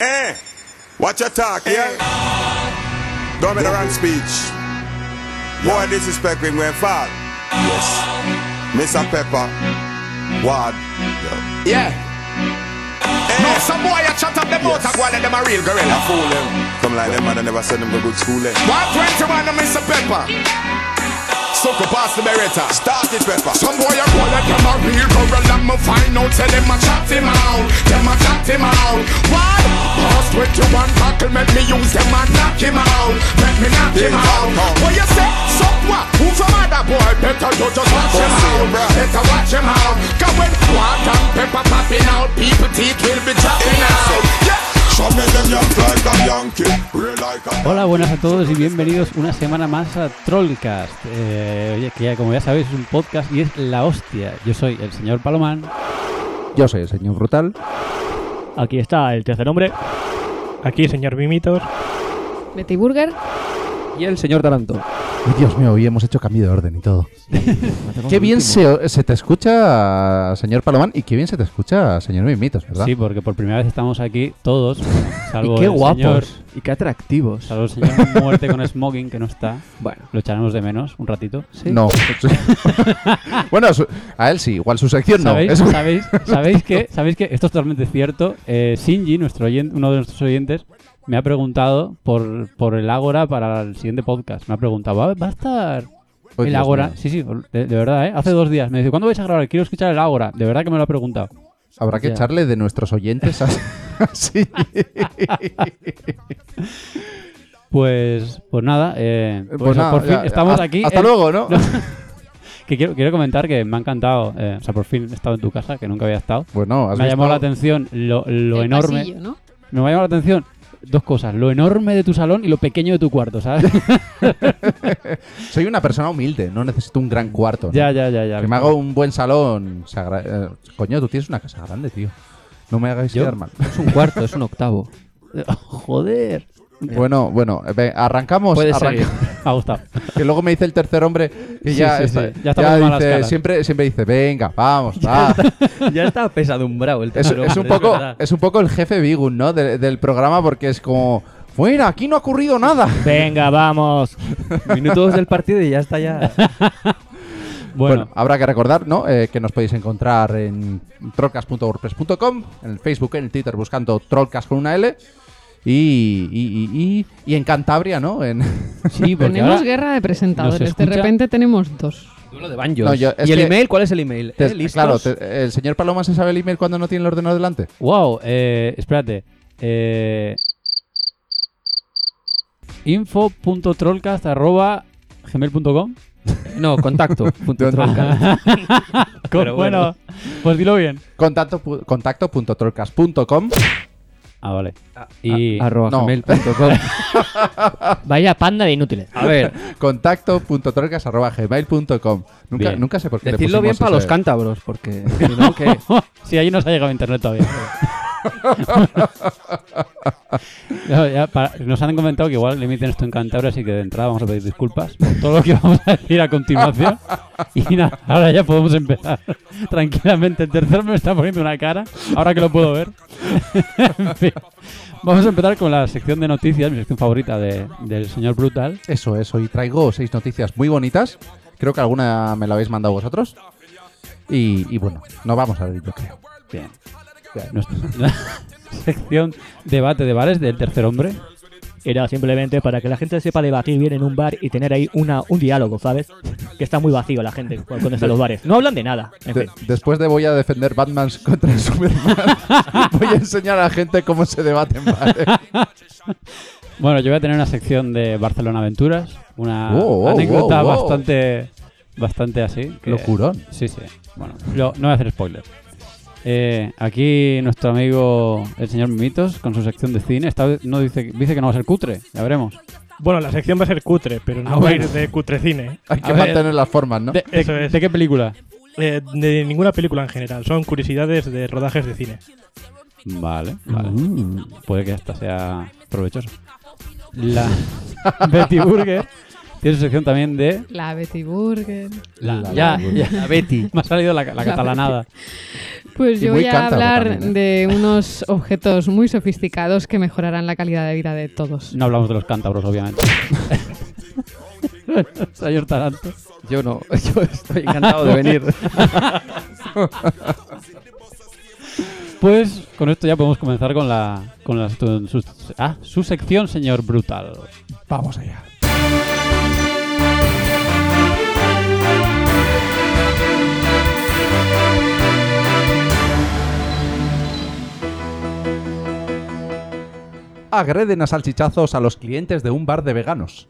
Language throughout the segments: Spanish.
Watch your talk, yeah? Don't make the wrong speech. Boy, disrespect when we're fall. Yes. Mr. Pepper. Ward. Yeah. No, some boy a chat up them out and go and let them a real gorilla. I fool them. Come like them and I never send them go good school. 121 to Mr. Pepper. Suck up past the Beretta. Start it, Pepper. Some boy a go let them a real gorilla. Me find out, tell them a chat him out. Them a chat him out. What? Pass 21 tackle, make me use them and knock him out. Make me knock him out. What you say? Suck what? Who from other boy? Better you just watch him out. Better watch him out. Cause when water and pepper popping out, people teeth will be dropping out. Yeah. Hola, buenas a todos y bienvenidos una semana más a Trollcast. Oye, que ya, como ya sabéis, es un podcast y es la hostia. Yo soy el señor Palomán. Yo soy el señor Brutal. Aquí está el tercer hombre. Aquí el señor Mimitos. Betty Burger. Y el señor Taranto. Uy, Dios mío, hoy hemos hecho cambio de orden y todo. Qué bien se te escucha, señor Palomán, y qué bien se te escucha, señor Mimitos, ¿verdad? Sí, porque por primera vez estamos aquí todos, salvo y qué el guapos, señor, y qué atractivos. salvo el señor Muerte con Smoking, que no está. Bueno, Lo echaremos de menos un ratito. ¿Sí? no. Bueno, a él sí, igual su sección no. ¿Sabéis, Eso... ¿sabéis que esto es totalmente cierto? Shinji, uno de nuestros oyentes, me ha preguntado por el Ágora para el siguiente podcast. Me ha preguntado, ¿va a estar el Ágora? Sí, de verdad, ¿eh? Hace 2 días. Me dice, ¿cuándo vais a grabar? Quiero escuchar el Ágora. De verdad que me lo ha preguntado. Habrá que echarle de nuestros oyentes así. Pues nada, Pues nada, por fin ya, estamos aquí. Hasta luego, ¿no? Que quiero comentar que me ha encantado, por fin he estado en tu casa, que nunca había estado. Bueno, Me ha llamado la atención lo enorme. Pasillo, ¿no? Me ha llamado la atención 2 cosas, lo enorme de tu salón y lo pequeño de tu cuarto, ¿sabes? Soy una persona humilde, no necesito un gran cuarto, ¿no? Ya. Que me hago un buen salón. Coño, tú tienes una casa grande, tío. No me hagáis quedar mal. Es un cuarto, es un octavo. Joder. Bueno, arrancamos. Puede ser. Me ha gustado. Que luego me dice el tercer hombre que Sí, ya sí, está, sí. Ya está poniendo malas dice, caras. siempre dice, venga, vamos, va. Ya está pesadumbrado el es, tercer es un hombre, poco, verdad. es un poco el jefe Bigun, ¿no? Del programa, porque es como, fuera, aquí no ha ocurrido nada. Venga, vamos. Minutos del partido y ya está ya. Bueno, habrá que recordar, ¿no? Que nos podéis encontrar en trollcast.wordpress.com, en el Facebook, en el Twitter, buscando Trollcast con una L. Y en Cantabria, ¿no? Sí, porque Tenemos ahora guerra de presentadores. nos escucha- De repente tenemos 2. Duelo de banjos. No, yo- es ¿Y el que- email? ¿Cuál es el email? ¿Listos? Claro, ¿el señor Paloma se sabe el email cuando no tiene el ordenador delante? Wow, espérate. info.trollcast@gmail.com. No, contacto. Bueno, bueno. pues dilo bien. Contacto.trollcast.com. Ah, vale. Y No. @gmail.com. Vaya panda de inútiles. A ver, contacto.trollcast@gmail.com. Bien. Nunca sé por qué decidlo le bien pusimos para los ese- cántabros, porque si no, que... sí, ahí no se ha llegado a internet todavía. No, nos han comentado que igual le emiten esto en Cantabria, así que de entrada vamos a pedir disculpas por todo lo que vamos a decir a continuación. Y nada, ahora ya podemos empezar tranquilamente. El tercero me está poniendo una cara, ahora que lo puedo ver. En fin, vamos a empezar con la sección de noticias, mi sección favorita del señor Brutal. Eso es, hoy traigo 6 noticias muy bonitas. Creo que alguna me la habéis mandado vosotros. Y bueno, no vamos a ver, yo creo. Bien. Nuestra sección debate de bares del tercer hombre. Era simplemente para que la gente sepa debatir bien en un bar y tener ahí un diálogo, ¿sabes? Que está muy vacío la gente cuando está en los bares. No hablan de nada. En fin. Después de voy a defender Batman contra Superman, voy a enseñar a la gente cómo se debate en bares. Bueno, yo voy a tener una sección de Barcelona Aventuras, una Oh, anécdota oh, oh. bastante así. Locurón. Sí. Bueno, no voy a hacer spoiler. Aquí nuestro amigo el señor Mimitos con su sección de cine. Esta vez no dice que no va a ser cutre, ya veremos. Bueno, la sección va a ser cutre, pero no Ah, va a bueno. ir de cutrecine. Hay que A ver. mantener las formas, ¿no? Eso es. ¿De qué película? De ninguna película en general. Son curiosidades de rodajes de cine. Vale. Puede que esta sea provechosa. La Betty Burger Tiene su sección también de... La Betty Burger. Ya, La Betty. me ha salido la catalanada. Pues Y yo muy voy a cántabro hablar también, de unos objetos muy sofisticados que mejorarán la calidad de vida de todos. No hablamos de los cántabros, obviamente. Señor Taranto. Yo no, yo estoy encantado de venir. Pues con esto ya podemos comenzar con su sección, señor Brutal. Vamos allá. Agreden a salchichazos a los clientes de un bar de veganos.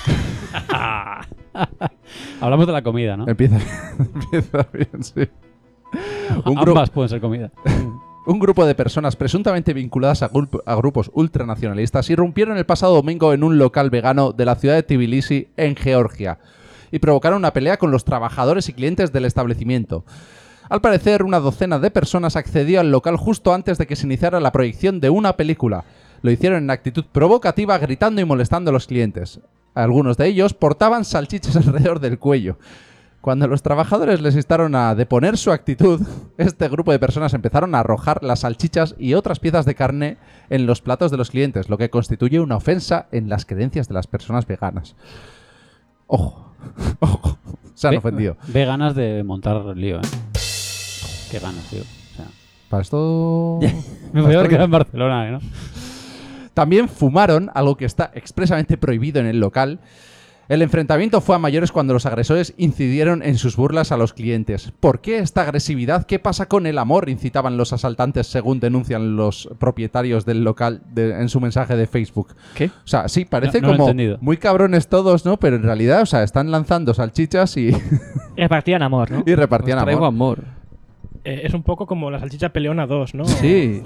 Hablamos de la comida, ¿no? Empieza bien, sí. Ambas pueden ser comida. Un grupo de personas presuntamente vinculadas a grupos ultranacionalistas irrumpieron el pasado domingo en un local vegano de la ciudad de Tbilisi, en Georgia, y provocaron una pelea con los trabajadores y clientes del establecimiento. Al parecer, una docena de personas accedió al local justo antes de que se iniciara la proyección de una película. Lo hicieron en actitud provocativa, gritando y molestando a los clientes. Algunos de ellos portaban salchichas alrededor del cuello. Cuando los trabajadores les instaron a deponer su actitud, este grupo de personas empezaron a arrojar las salchichas y otras piezas de carne en los platos de los clientes, lo que constituye una ofensa en las creencias de las personas veganas. Ojo, ojo, se han ofendido. Ve ganas de montar lío, ¿eh? Qué ganas, tío. O sea, Para esto... me voy a haber quedado en Barcelona, ¿no? También fumaron, algo que está expresamente prohibido en el local. El enfrentamiento fue a mayores cuando los agresores incidieron en sus burlas a los clientes. ¿Por qué esta agresividad? ¿Qué pasa con el amor? Incitaban los asaltantes, según denuncian los propietarios del local en su mensaje de Facebook. ¿Qué? O sea, sí, parece No lo he como entendido. muy cabrones todos, ¿no? Pero en realidad, o sea, están lanzando salchichas y, Repartían amor, ¿no? y repartían Os traigo amor. amor. Es un poco como la salchicha peleona 2, ¿no? Sí.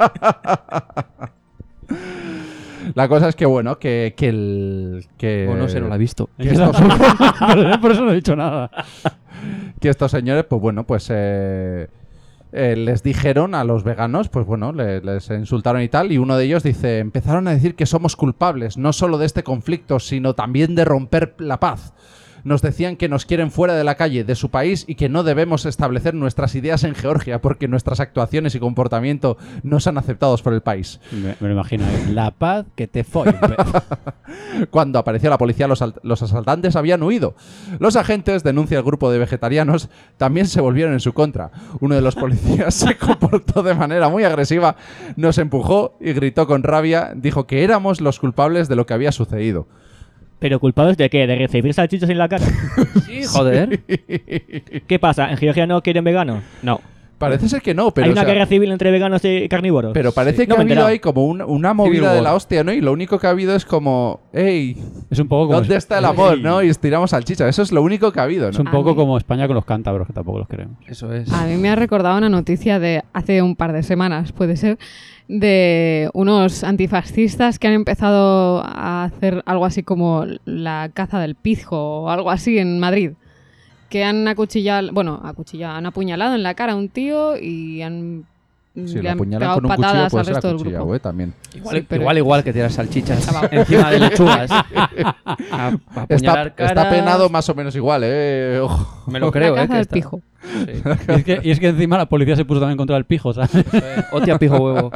La cosa es que, bueno, que O no sé, no la he visto. que estos, Por eso no he dicho nada. que estos señores, pues bueno, pues les dijeron a los veganos, pues bueno, les insultaron y tal, y uno de ellos dice, empezaron a decir que somos culpables, no solo de este conflicto, sino también de romper la paz. Nos decían que nos quieren fuera de la calle, de su país, y que no debemos establecer nuestras ideas en Georgia porque nuestras actuaciones y comportamiento no son aceptados por el país. Me lo imagino, ¿eh? La paz que te follen. Cuando apareció la policía, los asaltantes habían huido. Los agentes, denuncia el grupo de vegetarianos, también se volvieron en su contra. Uno de los policías se comportó de manera muy agresiva, nos empujó y gritó con rabia, dijo que éramos los culpables de lo que había sucedido. ¿Pero culpados de qué? ¿De recibir salchichas en la cara? Sí, joder. ¿Qué pasa? ¿En Georgia no quieren veganos? No. Parece ser que no, pero... ¿Hay o una sea, guerra civil entre veganos y carnívoros? pero parece Sí. que No ha me he habido enterado. ahí como una movida de la hostia, ¿no? Y lo único que ha habido es como, hey, Es un poco como... ¿dónde está el amor, no? Y estiramos salchicha. Eso es lo único que ha habido, Es ¿no? un poco como España con los cántabros, que tampoco los queremos. Eso es. A mí me ha recordado una noticia de hace un par de semanas, puede ser, de unos antifascistas que han empezado a hacer algo así como la caza del pijo o algo así en Madrid. Que han han apuñalado en la cara a un tío y Si le lo han apuñalan pegado con un cuchillo patadas puede al ser resto del acuchillado, grupo. también. Sí, pero- Igual que tirar salchichas Chaval. encima de lechugas. Apuñalar Está caras. penado más o menos igual, Ojo. Me lo creo, la caza que del está- pijo. Sí. Y es que encima la policía se puso también contra el pijo, ¿sabes? Hostia, pijo huevo.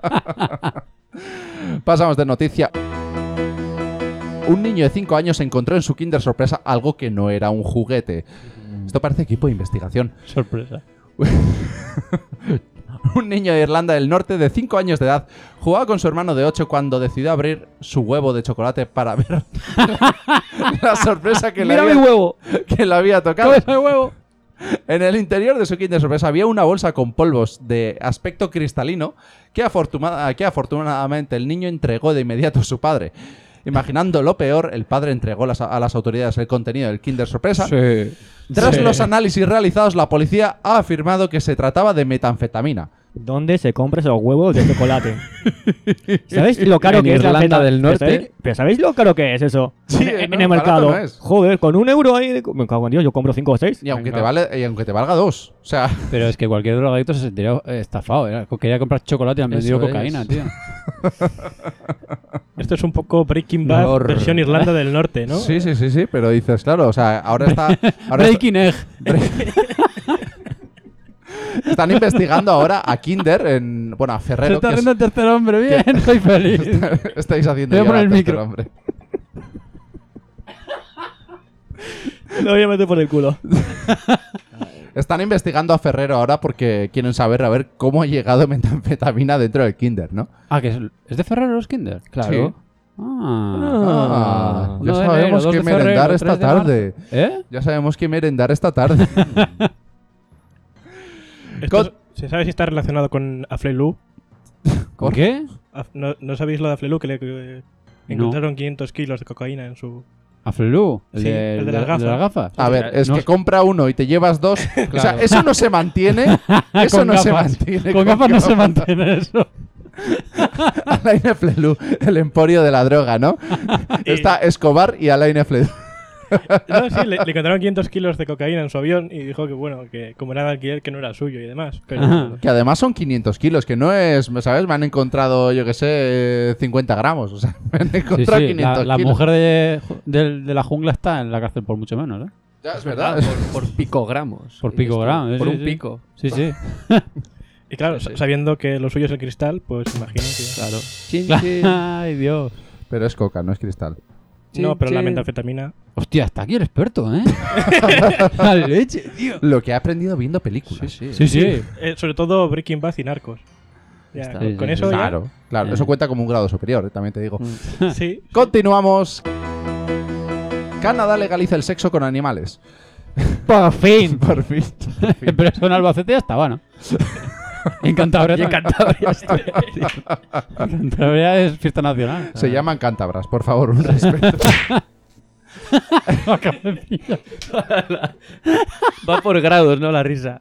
Pasamos de noticia. Un niño de 5 años encontró en su Kinder Sorpresa algo que no era un juguete. Esto parece equipo de investigación. Sorpresa. Un niño de Irlanda del Norte de 5 años de edad jugaba con su hermano de 8 cuando decidió abrir su huevo de chocolate para ver la sorpresa que le había tocado. ¡Cabeza de huevo! En el interior de su Kinder Sorpresa había una bolsa con polvos de aspecto cristalino que afortunadamente el niño entregó de inmediato a su padre. Imaginando lo peor, el padre entregó a las autoridades el contenido del Kinder Sorpresa. Sí. Tras Sí. los análisis realizados, la policía ha afirmado que se trataba de metanfetamina. ¿Dónde se compra esos huevos de chocolate? ¿Sabéis lo caro En que es la Irlanda feta- del Norte. ¿Pero sabéis lo caro que es eso? Sí, en no, el mercado. barato no es. Joder, con €1 ahí. Me cago en Dios, yo compro 5 o 6. Y aunque te valga 2. O sea, Pero es que cualquier drogadicto se sentiría estafado. Quería comprar chocolate y han vendido Eso cocaína, es. tío. Esto es un poco Breaking Bad, Horror. versión Irlanda del Norte, ¿no? Sí, pero dices, claro, o sea, ahora está... Breaking Egg. Están investigando ahora a Kinder, a Se Ferrero. está que es- riendo el tercer hombre. Bien, soy feliz. Estáis haciendo Te voy a ya poner el al tercer micro. hombre. Lo voy a meter por el culo. Están investigando a Ferrero ahora porque quieren saber a ver cómo ha llegado metanfetamina dentro del Kinder, ¿no? Ah, que es de Ferrero los Kinder. Claro. Ah. Ya 1 de sabemos enero, 2 qué de merendar febrero, esta 3 de marzo. tarde. ¿Eh? Ya sabemos qué merendar esta tarde. Esto ¿se sabe si está relacionado con Aflelu? ¿Con qué? ¿No sabéis lo de Aflelu? Que encontraron 500 kilos de cocaína en su... ¿Aflelu? Sí, el de las gafas. gafas? A ver, es No. que compra uno y te llevas dos. O sea, eso no se mantiene. Eso Con no se gafas. mantiene. Con gafas no se mantiene eso. Alain Flelou, el emporio de la droga, ¿no? Está Escobar y Alain Flelou. No, sí, le encontraron 500 kilos de cocaína en su avión y dijo que, bueno, que como era de alquiler, que no era suyo y demás. Pero, Ajá. Que además son 500 kilos, que no es, ¿sabes? Me han encontrado, yo que sé, 50 gramos. O sea, me han Sí, encontrado sí, 500 la kilos. mujer de la jungla está en la cárcel por mucho menos, ¿eh? Ya, es verdad. Por picogramos. Por picogramos, Por sí, un sí. pico. Sí, sí. y claro, sabiendo que lo suyo es el cristal, pues imagino que... Claro. Chin, chin. Ay, Dios. Pero es coca, no es cristal. No, pero la Chin. metanfetamina... Hostia, está aquí el experto, ¿eh? La leche, tío. Lo que he aprendido viendo películas. Sí, sí. sobre todo Breaking Bad y Narcos. Ya, Está. con, Sí, con sí, eso ya... Claro, claro. Eso cuenta como un grado superior, también te digo. Sí. Continuamos. Canadá legaliza el sexo con animales. Por fin. Por fin. Pero eso en Albacete ya estaba, ¿no? Y en Cantabria Y en también. Cantabria. En Cantabria es fiesta nacional. Se llaman cántabras, por favor, un respeto. Va por grados, ¿no? La risa.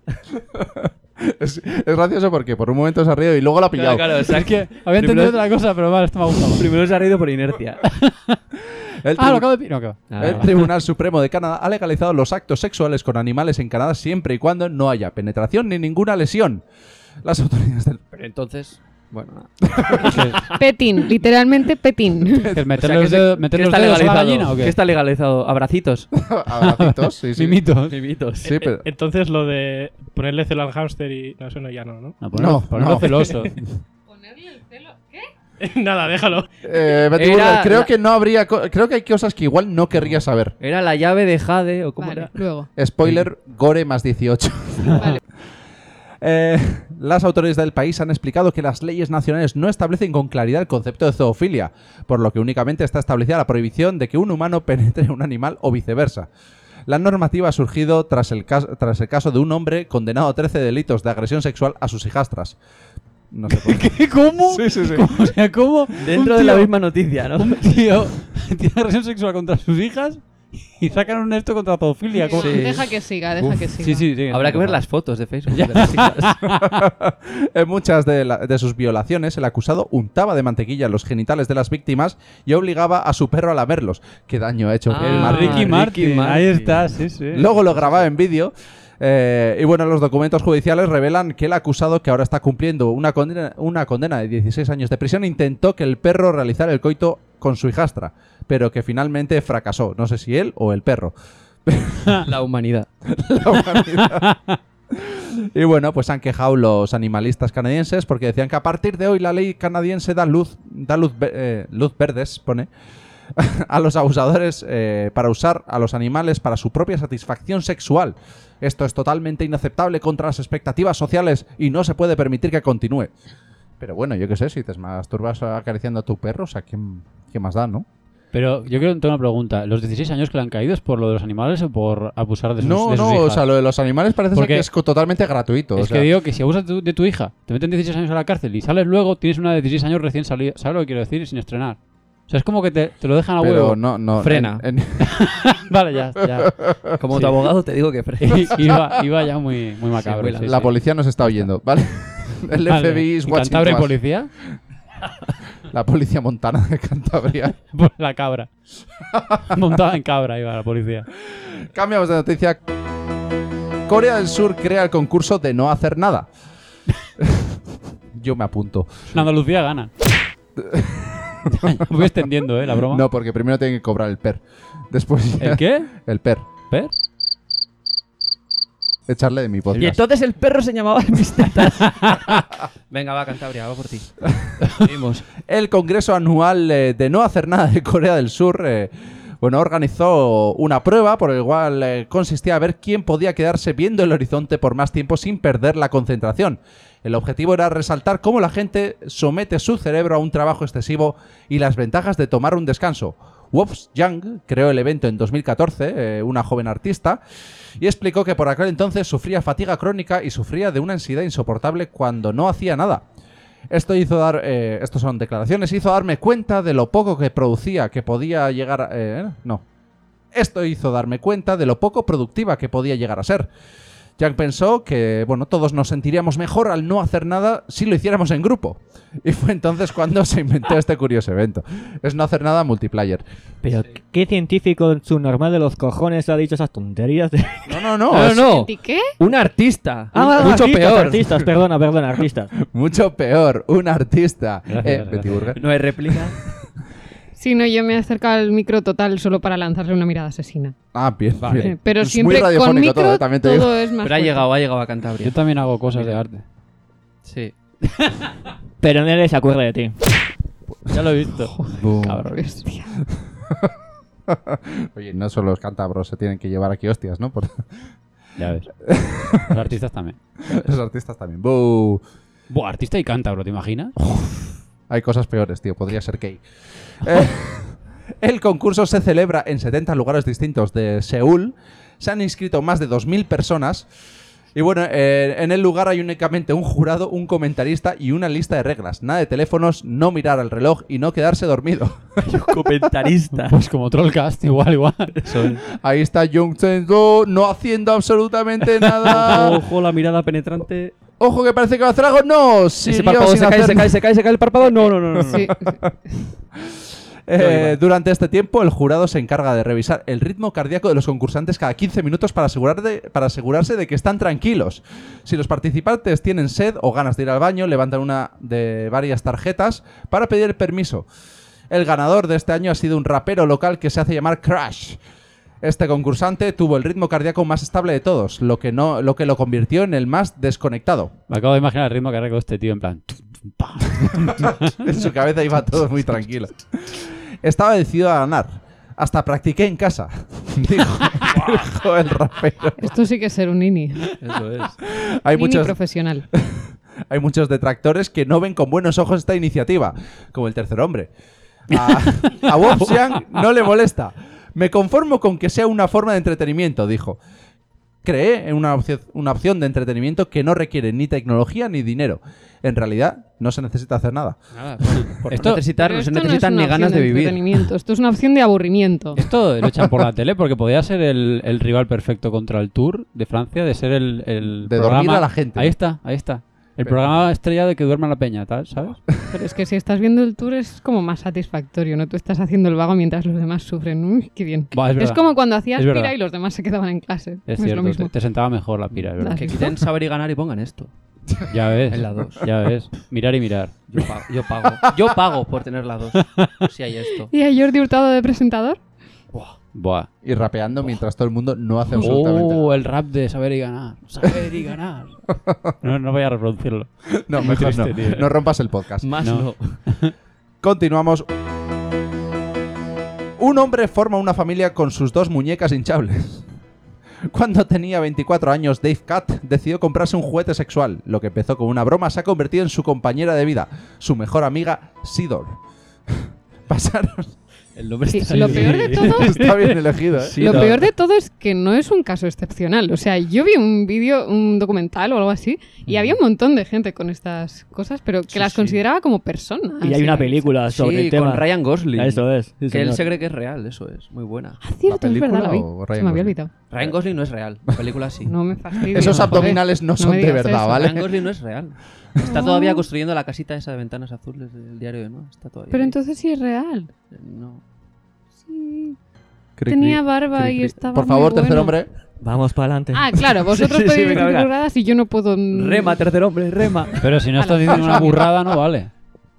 Es gracioso porque por un momento se ha reído y luego lo ha pillado. Claro, o sea, Es que había entendido Primero- otra cosa, pero vale, esto me ha gustado. Primero se ha reído por inercia. El, Ah, lo tribu- acabo de decir. No, acaba. el Tribunal Supremo de Canadá ha legalizado los actos sexuales con animales en Canadá siempre y cuando no haya penetración ni ninguna lesión. Las autoridades del... Pero entonces, bueno, nada. Petín, literalmente petín. ¿Que es meter O sea, los ¿qué dedos, meter ¿qué los está dedos a la legalizado? gallina o qué? ¿Qué está legalizado? ¿Abracitos? Abracitos, sí, sí. Mimitos. Mimitos. Sí, pero... Entonces lo de ponerle celo al hámster y... No, eso no, ya no, ¿no? No, No, ponerlo no. celoso. Ponerle el celo. ¿Qué? Nada, déjalo. Betty Era Burger, creo la- que no habría... Creo que hay cosas que igual no querría saber. ¿Era la llave de Jade o cómo Vale, era? luego. Spoiler, gore más 18. Vale. Las autoridades del país han explicado que las leyes nacionales no establecen con claridad el concepto de zoofilia, por lo que únicamente está establecida la prohibición de que un humano penetre a un animal o viceversa. La normativa ha surgido tras el caso de un hombre condenado a 13 delitos de agresión sexual a sus hijastras. No sé por qué. ¿Qué? ¿Cómo? Sí, sí, sí. O sea, ¿cómo? Dentro un de la tío- misma noticia, ¿no? Un tío tiene agresión sexual contra sus hijas y sacan un esto contra zoofilia. ¿Cómo? Sí. Deja que siga, deja que siga. Sí, sí, sí. Habrá que ver las fotos de Facebook. de las hijas. En muchas de sus violaciones, el acusado untaba de mantequilla los genitales de las víctimas y obligaba a su perro a lamerlos. ¿Qué daño ha hecho Ah, el El Martin? Ricky Martin. Martin. Ahí está, sí, sí. Luego lo grababa en vídeo. Y bueno, los documentos judiciales revelan que el acusado, que ahora está cumpliendo una condena de 16 años de prisión, intentó que el perro realizara el coito con su hijastra, pero que finalmente fracasó. No sé si él o el perro. La humanidad. La humanidad. Y bueno, pues han quejado los animalistas canadienses porque decían que a partir de hoy la ley canadiense da luz verdes, pone, a los abusadores para usar a los animales para su propia satisfacción sexual. Esto es totalmente inaceptable contra las expectativas sociales y no se puede permitir que continúe. Pero bueno, yo qué sé, si te masturbas acariciando a tu perro, o sea, ¿qué más da, no? Pero yo quiero tener una pregunta. ¿Los 16 años que le han caído es por lo de los animales o por abusar de sus, No, de sus no, hijas? o sea, lo de los animales parece ser Porque que es totalmente gratuito. Es o sea, que digo que si abusas de tu hija, te meten 16 años a la cárcel y sales luego, tienes una de 16 años recién salida. ¿Sabes lo que quiero decir? Sin estrenar. O sea, es como que te lo dejan a pero huevo. no. Frena. Vale, ya. Como Sí. tu abogado te digo que Iba ya muy macabro. muy sí, La sí. policía nos está oyendo, ¿vale? El Vale. FBI is ¿En watching Cantabria hay us. policía? La policía montana de Cantabria. Pues la cabra. Montada en cabra iba la policía. Cambiamos de noticia. Corea del Sur crea el concurso de no hacer nada. Yo me apunto. En Andalucía ganan. Voy extendiendo, la broma. No, porque primero tienen que cobrar el PER. Después ya- ¿El qué? El PER. ¿Per? Echarle de mi Y podcast. entonces el perro se llamaba Mis Tetas. Venga, va, Cantabria, va por ti. Seguimos. El Congreso Anual de No Hacer Nada de Corea del Sur organizó una prueba por el cual consistía a ver quién podía quedarse viendo el horizonte por más tiempo sin perder la concentración. El objetivo era resaltar cómo la gente somete su cerebro a un trabajo excesivo y las ventajas de tomar un descanso. Wolf Young creó el evento en 2014, una joven artista, y explicó que por aquel entonces sufría fatiga crónica y sufría de una ansiedad insoportable cuando no hacía nada. Estos son declaraciones, hizo darme cuenta de lo poco que producía, que podía llegar Esto hizo darme cuenta de lo poco productiva que podía llegar a ser. Young pensó que, todos nos sentiríamos mejor al no hacer nada si lo hiciéramos en grupo. Y fue entonces cuando se inventó este curioso evento. Es no hacer nada multiplayer. Pero, ¿qué científico en su normal de los cojones ha dicho esas tonterías? No. No. ¿Y qué? Un artista. artistas, Mucho peor. Artistas, perdona, artistas. Mucho peor, un artista. Gracias. Betty Burger. No hay réplica. Sí, no, yo me he acercado al micro total solo para lanzarle una mirada asesina. Ah, bien, Vale. bien. Pero Es siempre muy con radiofónico micro todo, también te digo. todo es más Pero ha fuerte. llegado a Cantabria. Yo también hago cosas de arte. Sí. Pero nadie se acuerda de ti. Ya lo he visto. Boom. Cabrón. Hostia. Oye, no solo los cántabros se tienen que llevar aquí hostias, ¿no? Ya ves. Los artistas también. Los artistas también. ¡Bú! Buah, artista y cántabro, ¿te imaginas? Hay cosas peores, tío. Podría ser gay. El concurso se celebra en 70 lugares distintos de Seúl. Se han inscrito más de 2.000 personas. Y en el lugar hay únicamente un jurado, un comentarista y una lista de reglas. Nada de teléfonos, no mirar al reloj y no quedarse dormido. Comentarista. Pues como Trollcast, igual. Eso es. Ahí está Jung Chen-do no haciendo absolutamente nada. Ojo, la mirada penetrante. Ojo que parece que va a hacer algo. No, Ese siguió párpado sin se cae, hacer se cae el párpado. No. Sí. Durante este tiempo, el jurado se encarga de revisar el ritmo cardíaco de los concursantes cada 15 minutos para asegurarse de que están tranquilos. Si los participantes tienen sed o ganas de ir al baño, levantan una de varias tarjetas para pedir permiso. El ganador de este año ha sido un rapero local que se hace llamar Crash. Este concursante tuvo el ritmo cardíaco más estable de todos, lo que lo convirtió en el más desconectado. Me acabo de imaginar el ritmo que arregla este tío en plan. En su cabeza iba todo muy tranquilo. Estaba decidido a ganar. Hasta practiqué en casa, dijo el rapero. Esto sí que es ser un nini. Eso es. Hay Nini muchos, profesional. hay muchos detractores que no ven con buenos ojos esta iniciativa, como el tercer hombre. A Wolfgang no le molesta. Me conformo con que sea una forma de entretenimiento, dijo. Creé en una opción de entretenimiento que no requiere ni tecnología ni dinero. En realidad, no se necesita hacer nada. Nada, por Esto- no necesitar, Pero no se esto necesitan es ni una ganas opción de vivir. entretenimiento, esto es una opción de aburrimiento. Esto lo echan por la tele porque podría ser el rival perfecto contra el Tour de Francia, de ser el De programa... dormir a la gente. Ahí está. El Pero- programa estrella de que duerma la peña, tal, ¿sabes? Pero es que si estás viendo el tour es como más satisfactorio, ¿no? Tú estás haciendo el vago mientras los demás sufren. Uy, qué bien. Buah, es Es verdad. como cuando hacías Es verdad. pira y los demás se quedaban en clase. Es lo cierto, mismo. te sentaba mejor la pira, es verdad. Que quiten saber y ganar y pongan esto. Ya ves. En la 2. Ya ves. Mirar y mirar. Yo pago por tener la 2. Si hay esto. ¿Y a Jordi Hurtado de presentador? Buah. Y rapeando mientras todo el mundo no hace absolutamente Oh, el rap de saber y ganar. Saber y ganar. No voy a reproducirlo. nada. No, muy mejor triste, no. tío. No rompas el podcast. Más No. no. Continuamos. Un hombre forma una familia con sus 2 muñecas hinchables. Cuando tenía 24 años, Dave Cat decidió comprarse un juguete sexual. Lo que empezó como una broma se ha convertido en su compañera de vida, su mejor amiga, Sidor. Pasaron... El nombre Sí, está lo ahí. peor de todo, Está bien elegido, ¿eh? Sí, lo no. peor de todo es que no es un caso excepcional. O sea, yo vi un vídeo, un documental o algo así, y había un montón de gente con estas cosas, pero que Sí, las sí. consideraba como personas. Y hay una película sobre Sí, el tema. con Ryan Gosling. Eso es. Sí, Que él señor. se cree que es real, eso es. Muy buena. Ah, cierto, es verdad, la vi. o Se Ryan me había Gosling? olvidado. Ryan Gosling no es real. La película sí. No me fastidies. Esos joder. abdominales no son me de digas verdad, eso. ¿vale? Ryan Gosling no es real. Está todavía construyendo la casita esa de ventanas azules del diario, ¿no? Está todavía. Pero ahí. entonces sí es real. No. Sí. Cri, Tenía cri, barba cri, y cri. estaba Por muy favor, tercer bueno. hombre. Vamos para adelante. Ah, claro, vosotros Sí, sí, podéis venga, decir venga. burradas y yo no puedo... Rema, tercer hombre, rema. Pero si no estás diciendo una burrada, no vale.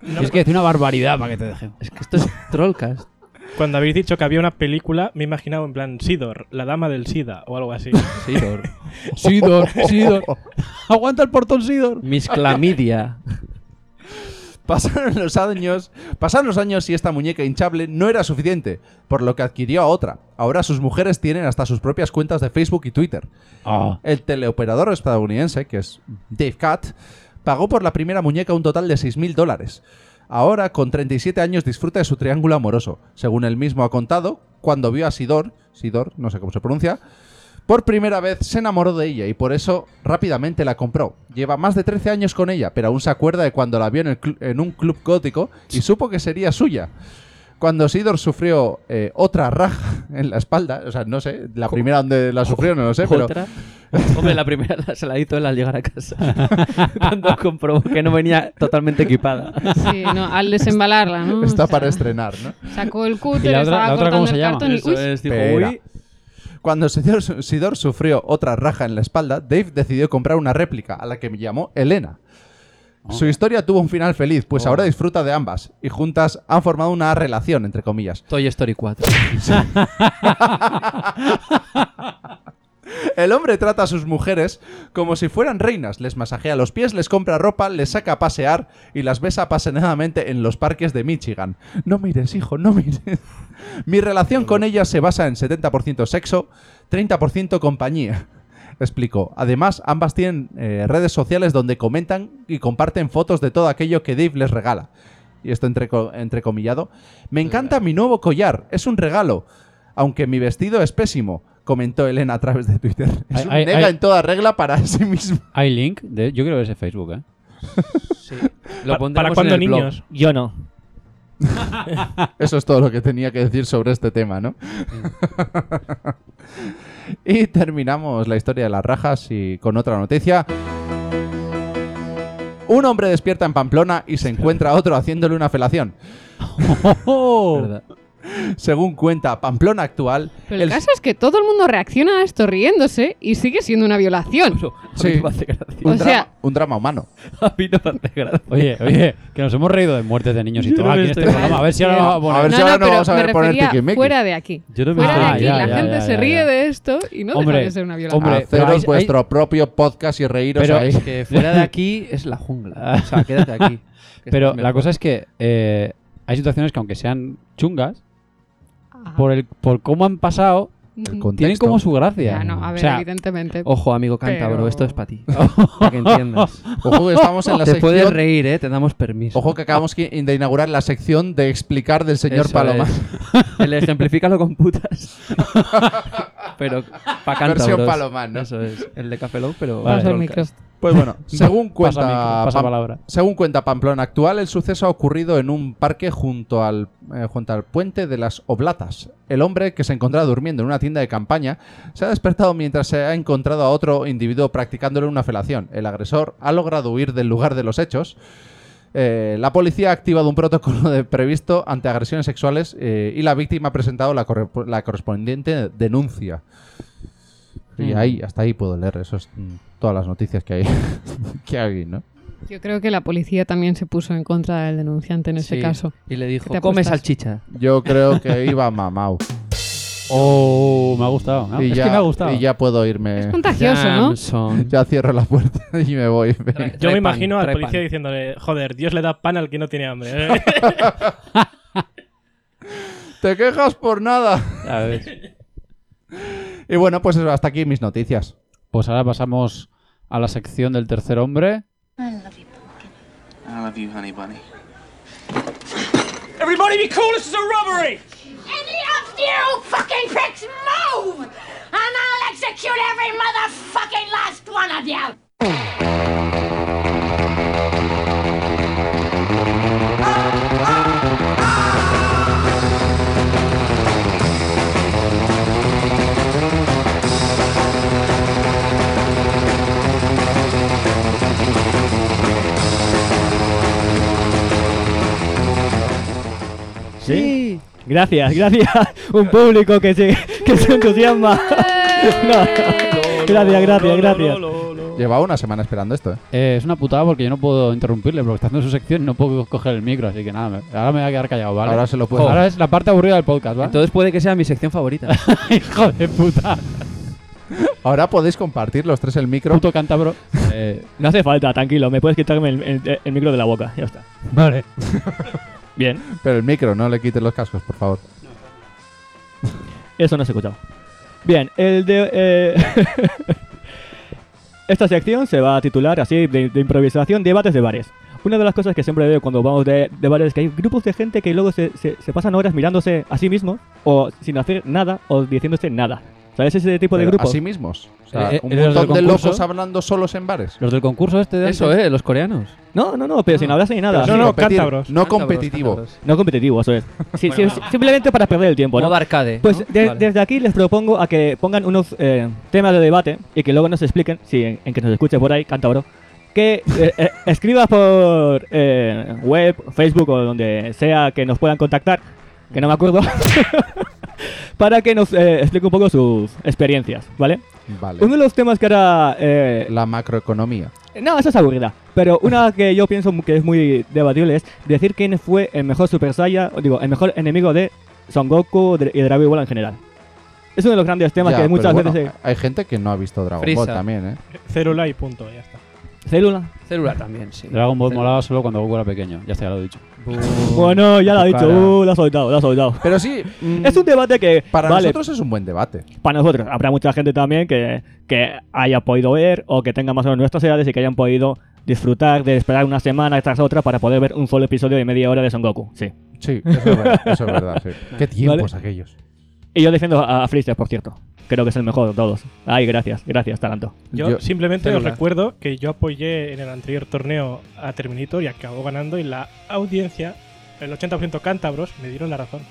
Tienes que decir una barbaridad para que te dejen. Es que esto es Trollcast. Cuando habéis dicho que había una película, me he imaginado en plan Sidor, la dama del SIDA o algo así. Sidor. Sidor. Aguanta el portón, Sidor. Miss Clamidia. Pasaron los años y esta muñeca hinchable no era suficiente, por lo que adquirió a otra. Ahora sus mujeres tienen hasta sus propias cuentas de Facebook y Twitter. El teleoperador estadounidense, que es Dave Cat, pagó por la primera muñeca un total de $6,000. Ahora, con 37 años, disfruta de su triángulo amoroso. Según él mismo ha contado, cuando vio a Sidor, no sé cómo se pronuncia, por primera vez se enamoró de ella y por eso rápidamente la compró. Lleva más de 13 años con ella, pero aún se acuerda de cuando la vio en un club gótico y supo que sería suya. Cuando Sidor sufrió otra raja en la espalda, o sea, no sé, la primera donde la sufrió no lo sé, pero... ¿Otra? Hombre, la primera se la hizo él al llegar a casa. Cuando comprobó que no venía totalmente equipada. Sí, no, al desembalarla, ¿no? Está para estrenar, ¿no? Sacó el cúter, ¿Y la otra estaba cómo cortando se el llama? cartón y... Eso ¡Uy! es, dijo, Espera. uy. Cuando Sidor sufrió otra raja en la espalda, Dave decidió comprar una réplica, a la que me llamó Elena. Su historia tuvo un final feliz, pues ahora disfruta de ambas, y juntas han formado una relación, entre comillas. Toy Story 4. El hombre trata a sus mujeres como si fueran reinas, les masajea los pies, les compra ropa, les saca a pasear y las besa apasionadamente en los parques de Michigan. No mires, hijo, no mires. Mi relación con ellas se basa en 70% sexo, 30% compañía. Explicó. Además, ambas tienen redes sociales donde comentan y comparten fotos de todo aquello que Dave les regala. Y esto entrecomillado. Me encanta mi nuevo collar, es un regalo, aunque mi vestido es pésimo, comentó Elena a través de Twitter. Es un nega en toda regla para sí mismo. Hay link, yo creo que es de Facebook, ¿eh? Sí. Lo pondremos ¿Para cuándo, en el blog. niños? Yo no. Eso es todo lo que tenía que decir sobre este tema, ¿no? Y terminamos la historia de las rajas y con otra noticia. Un hombre despierta en Pamplona y se encuentra a otro haciéndole una felación. ¿Verdad? Según cuenta Pamplona Actual... Pero el caso es que todo el mundo reacciona a esto riéndose y sigue siendo una violación. Sí. A mí no me hace gracia. O sea- un drama humano. A mí no me hace gracia. Oye, que nos hemos reído de muertes de niños y Yo todo no aquí me en este estoy- programa. A ver si ahora vamos a poner... A ver si ahora no pero vamos a me ver poner refería tiquismiquis. fuera de aquí. Yo no me Fuera de estoy- aquí, la gente ya, se ya, ríe ya. de esto y no Hombre, deja de ser una violación. hombre, pero Haceros hay- vuestro propio podcast y reíros Pero ahí. Es que fuera de aquí es la jungla. O sea, quédate aquí. que Pero estás la mejor. cosa es que hay situaciones que aunque sean chungas, Ajá. por cómo han pasado, Ujú. tienen como su gracia. Ya, no, a ver, O sea, evidentemente. Ojo, amigo cántabro, Pero- esto es para ti. Para que entiendas. Ojo que estamos en la Te puedes sección... reír, ¿eh? Te damos permiso. Ojo que acabamos de inaugurar la sección de explicar del señor Eso Paloma. es. El ejemplifícalo con putas. Pero para cántabros. Versión Palomán, ¿no? Eso es. El de Café Lock, pero... Vale. Paso el Trollcast. micro. Pues bueno, según pasa cuenta, micro, pasa palabra. según cuenta Pamplona Actual, el suceso ha ocurrido en un parque junto al puente de las Oblatas. El hombre, que se encontraba durmiendo en una tienda de campaña, se ha despertado mientras se ha encontrado a otro individuo practicándole una felación. El agresor ha logrado huir del lugar de los hechos. La policía ha activado un protocolo previsto ante agresiones sexuales y la víctima ha presentado la correspondiente denuncia. Y ahí, hasta ahí puedo leer. Eso es todas las noticias que hay, que hay, ¿no? Yo creo que la policía también se puso en contra del denunciante en ese Sí. caso. Y le ¿Qué dijo, te come apuestas? salchicha. Yo creo que iba mamau. Oh, me ha gustado. Y Es ya, que me ha gustado. Y ya puedo irme. Es contagioso, ¿no? Jamson. Ya cierro la puerta y me voy. Yo Trae me pan, imagino al trae policía pan. diciéndole, joder, Dios le da pan al que no tiene hambre. ¿eh?". ¡Te quejas por nada! Ya ves. Y bueno, pues eso, hasta aquí mis noticias. Pues ahora pasamos a la sección del tercer hombre. I love you, pumpkin. I love you, honey bunny. Everybody be cool, this is a robbery! Any of you fucking pricks move! And I'll execute every motherfucking last one of you! Sí. Gracias. Un público que se entusiasma. No. Gracias. Llevaba una semana esperando esto, ¿eh? Es una putada porque yo no puedo interrumpirle, porque está haciendo su sección y no puedo coger el micro, así que nada, ahora me voy a quedar callado, ¿vale? Ahora se lo puedo. Ahora es la parte aburrida del podcast, ¿vale? Entonces puede que sea mi sección favorita. Hijo de puta. Ahora podéis compartir los tres el micro. Puto cántabro. No hace falta, tranquilo. Me puedes quitarme el micro de la boca. Ya está. Vale. Bien. Pero el micro, no le quites los cascos, por favor. Eso no se ha escuchado. Bien, esta sección se va a titular así de improvisación, debates de bares. Una de las cosas que siempre veo cuando vamos de bares es que hay grupos de gente que luego se pasan horas mirándose a sí mismos o sin hacer nada o diciéndose nada. ¿Sabes ese tipo de grupos? A sí mismos. O sea, un ¿los montón de del concurso? locos hablando solos en bares. Los del concurso este de Eso, los coreanos. No, pero sin hablarse ni nada. No, Competir, cántabros. no Cántabros, competitivo. cántabros. No competitivo, eso es. Simplemente para perder el tiempo, ¿no? Modo arcade. Pues ¿no? Vale. desde aquí les propongo a que pongan unos temas de debate y que luego nos expliquen, si en que nos escuche por ahí, cántabro, que escriba por web, Facebook o donde sea que nos puedan contactar, que no me acuerdo, para que nos explique un poco sus experiencias, ¿vale? Vale. Uno de los temas que ahora... La macroeconomía. No, esa es aburrida. Pero una que yo pienso que es muy debatible es decir quién fue el mejor Super Saiyan, el mejor enemigo de Son Goku y de Dragon Ball en general. Es uno de los grandes temas Ya, que muchas pero veces... hay gente que no ha visto Dragon Freeza. Ball también, ¿eh? Célula y punto, ya está. ¿Célula? Célula también, sí. Dragon Ball molaba solo cuando Goku era pequeño. Ya está, ya lo he dicho. Bueno, ya lo ha tu dicho. cara. Lo ha soltado. Pero sí, Es un debate que... para vale, nosotros es un buen debate. para nosotros. Habrá mucha gente también que haya podido ver o que tenga más o menos nuestras edades y que hayan podido disfrutar de esperar una semana tras otra para poder ver un solo episodio de media hora de Son Goku. Sí. Sí, eso es verdad. Eso es verdad, sí. Qué tiempos aquellos. Y yo defiendo a Freezer, por cierto. Creo que es el mejor de todos. Ay, gracias, Taranto. Yo simplemente os Célula. recuerdo que yo apoyé en el anterior torneo a Terminator y acabó ganando y la audiencia, el 80% cántabros, me dieron la razón.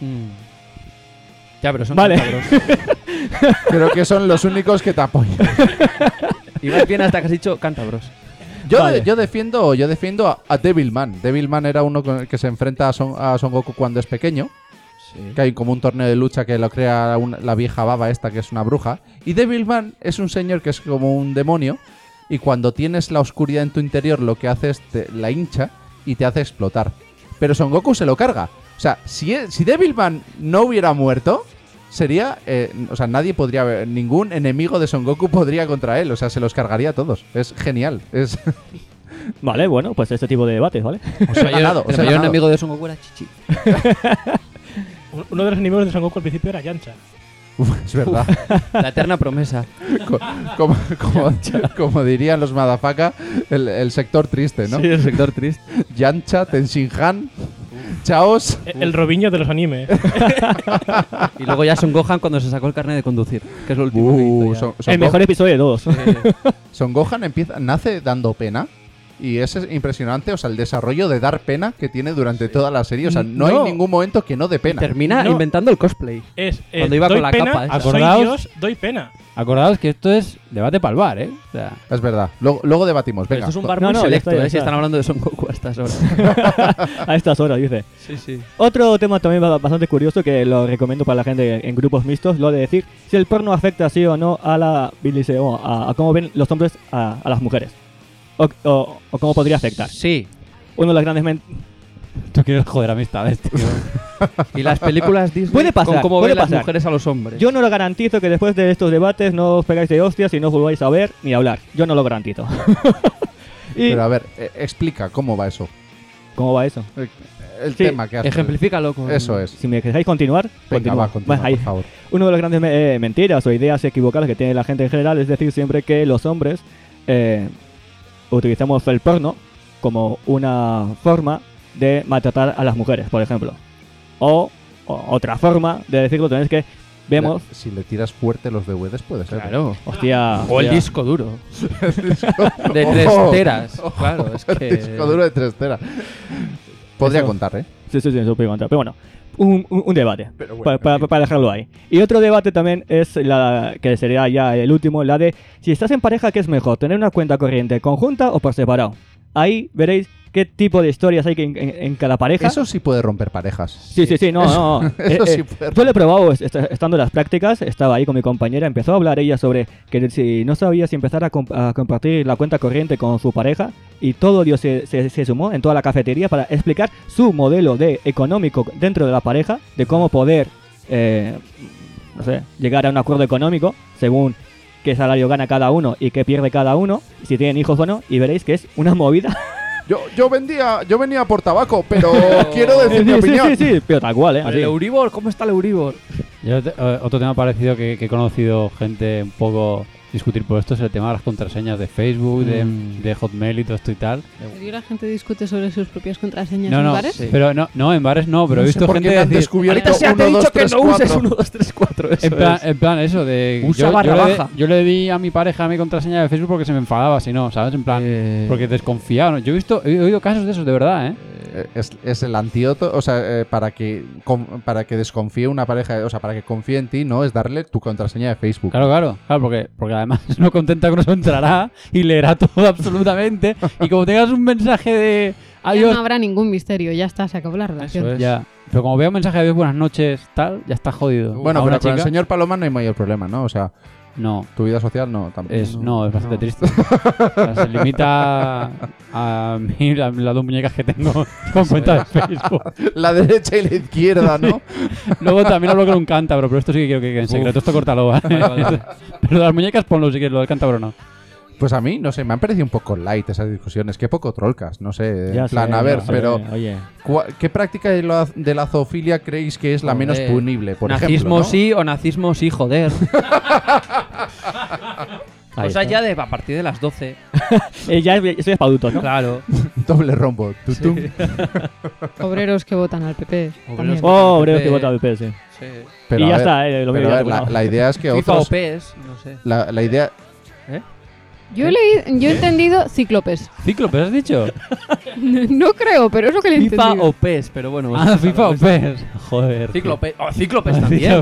Ya, pero son Vale. cántabros. Creo que son los únicos que te apoyan. Y vas bien hasta que has dicho cántabros. Yo defiendo a Devilman. Devilman era uno con el que se enfrenta a Son Goku cuando es pequeño. Que hay como un torneo de lucha que lo crea la vieja baba esta, que es una bruja. Y Devilman es un señor que es como un demonio. Y cuando tienes la oscuridad en tu interior, lo que hace es la hincha y te hace explotar. Pero Son Goku se lo carga. O sea, si Devilman no hubiera muerto, sería... o sea, nadie podría... Ningún enemigo de Son Goku podría contra él. O sea, se los cargaría a todos. Es genial. Es... Vale, bueno, pues este tipo de debates, ¿vale? Os he ganado. El mayor enemigo de Son Goku era Chichi. Uno de los enemigos de Son Goku al principio era Yancha. Es verdad. La eterna promesa. Como dirían los Madafaka, el sector triste, ¿no? Sí, el sector triste. Yancha, Tenshinhan, Chaos. El Robinho de los animes. Y luego ya Son Gohan cuando se sacó el carnet de conducir, que es lo último que hizo ya. El mejor episodio de todos. Son Gohan nace dando pena. Y es impresionante, o sea, el desarrollo de dar pena que tiene durante toda la serie. O sea, no hay ningún momento que no dé pena. Termina No. inventando el cosplay. Cuando iba doy con la pena, capa esa. soy Acordaos- Dios, doy pena. Acordaos que esto es debate para el bar, ¿eh? O sea, Es verdad. Luego debatimos. Venga. Esto es un bar No, muy no, ya selecto, está, ya si está. están hablando de Son Goku a estas horas. A estas horas, dice. Sí, sí. Otro tema también bastante curioso que lo recomiendo para la gente en grupos mixtos, lo de decir si el porno afecta sí o no a la a cómo ven los hombres a las mujeres. O cómo podría afectar. Sí. Uno de los grandes... tú quieres joder amistades, tío. Y las películas Disney Puede pasar, con cómo puede ven las pasar. mujeres a los hombres. Yo no lo garantizo que después de estos debates no os pegáis de hostias y no os volváis a ver ni a hablar. Yo no lo garantizo. Y... Pero a ver, explica cómo va eso. ¿Cómo va eso? El Sí, tema que has... Ejemplifícalo con... Eso es. Si me dejáis continuar, Venga, continúo. va, continúa, Bueno, ahí. por favor. Uno de los grandes mentiras o ideas equivocadas que tiene la gente en general es decir siempre que los hombres utilizamos el porno como una forma de maltratar a las mujeres, por ejemplo. O otra forma de decirlo también es que vemos... Si le tiras fuerte los DVDs puede ser. Claro. Hostia... O el hostia. disco duro. De 3 teras. Claro, es que... El disco duro de 3 teras. Podría Eso- contar, ¿eh? Sí, eso puede contar. Pero bueno, un debate. Pero bueno, para dejarlo ahí. Y otro debate también es que sería ya el último, la de si estás en pareja, ¿qué es mejor? ¿Tener una cuenta corriente conjunta o por separado? ahí veréis qué tipo de historias hay en cada pareja. Eso sí puede romper parejas. Sí, no. Eso sí puede yo lo he probado estando en las prácticas, estaba ahí con mi compañera, empezó a hablar ella sobre que si no sabía si empezar a compartir la cuenta corriente con su pareja, y todo Dios se sumó en toda la cafetería para explicar su modelo económico dentro de la pareja, de cómo poder llegar a un acuerdo económico según qué salario gana cada uno y qué pierde cada uno, si tienen hijos o no, y veréis que es una movida. Yo venía por tabaco, pero quiero decir mi opinión. Sí, pero tal cual, ¿El Euribor? ¿Cómo está el Euribor? Yo, otro tema parecido que he conocido gente un poco discutir por esto es el tema de las contraseñas de Facebook, de Hotmail y todo esto y tal. ¿En serio la gente discute sobre sus propias contraseñas No, en no, bares? sí. Pero no, en bares no, pero he visto gente han decir... descubierto Ahorita se te he 1, 2, dicho que 3, no uses 4. 1, 2, 3, 4. Eso En plan eso de... Usa barra baja. Yo le di a mi pareja mi contraseña de Facebook porque se me enfadaba, si no, ¿sabes? En plan, porque desconfiaba, ¿no? Yo he oído casos de esos, de verdad, ¿eh? Es el antídoto, o sea, para que desconfíe una pareja, o sea, para que confíe en ti, no es darle tu contraseña de Facebook. Claro, porque además no contenta con eso entrará y leerá todo absolutamente. Y como tengas un mensaje de Ya adiós, no habrá ningún misterio, ya está, se acabó la relación. eso es. Ya. Pero como veo un mensaje de adiós, buenas noches, tal, ya está jodido. Bueno, A pero una con el chica, señor Paloma no hay mayor problema, ¿no? O sea, no. tu vida social no tampoco. Es bastante triste. O sea, se limita a mí las dos muñecas que tengo con cuenta de Facebook. La derecha y la izquierda, ¿no? Luego también hablo con un cántabro, pero esto sí que quiero que quede en secreto. Esto córtalo, ¿vale? Pero las muñecas ponlo si quieres, lo del cántabro no. Pues a mí, no sé, me han parecido un poco light esas discusiones. Qué poco trolcas, no sé. Ya En plan, sé, a ver, ya sé, pero oye. ¿qué práctica de la zoofilia creéis que es la menos Joder. punible? Por nazismo ejemplo, ¿no? sí o nazismo sí, joder. Ahí O sea, está. ya a partir de las 12. Ya eso es para adultos, ¿no? Claro. Doble rombo. Tutum. Obreros que votan al PP. también. Oh, creo que vota al PS, sí. Sí. Pero Y ya a ver, está, lo pero veo a ya ver, terminado. la idea es que FIFA otros... o PES, no sé. La idea... Yo he entendido cíclopes. ¿Cíclopes has dicho? No creo, pero es lo que le he FIFA entendido. o PES, pero bueno. FIFA o PES. Joder. Cíclope. Oh, Cíclopes también.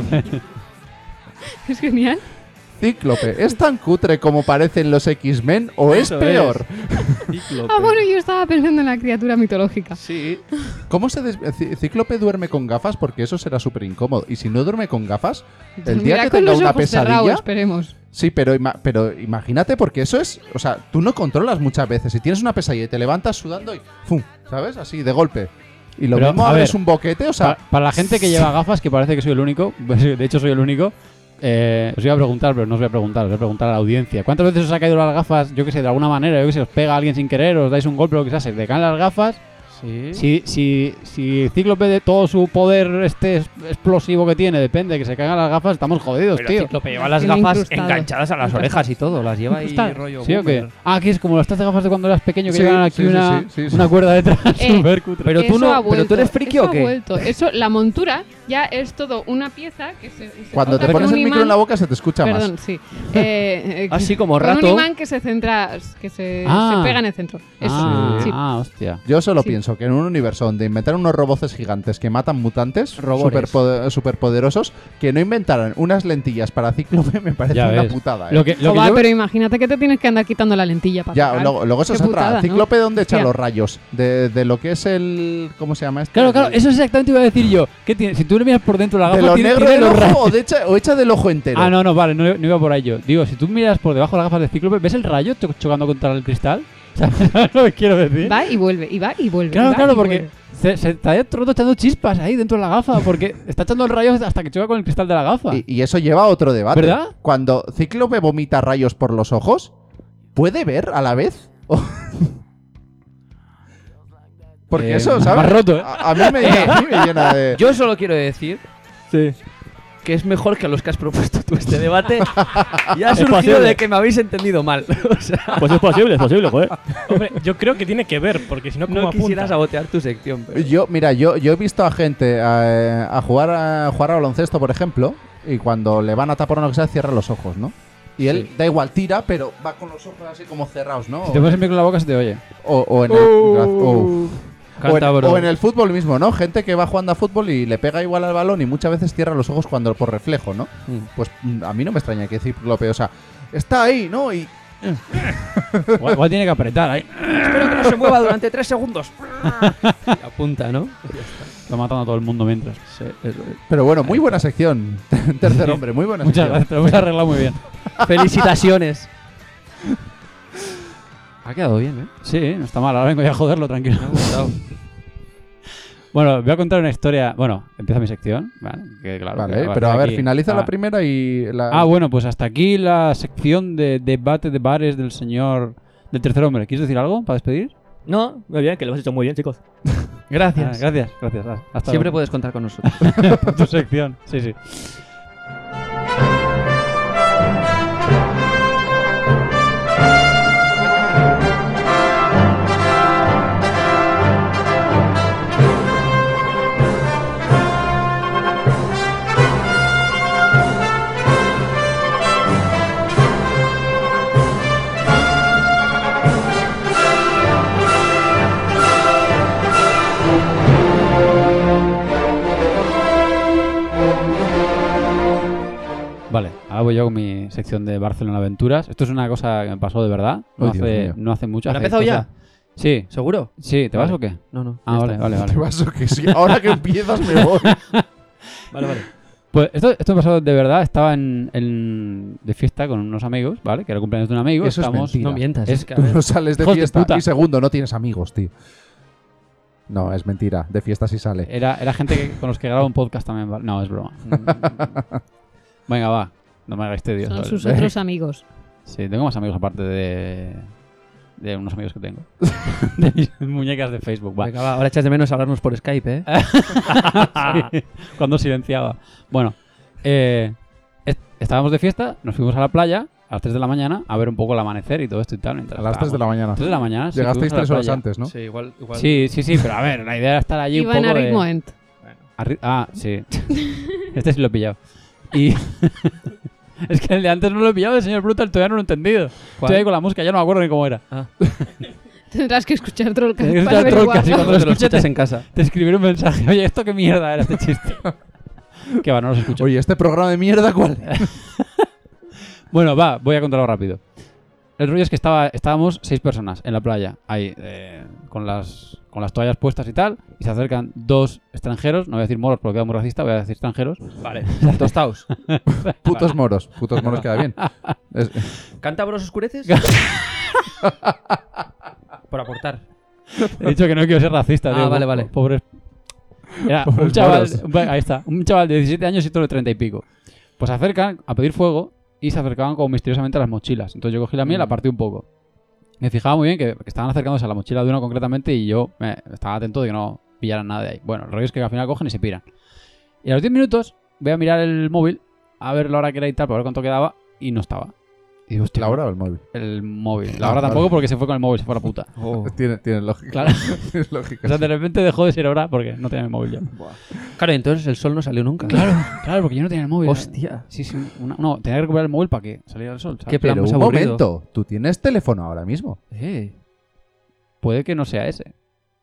Es genial. Cíclope, ¿es tan cutre como parecen los X-Men o es Eso peor? Ah, bueno, yo estaba pensando en la criatura mitológica. Sí. ¿Cómo Cíclope duerme con gafas? Porque eso será súper incómodo. Y si no duerme con gafas, el día Mira, que con tenga los una ojos cerrados, pesadilla... esperemos. Sí, pero imagínate, porque eso es... O sea, tú no controlas muchas veces. Si tienes una pesadilla y te levantas sudando y... ¡Fum! ¿Sabes? Así, de golpe. Y lo Pero, mismo a abres ver, un boquete, o sea... Para la gente que lleva gafas, que parece que soy el único, de hecho soy el único, os iba a preguntar, pero no os voy a preguntar, os voy a preguntar a la audiencia. ¿Cuántas veces os ha caído las gafas, yo que sé, de alguna manera, yo que sé, os pega a alguien sin querer, os dais un golpe o lo que sea, se te caen las gafas? Sí. Si Cíclope de todo su poder explosivo que tiene depende de que se caigan las gafas, estamos jodidos, Pero tío. Cíclope lleva las Tiene gafas incrustado. enganchadas a las orejas y todo. Las lleva ahí Incrustado. rollo ¿Sí o qué? boomer. Ah, aquí es como las gafas de cuando eras pequeño que Sí, llevan aquí sí, sí, sí. una cuerda detrás, Eh, súper cutre. Pero tú Eso no, ha pero tú eres vuelto, friki eso o qué? ha vuelto. Eso, la montura ya es todo una pieza que se Cuando te toca pones con el un micro en la imán. boca se te escucha Perdón, más. sí. Así como con rato. un imán que se centra, que se pega en el centro. Eso. Sí. Hostia. Yo solo Sí. pienso que en un universo donde inventaron unos roboces gigantes que matan mutantes Robores. superpoderosos, que no inventaran unas lentillas para Cíclope me parece Ya una ves. putada. Lo que Joder, yo- pero imagínate que te tienes que andar quitando la lentilla para Ya, tocar. luego eso Qué es otra. putada, ¿no? Cíclope, ¿dónde echa Hostia. los rayos? De lo que es el... ¿Cómo se llama esto? Claro, eso exactamente iba a decir yo. ¿Qué tiene? Si tú le miras por dentro la ¿De gafa, lo tiene negro tiene del los ojo rayos. o echa del ojo entero? Ah, no, vale, no iba por ahí yo. Digo, si tú miras por debajo de las gafas de Cíclope, ¿ves el rayo chocando contra el cristal? ¿Sabes lo que quiero decir? Va y vuelve, y va y vuelve. y Claro, va claro, y porque vuelve. se está todo echando chispas ahí dentro de la gafa, porque está echando el rayo hasta que choca con el cristal de la gafa. Y eso lleva a otro debate. ¿Verdad? Cuando Cíclope vomita rayos por los ojos, ¿puede ver a la vez? Porque eso, me ¿sabes? has roto, ¿eh? A mí me llena de... Yo solo quiero decir Sí. que es mejor que los que has propuesto tú este debate. Y ha Es surgido posible. de que me habéis entendido mal. O sea, Pues es posible, joder. Hombre, yo creo que tiene que ver, porque si no, ¿cómo no quisiera apunta? sabotear tu sección. Pero... Yo he visto a gente a jugar a baloncesto, por ejemplo, y cuando le van a tapar o lo que sea, cierra los ojos, ¿no? Y él, da igual, tira, pero va con los ojos así como cerrados, ¿no? Si te pones el micro en la boca se te oye. O en el... Cántabro. O en el fútbol mismo, ¿no? Gente que va jugando a fútbol y le pega igual al balón y muchas veces cierra los ojos cuando por reflejo, ¿no? Pues a mí no me extraña que Cíclope, o sea, está ahí, ¿no? Y Igual tiene que apretar ahí. Espero que no se mueva durante 3 segundos. Apunta, ¿no? Está matando a todo el mundo mientras. Sí, eso es. Pero bueno, muy buena sección. Tercer hombre, muy buena Muchas sección. gracias, te lo hemos arreglado muy bien. Felicitaciones. Ha quedado bien, ¿eh? Sí, no está mal. Ahora vengo ya a joderlo, tranquilo. Me ha gustado. Bueno, voy a contar una historia. Bueno, empieza mi sección. Vale, que claro, Vale, que pero a ver, aquí. finaliza la primera y la... Ah, bueno, pues hasta aquí la sección de debate de bares del señor del tercer hombre. ¿Quieres decir algo para despedir? No, muy bien, que lo has hecho muy bien, chicos. Gracias. Gracias. Hasta Siempre luego. puedes contar con nosotros. Por tu sección. Sí, sí. Vale, ahora voy yo con mi sección de Barcelona Aventuras. Esto es una cosa que me pasó de verdad. No, Oh, Dios mío. no hace mucho. ¿Pero ha hace empezado ya? cosa- Sí. ¿Seguro? Sí, ¿te vas Vale. o qué? No. Ah, ya vale, está. vale. Te vas o que sí. Ahora que empiezas me voy. Vale. Pues esto me pasó de verdad. Estaba de fiesta con unos amigos, ¿vale? Que era el cumpleaños de un amigo. Eso es Estamos... mentira. No mientas. Es Es que, a Tú ver. no sales de Hijos de fiesta. puta. Y segundo, no tienes amigos, tío. No, es mentira. De fiesta sí sale. Era gente con los que grabo un podcast también, ¿vale? No, es broma. Venga, va. No me hagáis tedios. Son ¿vale? sus otros amigos. Sí, tengo más amigos aparte de unos amigos que tengo. De mis muñecas de Facebook, va. Venga, va, ahora echas de menos hablarnos por Skype, ¿eh? Sí, cuando silenciaba. Bueno, estábamos de fiesta, nos fuimos a la playa a las 3 de la mañana a ver un poco el amanecer y todo esto y tal. A las 3 de la mañana. 3 de la mañana. sí, Llegasteis fuimos a la 3 horas playa. antes, ¿no? Sí, igual. Sí, pero a ver, la idea era estar allí un Iban poco a de... ritmo Ent. Sí. Este sí lo he pillado. Y... es que el de antes no lo he pillado, el señor Brutal todavía no lo he entendido. Estoy ahí con la música, ya no me acuerdo ni cómo era. Tendrás que escuchar Trollcast Tendrás que para escuchar Trollcast, averiguarlo. y cuando lo Te lo escuches escuchas en casa. te escribiré un mensaje. Oye, ¿esto qué mierda era este chiste? Que va, no los escucho. Oye, ¿este programa de mierda cuál? Bueno, va, voy a contarlo rápido. El rollo es que estábamos 6 personas en la playa, ahí, con las toallas puestas y tal, y se acercan 2 extranjeros, no voy a decir moros porque queda muy racista, voy a decir extranjeros. Vale. Tostaos. Putos moros queda bien. ¿Cántabros oscureces? Por aportar. He dicho que no quiero ser racista, Ah, tío. vale. Pobres. Era Pobres un chaval, moros. ahí está, un chaval de 17 años y otro de 30 y pico. Pues se acercan a pedir fuego y se acercaban como misteriosamente a las mochilas. Entonces yo cogí la mía y la partí un poco. Me fijaba muy bien que estaban acercándose a la mochila de uno concretamente y yo estaba atento de que no pillaran nada de ahí. Bueno, el rollo es que al final cogen y se piran. Y a los 10 minutos voy a mirar el móvil, a ver la hora que era y tal, para ver cuánto quedaba, y no estaba. Y digo, hostia, ¿La hora o el móvil? el móvil. La Ah, hora vale. tampoco porque se fue con el móvil, se fue a la puta. Tiene lógica. Claro. Tiene lógica. O sea, de repente dejó de ser hora porque no tenía el móvil ya. Claro, entonces el sol no salió nunca. Claro, porque yo no tenía el móvil. Hostia. Sí, no, tenía que recuperar el móvil para que saliera el sol. ¿sabes? Qué plan Pero más un aburrido. momento, tú tienes teléfono ahora mismo. Puede que no sea ese.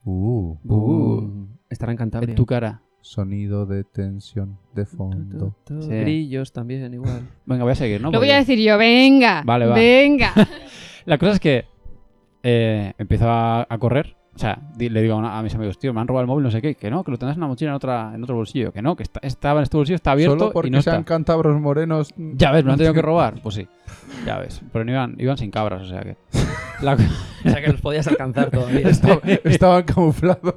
Estará encantado. En tu cara. Sonido de tensión de fondo. Sí. Grillos también, igual. Venga, voy a seguir, ¿no? Lo voy Porque- a decir yo, venga. Vale, va. Venga. La cosa es que empiezo a correr. O sea, le digo a mis amigos, tío, me han robado el móvil, no sé qué. Que no, que lo tendrás en una mochila en otro bolsillo. Que no, que estaba en este bolsillo, está abierto Solo porque y no sean está. cántabros morenos. Ya ves, me lo han tenido que robar. Pues sí, ya ves. Pero no iban sin cabras, o sea que... La... O sea que los podías alcanzar todavía. Estaban camuflados.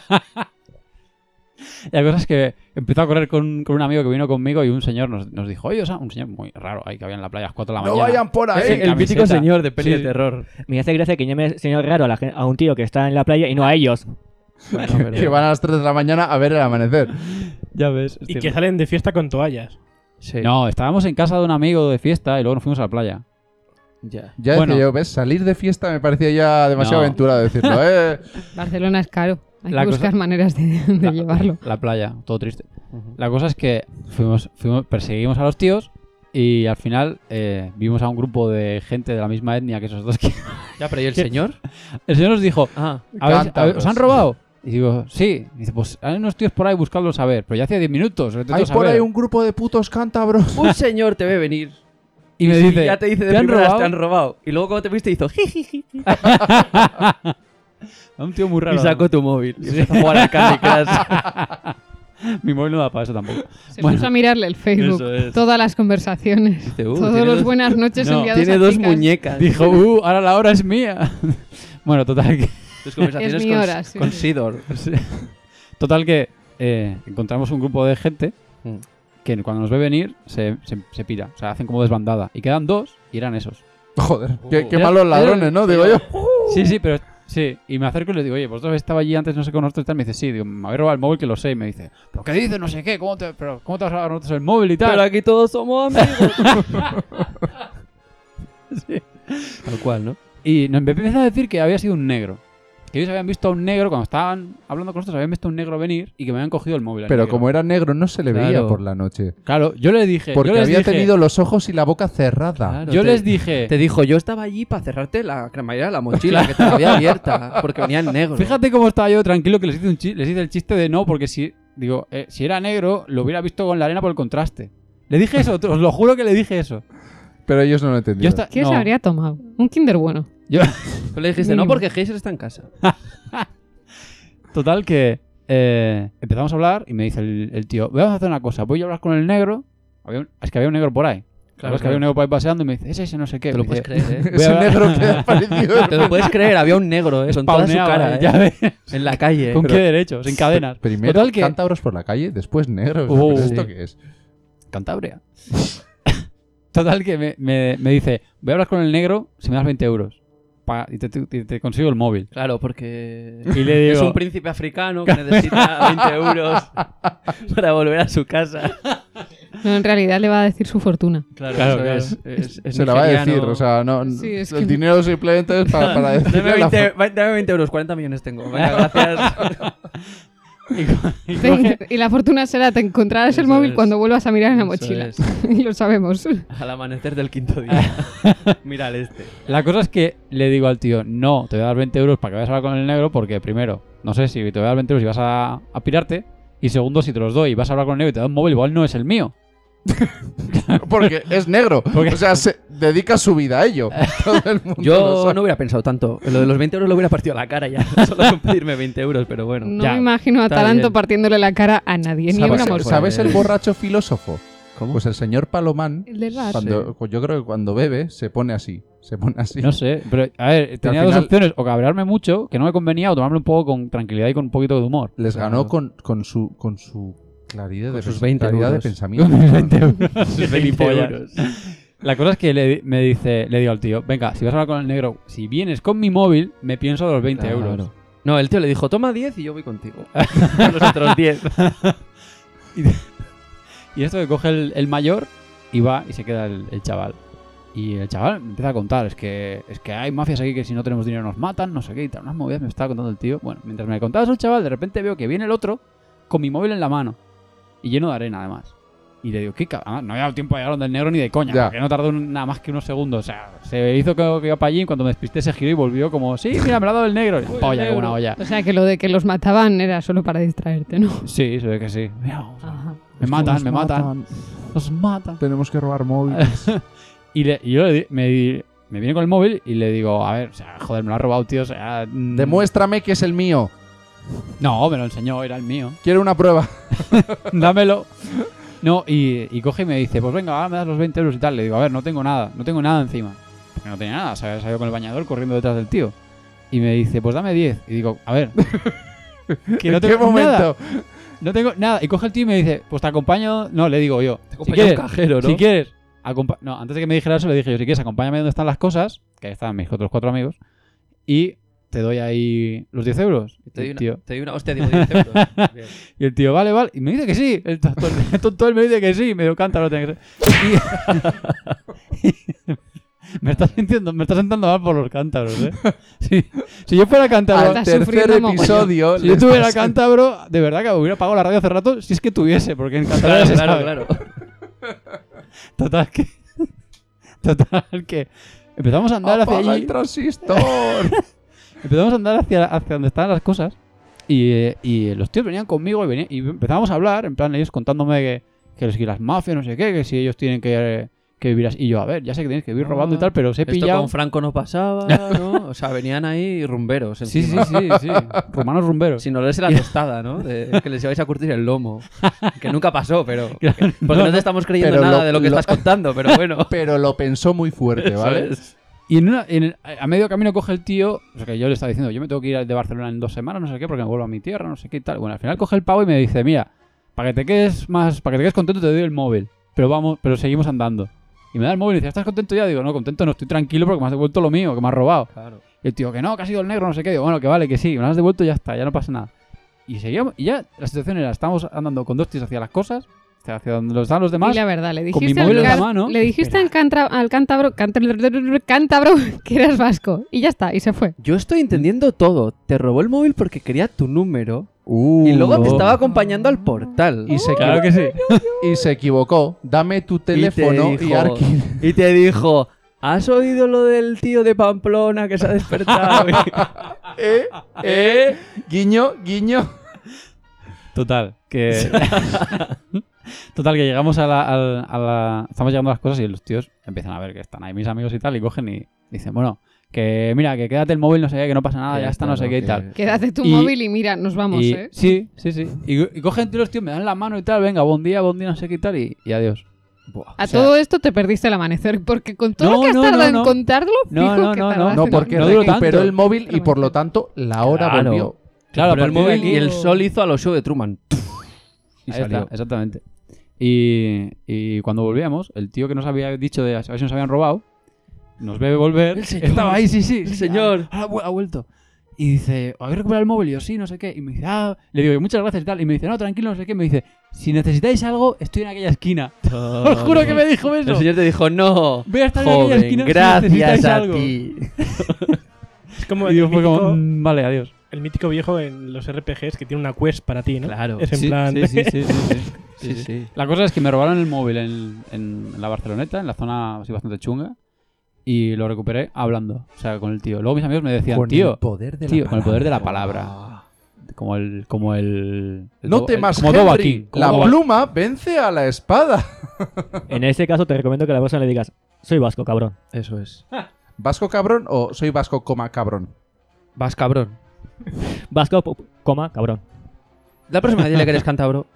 La cosa es que empezó a correr con un amigo que vino conmigo y un señor nos dijo, oye, o sea, un señor muy raro ahí que había en la playa a las 4 de la No mañana. vayan por ahí. Sin El mítico camiseta. señor de peli Sí. de terror. Me hace gracia que llame señor raro a un tío que está en la playa y no a ellos. Que van a las 3 de la mañana a ver el amanecer. Ya ves. Y que salen de fiesta con toallas. Sí. No, estábamos en casa de un amigo de fiesta y luego nos fuimos a la playa. Ya. Ya Bueno. decía yo, ¿ves? Salir de fiesta me parecía ya demasiado No. aventura decirlo, Barcelona es caro. Hay La que cosa- buscar maneras de llevarlo. La playa, todo triste. La cosa es que perseguimos a los tíos y al final vimos a un grupo de gente de la misma etnia que esos dos que... Ya, pero ¿y el señor? El señor nos dijo, Ah. a ver, ¿os han robado? Y digo, sí. Y dice, pues hay unos tíos por ahí buscándolos a ver. Pero ya hacía 10 minutos. vete tú Hay a por saber. ahí un grupo de putos cántabros. Un señor te ve venir. Y me Sí, dice, ya te dice de ¿te han primeras, robado? te han robado. Y luego cuando te viste hizo jijiji. Un tío muy raro. Y sacó tu móvil. Y empezó a jugar al Candy Crush. Mi móvil no da para eso tampoco. Se puso a mirarle el Facebook, eso es. todas las conversaciones, Dice, todos tiene los dos- buenas noches No, enviados Tiene a dos chicas. muñecas. Dijo, ahora la hora es mía. Bueno, total que... Tus conversaciones Es mi con, hora, sí, con sí. Sidor. Sí. Total que encontramos un grupo de gente Mm. que cuando nos ve venir se pira. O sea, hacen como desbandada. Y quedan 2 y eran esos. Joder, qué Era- malos ladrones, ¿no? Digo yo. Sí, pero... Sí, y me acerco y le digo, oye, vosotros estaba allí antes, no sé con nosotros y tal. Me dice, sí, digo, me habéis robado el móvil que lo sé. Y me dice, ¿pero qué dices? No sé qué, ¿cómo te vas a robar nosotros el móvil y tal? Pero aquí todos somos amigos. Sí. Tal cual, ¿no? Y nos empieza a decir que había sido un negro. Que ellos habían visto a un negro, cuando estaban hablando con nosotros, habían visto a un negro venir y que me habían cogido el móvil. al Pero negro. como era negro, no se le veía Claro. por la noche. Claro, yo le dije... Porque yo les había dije- tenido los ojos y la boca cerrada. Claro, Yo te- les dije... Te dijo, yo estaba allí para cerrarte la cremallera de la mochila, que te la había abierta, porque venía en negro. Fíjate cómo estaba yo tranquilo que les hice el chiste de no, porque si era negro, lo hubiera visto con la arena por el contraste. Le dije eso, os lo juro que le dije eso. Pero ellos no lo entendieron. ¿Qué no. se habría tomado? Un Kinder bueno. Yo- Tú le dijiste, no, porque Heiser está en casa. Total que empezamos a hablar y me dice el tío, vamos a hacer una cosa, voy a hablar con el negro. Es que había un negro por ahí. Claro, Es que había un negro por ahí paseando y me dice, ese no sé qué. Te lo Me puedes dice, creer, ¿eh? voy a Ese hablar- negro que ha aparecido. Te lo puedes creer, había un negro, con toda su Spawneaba, cara, ya ves. en la calle. ¿Con qué derechos? Sin cadenas. Primero Total que... cántabros por la calle, después negros. Oh, ¿Esto sí. qué es? Cantabria. Total que me dice, voy a hablar con el negro si me das 20 euros. Y te consigo el móvil. Claro, porque Y le es digo, un príncipe africano que necesita 20 euros para volver a su casa. No, en realidad le va a decir su fortuna. Claro. Es Se la va a decir, nigeriano. o sea, no, Sí, es el que- dinero simplemente es para decirle Dame la 20 euros, 40 millones tengo. Venga, gracias. y coge- Y la fortuna será te encontrarás el Eso móvil es. cuando vuelvas a mirar en la Eso mochila. es. Y lo sabemos. Al amanecer del quinto día. Mira al este. La cosa es que le digo al tío, no, te voy a dar 20 euros para que vayas a hablar con el negro porque primero, no sé si te voy a dar 20 euros y vas a pirarte. Y segundo, si te los doy y vas a hablar con el negro y te da un móvil, igual no es el mío. Porque es negro. Porque- O sea, se dedica su vida a ello. Todo el mundo lo Yo sabe. no hubiera pensado tanto. Lo de los 20 euros lo hubiera partido a la cara ya. Solo con pedirme 20 euros, pero bueno. No Ya, me imagino a está Taranto bien. partiéndole la cara a nadie, ni a ¿Sabes, una mosca. ¿sabes el borracho filósofo? ¿Cómo? Pues el señor Palomán, El del bar. yo creo que cuando bebe, se pone así. Se pone así. No sé, pero a ver, tenía al dos final- opciones, o cabrearme mucho, que no me convenía, o tomarme un poco con tranquilidad y con un poquito de humor. Les ganó Claro. con su claridad, Con de, sus 20 claridad de euros. pensamiento. 20 euros. 20 euros. La cosa es que le digo al tío, venga, si vas a hablar con el negro, si vienes con mi móvil, me pienso de los 20 Claro. euros. No, el tío le dijo, toma 10 y yo voy contigo. Los otros 10. Y esto que coge el mayor y va y se queda el chaval. Y el chaval me empieza a contar, es que hay mafias aquí que si no tenemos dinero nos matan, no sé qué y tal. Unas movidas me estaba contando el tío. Bueno, mientras me contaba eso el chaval, de repente veo que viene el otro con mi móvil en la mano. Y lleno de arena, además. Y le digo, ¿qué cabrón? No había dado tiempo a llegar donde el negro ni de coña, Ya. porque no tardó nada más que unos segundos. O sea, se hizo que iba para allí y cuando me despisté se giró y volvió como, sí, mira, me lo ha dado el negro. Y, polla, una olla. O sea, que lo de que los mataban era solo para distraerte, ¿no? Sí, se ve que sí. Mira, Ajá. me matan, me matan. Los matan. Tenemos que robar móviles. Y yo me viene con el móvil y le digo, a ver, o sea, joder, me lo ha robado, tío. O sea, Demuéstrame que es el mío. No, me lo enseñó, era el mío. Quiero una prueba. Dámelo. No, y coge y me dice, pues venga, ahora me das los 20 euros y tal. Le digo, a ver, no tengo nada encima. Porque no tenía nada, o sea, salido con el bañador corriendo detrás del tío. Y me dice, pues dame 10. Y digo, a ver, que no ¿En qué tengo nada. momento? No tengo nada. Y coge el tío y me dice, pues te acompaño. No, le digo yo. Si acompaña quieres, un cajero, ¿no? Si quieres, no, antes de que me dijera eso, le dije yo, si quieres, acompáñame donde están las cosas, que ahí están mis otros 4 amigos, y te doy ahí los 10 euros. Te doy Y el tío, una hostia, digo 10 euros. Bien. y el tío, vale. Y me dice que sí. El tonto él me dice que sí. Me dio cántaro. Tiene que ser. Y- me está sentando mal por los cántabros, ¿eh? Si yo fuera cántabro, Estás Tercer sufriendo mogollón. episodio. si yo tuviera cántabro, de verdad que hubiera pagado la radio hace rato, si es que tuviese, porque en Cantabria se sabe. Claro. Total que empezamos a andar hacia ¡Apaga allí. el transistor! Empezamos a andar hacia donde estaban las cosas y los tíos venían conmigo y empezamos a hablar, en plan ellos contándome que si las mafias, no sé qué, que si ellos tienen que que vivirás. Y yo, a ver, ya sé que tienes que vivir robando y tal, pero os he Esto pillado. con Franco no pasaba, ¿no? O sea, venían ahí rumberos. Sí, sí, encima. sí. Rumanos rumberos. Sin olerse la tostada, ¿no? De que les lleváis a curtir el lomo. Que nunca pasó, pero... Claro, Porque no te estamos creyendo pero nada lo- de lo que lo- estás contando, pero bueno. Pero lo pensó muy fuerte, Eso ¿vale? es. Y a medio camino coge el tío, o sea que yo le estaba diciendo, yo me tengo que ir de Barcelona en 2 semanas, no sé qué, porque me vuelvo a mi tierra, no sé qué y tal. Bueno, al final coge el pavo y me dice, mira, para que te quedes contento te doy el móvil, pero seguimos andando. Y me da el móvil y dice, ¿estás contento ya? Digo, no, contento no, estoy tranquilo porque me has devuelto lo mío, que me has robado. Claro. Y el tío, que no, ha sido el negro, no sé qué. Digo, bueno, que vale, que sí, me lo has devuelto y ya está, ya no pasa nada. Y seguíamos, y ya la situación era, estábamos andando con 2 tíos hacia las cosas, hacia donde estaban los demás. Y la verdad, le con mi dijiste, móvil en la al, mano. le dijiste al cántabro que eras vasco. Y ya está, y se fue. Yo estoy entendiendo todo. Te robó el móvil porque quería tu número Y y luego te estaba acompañando al portal. Y se Claro que sí. Y se equivocó. Dame tu teléfono y, y te dijo, ¿has oído lo del tío de Pamplona que se ha despertado? Guiño, guiño. Total, que... Total, que llegamos a la... Estamos llegando a las cosas y los tíos empiezan a ver que están ahí mis amigos y tal, y cogen y dicen, bueno, que mira, que quédate el móvil, no sé qué, que no pasa nada, ya está, no sé qué y tal. Quédate tu Y- móvil y mira, nos vamos, Y, ¿eh? sí. Y cogen tío, los tíos, me dan la mano y tal, venga, buen día, no sé qué y tal, y adiós. Buah, A o sea, todo esto te perdiste el amanecer, porque con todo No, lo que has no, tardado no. en contarlo, No, fijo no, que no, tardaste No, en porque no duró recuperó tanto. el móvil y por lo tanto la hora Claro. volvió. Claro, Pero a el partir de móvil aquí- y el sol hizo a los show de Truman. Y Ahí salió. está, exactamente. Y cuando volvíamos, el tío que nos había dicho de a ver si nos habían robado, nos ve volver. El señor. Estaba ahí, sí. El señor. Ha vuelto. Y dice, ¿habéis recuperado el móvil? Y yo, sí, no sé qué. Y me dice, le digo, muchas gracias y tal. Y me dice, no, tranquilo, no sé qué. Me dice, si necesitáis algo, estoy en aquella esquina. Os juro que me dijo eso. El señor te dijo, no, Voy a estar en aquella joven, esquina si gracias necesitáis a algo. ti. Es como Y el yo fue mítico, como, vale, adiós. el mítico viejo en los RPGs que tiene una quest para ti, ¿no? Claro. Es en Sí, plan... sí. La cosa es que me robaron el móvil en la Barceloneta, en la zona así bastante chunga, y lo recuperé hablando, o sea, con el tío. Luego mis amigos me decían, Con tío, el poder de la tío, con el poder de la palabra. palabra. Como el No temas, como Henry. Dovahkiin, como La Dovahkiin. pluma vence a la espada. En ese caso te recomiendo que a la persona le digas, soy vasco, cabrón. Eso es. ¿Vasco cabrón o soy vasco, cabrón? Vas cabrón. Vasco, cabrón. La próxima dile que eres cántabro.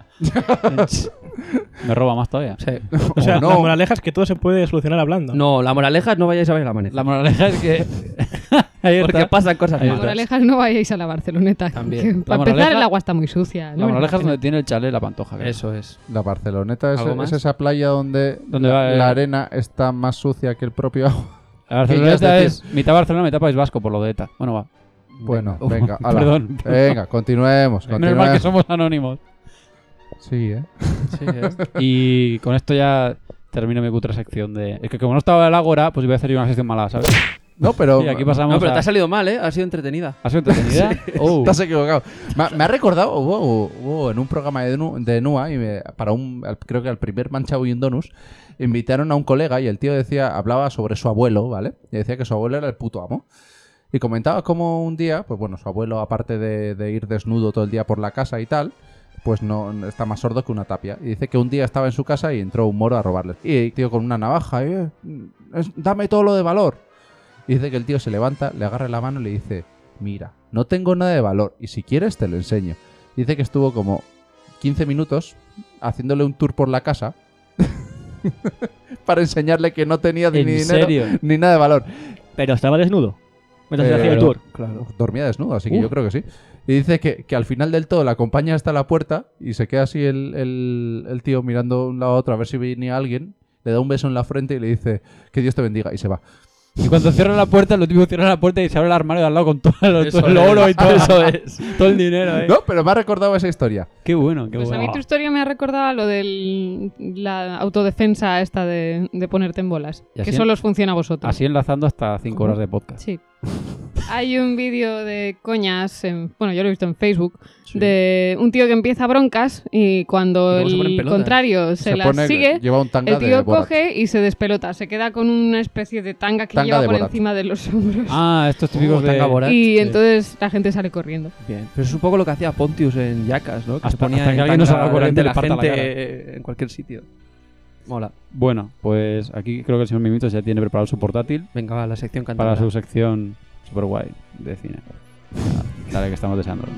Me roba más todavía. Sí. O sea, O no. la moraleja es que todo se puede solucionar hablando. No, la moraleja es no vayáis a ver el amanecer. La moraleja es que ahí Porque está. pasan cosas Ahí La malas. moraleja es no vayáis a la Barceloneta. También. que La para empezar, moraleja- el agua está muy sucia. La moraleja es donde tiene el chalet la Pantoja. creo. Eso es. La Barceloneta ¿Algo es más? esa playa donde Donde va, la arena está más sucia que el propio agua. La Barceloneta ¿Qué quieres es mitad Barcelona, mitad País Vasco, por lo de ETA. Bueno, va. Bueno, venga, ala. Perdón. Venga, continuemos. Menos mal que somos anónimos. Sí, ¿eh? Sí, Y con esto ya termino mi cutre sección de... Es que como no estaba el Ágora, pues iba a hacer yo una sección mala, ¿sabes? No, pero... Y aquí pasamos No, pero a... te ha salido mal, ¿eh? Ha sido entretenida. ¿Ha sido entretenida? Oh. Estás equivocado. Me ha recordado, hubo en un programa de NUA, creo que al primer Manchao y un Donus, invitaron a un colega y el tío hablaba sobre su abuelo, ¿vale? Y decía que su abuelo era el puto amo. Y comentaba cómo un día, pues bueno, su abuelo, aparte de ir desnudo todo el día por la casa y tal, pues no está más sordo que una tapia. Y dice que un día estaba en su casa y entró un moro a robarle. Y el tío con una navaja, dame todo lo de valor. Y dice que el tío se levanta, le agarra la mano y le dice, mira, no tengo nada de valor y si quieres te lo enseño. Dice que estuvo como 15 minutos haciéndole un tour por la casa para enseñarle que no tenía ni ¿En dinero serio? ni nada de valor. Pero estaba desnudo. Mientras hacía el tour. Claro. Dormía desnudo, así que yo creo que sí. Y dice que al final del todo la acompaña hasta la puerta y se queda así el tío mirando de un lado a otro a ver si venía alguien, le da un beso en la frente y le dice que Dios te bendiga y se va. Y cuando cierran la puerta, lo típico cierran la puerta y se abre el armario de al lado con todo el Eso oro es. y todo Eso es. todo el dinero, ¿eh? No, pero me ha recordado esa historia. Qué bueno, qué Pues a bueno. mí tu historia me ha recordado a lo de la autodefensa esta de ponerte en bolas. Y así Que solo os funciona a vosotros. Así enlazando hasta 5 horas de podcast. Sí. Hay un vídeo de coñas, bueno, yo lo he visto en Facebook, de un tío que empieza broncas y cuando Y luego se pone en el pelotas. contrario se las sigue, lleva un tanga el de tío Borat. coge y se despelota. Se queda con una especie de tanga que Tanga lleva de por Borat. encima de los hombros. Ah, estos típicos de... tanga Borat. Y entonces la gente sale corriendo. Bien. Pero es un poco lo que hacía Pontius en Jackass, ¿no? Que Hasta- se ponía hasta que en alguien nos tanga haga corriente y delante de le la parta la gente en cualquier sitio. Mola. Bueno, pues aquí creo que el señor Mimitos ya tiene preparado su portátil Venga, va, la sección cantadora. para su sección super guay de cine. Dale, que estamos deseándolo.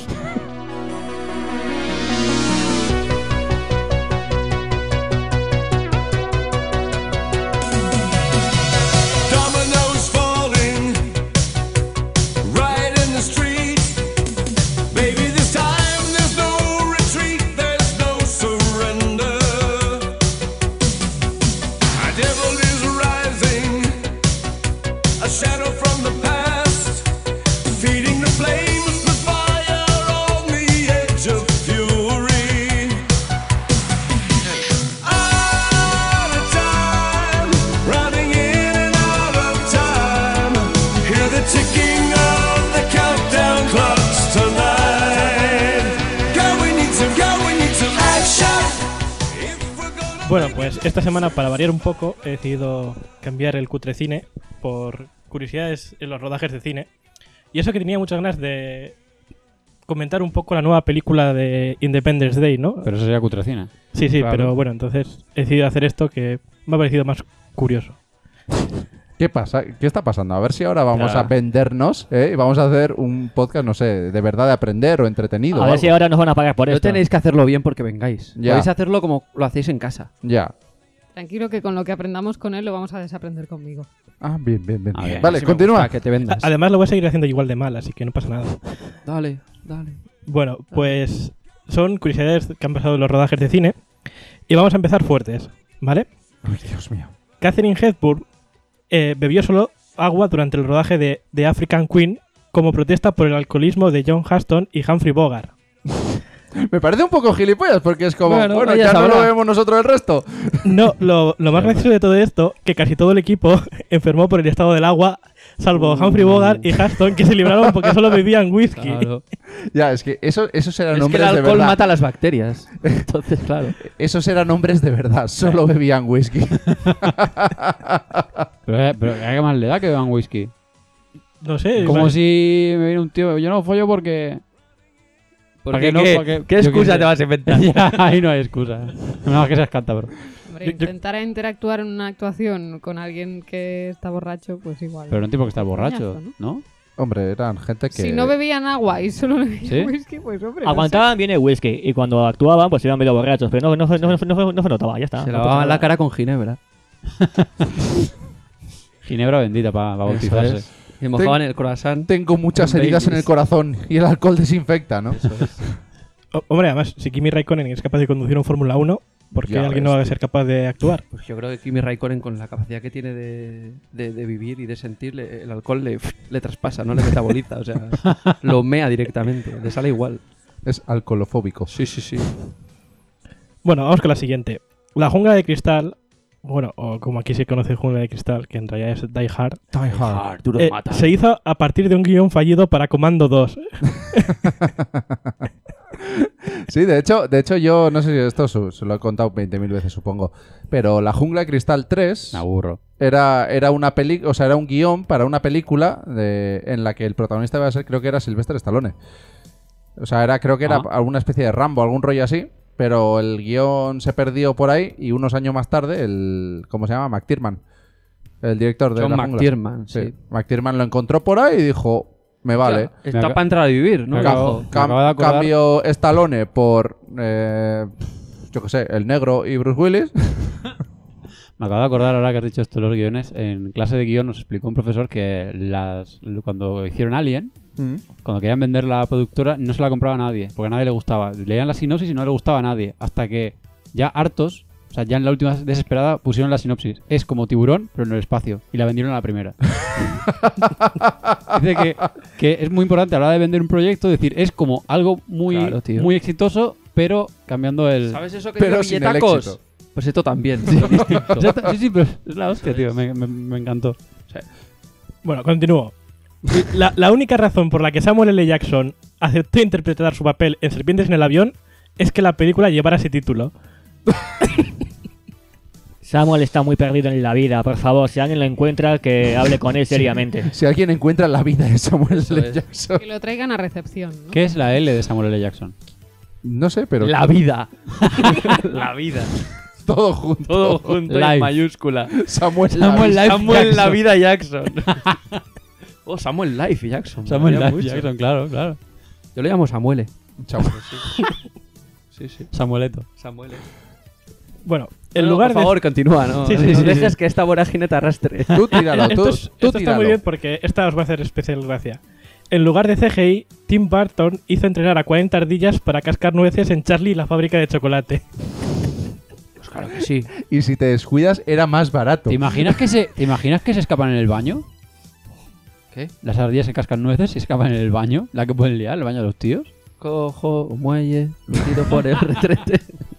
Dominoes falling right in the street. Baby, this time there's no retreat, there's no surrender. A devil is rising, a shadow from the past, feeding the flames with fire on the edge of fury. Out of time, running in and out of time. Hear the ticking of the countdown clocks tonight. Girl, we need some action. If we're gonna Bueno, pues esta semana, para variar un poco, he decidido cambiar el cutre cine por curiosidades en los rodajes de cine. Y eso que tenía muchas ganas de comentar un poco la nueva película de Independence Day, ¿no? Pero eso sería cutrecina. Sí, Claro. pero bueno, entonces he decidido hacer esto que me ha parecido más curioso. ¿Qué pasa? ¿Qué está pasando? A ver si ahora vamos Ya. a vendernos y vamos a hacer un podcast, no sé, de verdad de aprender o entretenido. o A ver algo. si ahora nos van a pagar por No esto. tenéis que hacerlo bien porque vengáis. Ya. Podéis hacerlo como lo hacéis en casa. Ya. Tranquilo que con lo que aprendamos con él lo vamos a desaprender conmigo. Ah, bien, bien, bien. Ah, bien. Vale, Sí me continúa. gusta que te vendas. Además lo voy a seguir haciendo igual de mal, así que no pasa nada. Dale. Bueno, pues son curiosidades que han pasado en los rodajes de cine. Y vamos a empezar fuertes, ¿vale? Ay, Dios mío. Katharine Hepburn bebió solo agua durante el rodaje de The African Queen como protesta por el alcoholismo de John Huston y Humphrey Bogart. Me parece un poco gilipollas porque es como, Bueno, bueno, ella ya no sabrá. lo vemos nosotros el resto. No, lo más gracioso de todo esto, que casi todo el equipo enfermó por el estado del agua, salvo Humphrey Bogart y Huston, que se libraron porque solo bebían whisky. Claro. Ya, es que esos eran Es que el hombres de alcohol verdad. mata las bacterias. Entonces, claro. Esos eran hombres de verdad, solo bebían whisky. Pero ¿qué más le da que beban whisky? No sé. Como vale. si me viene un tío, yo no follo porque... Porque no? ¿qué, Porque- ¿qué yo excusa qué sé. te vas a inventar? Ya, ahí no hay excusa. Nada más que seas cántabro. Hombre, Yo- intentar interactuar en una actuación con alguien que está borracho, pues igual. Pero no tiene por qué estar borracho, Coñazo, ¿no? Hombre, eran gente que... Si no bebían agua y solo bebían ¿Sí? whisky, pues hombre. no Aguantaban bien el whisky y cuando actuaban pues iban medio borrachos, pero no se notaba, ya está. Se no lavaban pasa la nada. cara con ginebra. Ginebra bendita para Eso bautizarse. es. Y mojaban el croissant. Tengo muchas Con heridas en Baileys. el corazón y el alcohol desinfecta, ¿no? Hombre, además, si Kimi Raikkonen es capaz de conducir un Fórmula 1, ¿por qué Ya alguien ves, no va a tío. ser capaz de actuar? Pues yo creo que Kimi Raikkonen, con la capacidad que tiene de vivir y de sentir, el alcohol le traspasa, no le metaboliza. O sea, lo mea directamente. Le sale igual. Es alcoholofóbico. Sí, sí, sí. Bueno, vamos con la siguiente. La jungla de cristal, bueno, o como aquí se conoce jungla de cristal, que en realidad es Die Hard, Die Hard. Duro mata. se hizo a partir de un guión fallido para Comando 2. Sí, de hecho yo no sé si esto se lo he contado 20.000 veces, supongo, pero La Jungla de Cristal 3 Me aburro. era una película, o sea, era un guión para una película en la que el protagonista iba a ser, creo que era Sylvester Stallone. O sea, creo que era alguna especie de Rambo, algún rollo así, pero el guión se perdió por ahí y unos años más tarde ¿cómo se llama? McTiernan, el director de John La Jungla. McTiernan, sí. McTiernan lo encontró por ahí y dijo, me vale. Está para entrar a vivir, ¿no? Me acabo- Cajo. me acabo de acordar- Cambio Stallone por, yo qué sé, el negro y Bruce Willis. Me acabo de acordar ahora que has dicho esto de los guiones. En clase de guión nos explicó un profesor que cuando hicieron Alien, cuando querían vender la productora, no se la compraba a nadie, porque a nadie le gustaba. Leían la sinopsis y no le gustaba a nadie. Hasta que ya hartos, o sea, ya en la última desesperada, pusieron la sinopsis. Es como Tiburón, pero en el espacio. Y la vendieron a la primera. Dice que es muy importante a la hora de vender un proyecto, decir, es como algo muy, Claro, tío. muy exitoso, pero cambiando el... ¿Sabes eso que Pero dice sin el billetacos? éxito. Pues esto también. Exacto, sí, pero es la hostia, tío. Me encantó. Bueno, continúo. La única razón por la que Samuel L. Jackson aceptó interpretar su papel en Serpientes en el avión es que la película llevara ese título. Samuel está muy perdido en la vida, por favor, si alguien lo encuentra, que hable con él seriamente. Si alguien encuentra la vida de Samuel Eso L. es. Jackson. Que lo traigan a recepción, ¿no? ¿Qué es la L de Samuel L. Jackson? No sé, pero... La vida. La vida. Todo junto. Todo junto Live. en mayúscula. Samuel Samuel Live. Live Samuel La Jackson. Vida Jackson. Oh, Samuel Life Jackson. Samuel molaría Live mucho. Jackson, claro, claro. Yo le llamo Samuele. Samuel. Sí, sí. Samueleto. Samuele. Bueno, en lugar por favor, continúa, ¿no? Sí, sí, no sí, dejes sí. que esta vorágine te arrastre. Tú tíralo, tú, Esto tú está tíralo. muy bien porque esta os va a hacer especial gracia. En lugar de CGI, Tim Burton hizo entrenar a 40 ardillas para cascar nueces en Charlie y la fábrica de chocolate. Pues claro que sí. Y si te descuidas, era más barato. ¿Te imaginas que se escapan en el baño? ¿Qué? Las ardillas se cascan nueces y escapan en el baño. La que pueden liar, el baño de los tíos. Cojo un muelle, lo tiro por el retrete.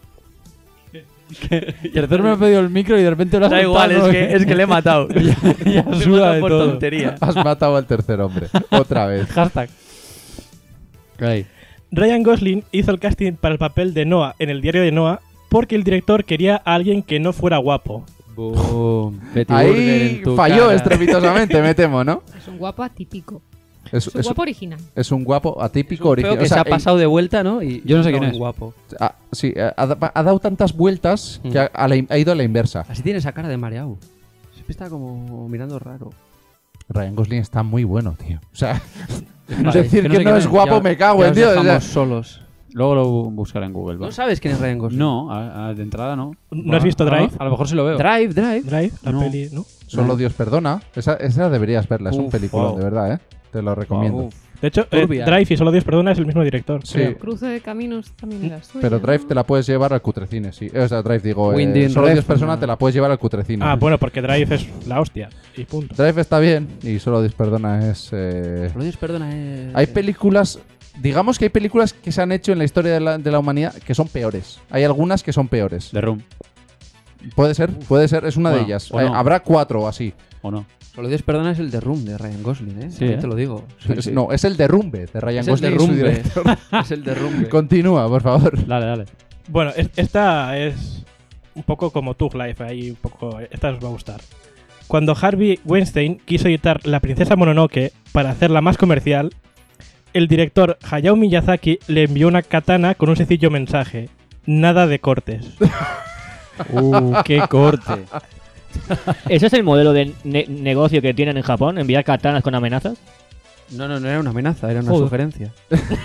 Y el me ha pedido el micro y de repente lo has Da igual, soltado, es que le he matado. ya Le he suda matado de por todo. tontería. Has matado al tercer hombre. Otra vez. Hashtag. Ok. Ryan Gosling hizo el casting para el papel de Noah en el diario de Noah porque el director quería a alguien que no fuera guapo. Boom. Betty Burger Ahí en tu falló cara. estrepitosamente, me temo, ¿no? Es un guapo atípico. Es, Es un guapo original. es un guapo atípico Feo original. que O sea, se ha pasado de vuelta, ¿no? Y Yo no sé no, quién es. Guapo. sí, ha dado tantas vueltas que ha ido a la inversa. Así tiene esa cara de mareado. Siempre está como mirando raro. Ryan Gosling está muy bueno, tío. O sea, Vale, decir que que no sé no quién es es. guapo me cago Ya en os Dios. o sea, dejamos solos. Luego lo buscaré en Google. ¿va? ¿No sabes quién es Ryan Gosling? No, de entrada no. ¿No has visto Drive? A lo mejor sí lo veo. Drive. Drive, la No. peli, ¿no? Solo Dios perdona. Esa deberías verla. Es un Uf, película, wow. de verdad, ¿eh? Te lo recomiendo. Uf. De hecho, Turbia. Drive y Solo Dios Perdona es el mismo director. Sí, creo. Cruce de caminos también era suya. pero Drive te la puedes llevar al cutrecine, sí. O sea, Drive digo, Winding solo Refn, 10 personas no. te la puedes llevar al cutrecine. Ah, bueno, porque Drive es la hostia. Y punto. Drive está bien y solo Dios perdona es... Solo Dios perdona. Hay películas... Digamos que hay películas que se han hecho en la historia de la humanidad que son peores. Hay algunas que son peores. The Room. Puede ser, es una de Bueno, ellas. o no. Habrá 4 o así. ¿O no? Solo Dios perdona es el de Room de Ryan Gosling, ¿eh? Sí, También ¿eh? te lo digo. Sí, sí. No, es el derrumbe de Ryan Es el Gosling y su derrumbe. director. Es el derrumbe. Continúa, por favor. Dale. Bueno, esta es un poco como Tug Life. Ahí un poco, esta os va a gustar. Cuando Harvey Weinstein quiso editar La Princesa Mononoke para hacerla más comercial, el director Hayao Miyazaki le envió una katana con un sencillo mensaje: nada de cortes. Qué corte. ¿Ese es el modelo de negocio que tienen en Japón? ¿Enviar katanas con amenazas? No era una amenaza, era una Joder. sugerencia.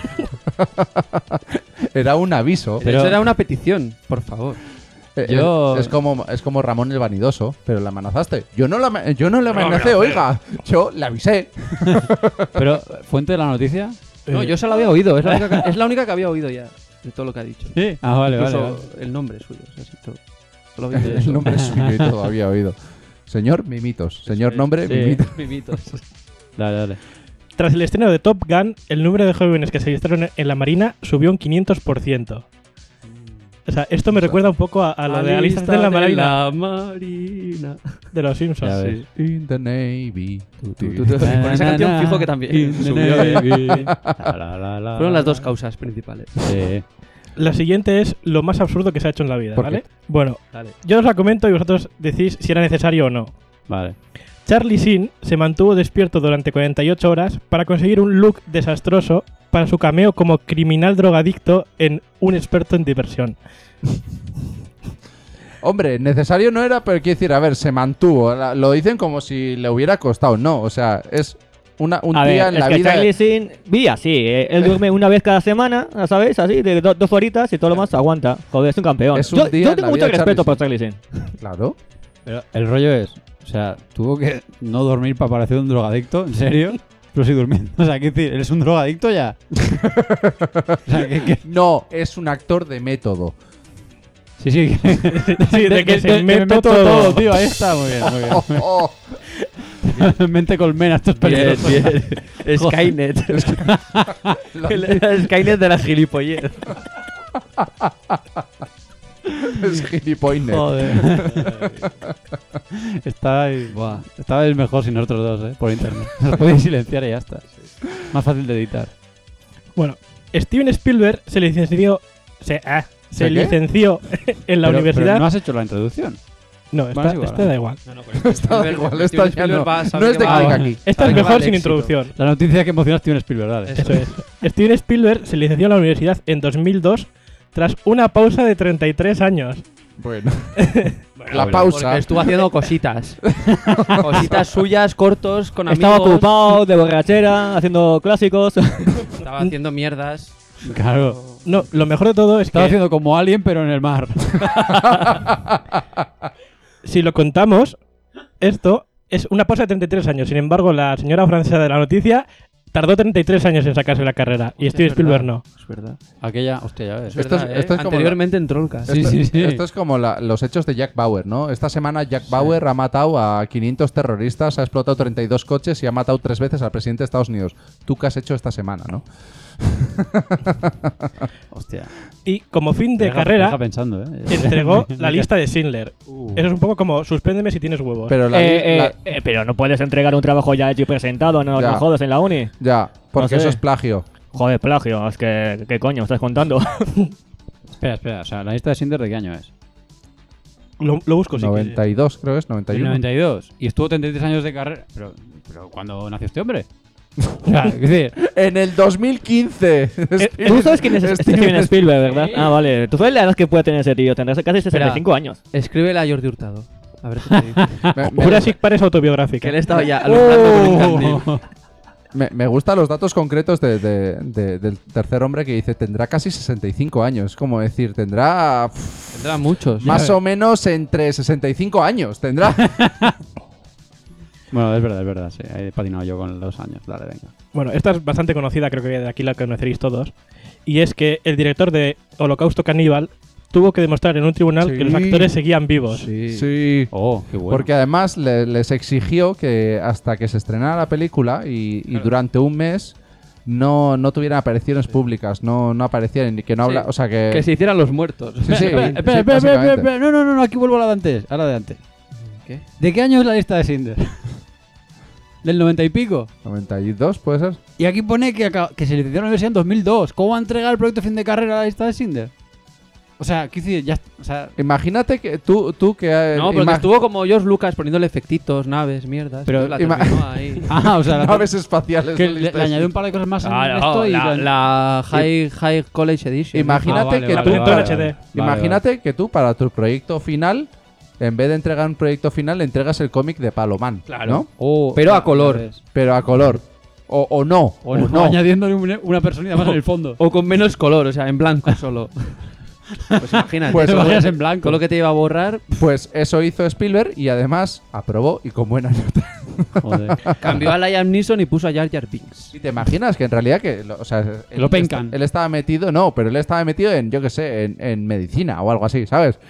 Era un aviso. Pero eso era una petición, por favor. Yo- Es como Ramón el Vanidoso, pero le amenazaste. Yo no le amenacé, oiga. Yo le avisé. Pero, ¿fuente de la noticia? No, yo se la había oído. Es la única que había oído ya de todo lo que ha dicho. Sí. Ah, vale. Incluso el nombre suyo. O sea, sí, todo. Solo había oído El eso. nombre suyo y todo había oído. Señor Mimitos. Señor nombre Sí. Mimitos. Mimitos. Dale. Tras el estreno de Top Gun, el número de jóvenes que se registraron en la Marina subió un 500%. O sea, esto me recuerda un poco a lo de Alistas en la Marina Marina. de los Simpsons. Ya ves. In the Navy. Con esa canción fijo que también subió. Fueron las dos causas principales. Sí. La siguiente es lo más absurdo que se ha hecho en la vida, ¿Por ¿vale? qué? Bueno, Dale. yo os la comento y vosotros decís si era necesario o no. Vale. Charlie Sheen se mantuvo despierto durante 48 horas para conseguir un look desastroso para su cameo como criminal drogadicto en Un experto en diversión. Hombre, necesario no era, pero quiero decir, a ver, se mantuvo. Lo dicen como si le hubiera costado. No, o sea, es un A día ver, en la es que vida. Charlie Sheen vía, sí. Él duerme una vez cada semana, ¿sabes? Así, de 2 horitas y todo lo más aguanta. Joder, es un campeón. Es un yo día en tengo la mucho vida de respeto Charlie por Charlie Sheen. Claro. Pero el rollo es, o sea, tuvo que no dormir para parecer un drogadicto, ¿en serio? Pero sí durmiendo. O sea, ¿qué decir? ¿Eres un drogadicto ya? O sea, ¿qué? No, es un actor de método. Sí. Sí, de que se me meto meto todo. tío. Ahí está, muy bien. Oh, Mente colmena, esto es peligroso. Bien. Skynet. El Skynet de la gilipollez. es gilipollas. Joder. Estabais mejor sin nosotros dos, por internet. Nos podéis silenciar y ya está. Más fácil de editar. Bueno, Steven Spielberg se licenció ¿Se qué? licenció en la Pero universidad. no has hecho la introducción. No, Bueno, esta, es igual, esta da igual. Está igual, esta ya no. No es de va, clic va. aquí. Esta Sabe es que va mejor al sin éxito. introducción. La noticia que emociona a Steven Spielberg, dale. Eso es. Steven Spielberg se licenció en la universidad en 2002 tras una pausa de 33 años. Bueno. La pausa. Porque estuvo haciendo cositas. Cositas suyas, cortos, con amigos. Estaba ocupado de borrachera, haciendo clásicos. Estaba haciendo mierdas. Claro. No, lo mejor de todo es Estaba que haciendo como Alien, pero en el mar. si lo contamos, esto es una pausa de 33 años. Sin embargo, la señora francesa de la noticia tardó 33 años en sacarse la carrera. Y Steven Spielberg no. Es verdad. Aquella, hostia, ya ves. Esto es como Anteriormente en Trollcast. Esto es como los hechos de Jack Bauer, ¿no? Esta semana Jack Bauer ha matado a 500 terroristas, ha explotado 32 coches y ha matado 3 veces al presidente de Estados Unidos. ¿Tú qué has hecho esta semana, no? Hostia. Y como fin de Deja carrera, pensando, entregó la lista de Schindler. Eso es un poco como, suspéndeme si tienes huevos. Pero, Pero no puedes entregar un trabajo ya hecho y presentado, no Ya. me jodas en la uni. Ya, porque No sé. eso es plagio. Joder, plagio, es que ¿qué coño estás contando? Espera, o sea, ¿la lista de Schindler de qué año es? Lo busco, sí. 92 creo que es, Del 91. 92. Y estuvo 33 años de carrera. Pero ¿cuándo nació este hombre? O sea, es decir, En el 2015. Tú sabes quién es Steven Spielberg, ¿verdad? Sí. Ah, vale. Tú sabes la edad que puede tener ese tío. Tendrá casi 65 años. Escríbele a Jordi Hurtado. A ver qué te dice. Jurassic Park es autobiográfica. Que él estaba ya alumbrando con un candil. Me gustan los datos concretos del tercer hombre que dice tendrá casi 65 años. Es como decir, tendrá Tendrá muchos. más o menos entre 65 años. Tendrá. bueno, es verdad, sí. He patinado yo con los años. Dale, venga. Bueno, esta es bastante conocida, creo que de aquí la conoceréis todos. Y es que el director de Holocausto Caníbal tuvo que demostrar en un tribunal que los actores seguían vivos. Sí. Oh, qué bueno. Porque además les exigió que hasta que se estrenara la película y durante un mes no tuvieran apariciones públicas, no aparecieran ni que no habla, o sea Que se hicieran los muertos. Sí, sí. Espera, básicamente. No, aquí vuelvo a la de antes. Ahora de antes. ¿Qué? ¿De qué año es la lista de Schindler? ¿Del 90 y pico? 92 puede ser. Y aquí pone que se licenció en la universidad en 2002. ¿Cómo va a entregar el proyecto de fin de carrera a la lista de Schindler? O sea, ¿qué decir? Ya, o sea, Imagínate que tú que No, porque estuvo como George Lucas poniéndole efectitos, naves, mierdas. Pero entonces la terminó ahí. o sea, naves espaciales. que de le lista de añadió un par de cosas más en Ah, esto no, y la High College Edition. Imagínate que tú vale, HD. Imagínate que tú para tu proyecto final, en vez de entregar un proyecto final, le entregas el cómic de Palomán, Claro. ¿no? Oh, Pero a ya color. ves. Pero a color. O no. O no, añadiéndole una personita más en el fondo. O con menos color, o sea, en blanco solo. Pues imagínate. Pues Te todo- vayas en blanco. Todo lo que te iba a borrar, Pues eso hizo Spielberg y además aprobó y con buena nota. Joder. cambió a Liam Neeson y puso a Jar Jar Binks. ¿Y te imaginas que en realidad o sea, Lo pencan. Él estaba metido, pero él estaba metido en, yo qué sé, en medicina o algo así, ¿sabes?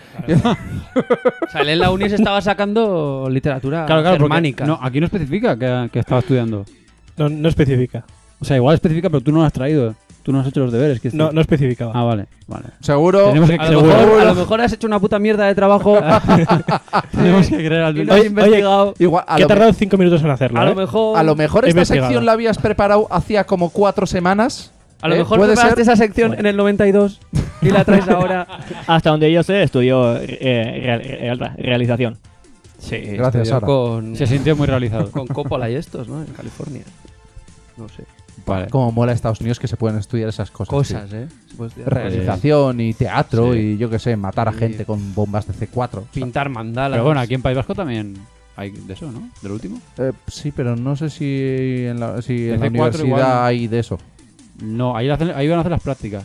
O sea, él en la uni se estaba sacando literatura Claro, porque germánica. no, aquí no especifica que estaba estudiando. No especifica. O sea, igual especifica, pero tú no lo has traído. Tú no has hecho los deberes. ¿Qué No especificaba. Ah, vale. Seguro. Tenemos que, A lo mejor has hecho una puta mierda de trabajo. tenemos que creer al y no has investigado. Igual, Que he tardado 5 minutos en hacerlo. A lo ¿eh? mejor. a lo mejor He esta investigado. sección la habías preparado hacía como 4 semanas. A lo mejor ¿Puede preparaste ser? esa sección en el 92 y la traes ahora. Hasta donde yo sé, estudió realización. Sí, Gracias, estudió Sara. con, Se sintió muy realizado. con Coppola y estos, ¿no? En California. No sé. Vale. Como mola Estados Unidos que se pueden estudiar esas cosas. Cosas, tío. ¿eh? Se puede estudiar. Realización y teatro Sí. y yo qué sé, matar a Sí. gente con bombas de C4. Pintar mandalas. Pero bueno, aquí en País Vasco también hay de eso, ¿no? Del último. Sí, pero no sé si en la, De en la C4 universidad igual, ¿no? hay de eso. No, ahí van a hacer las prácticas.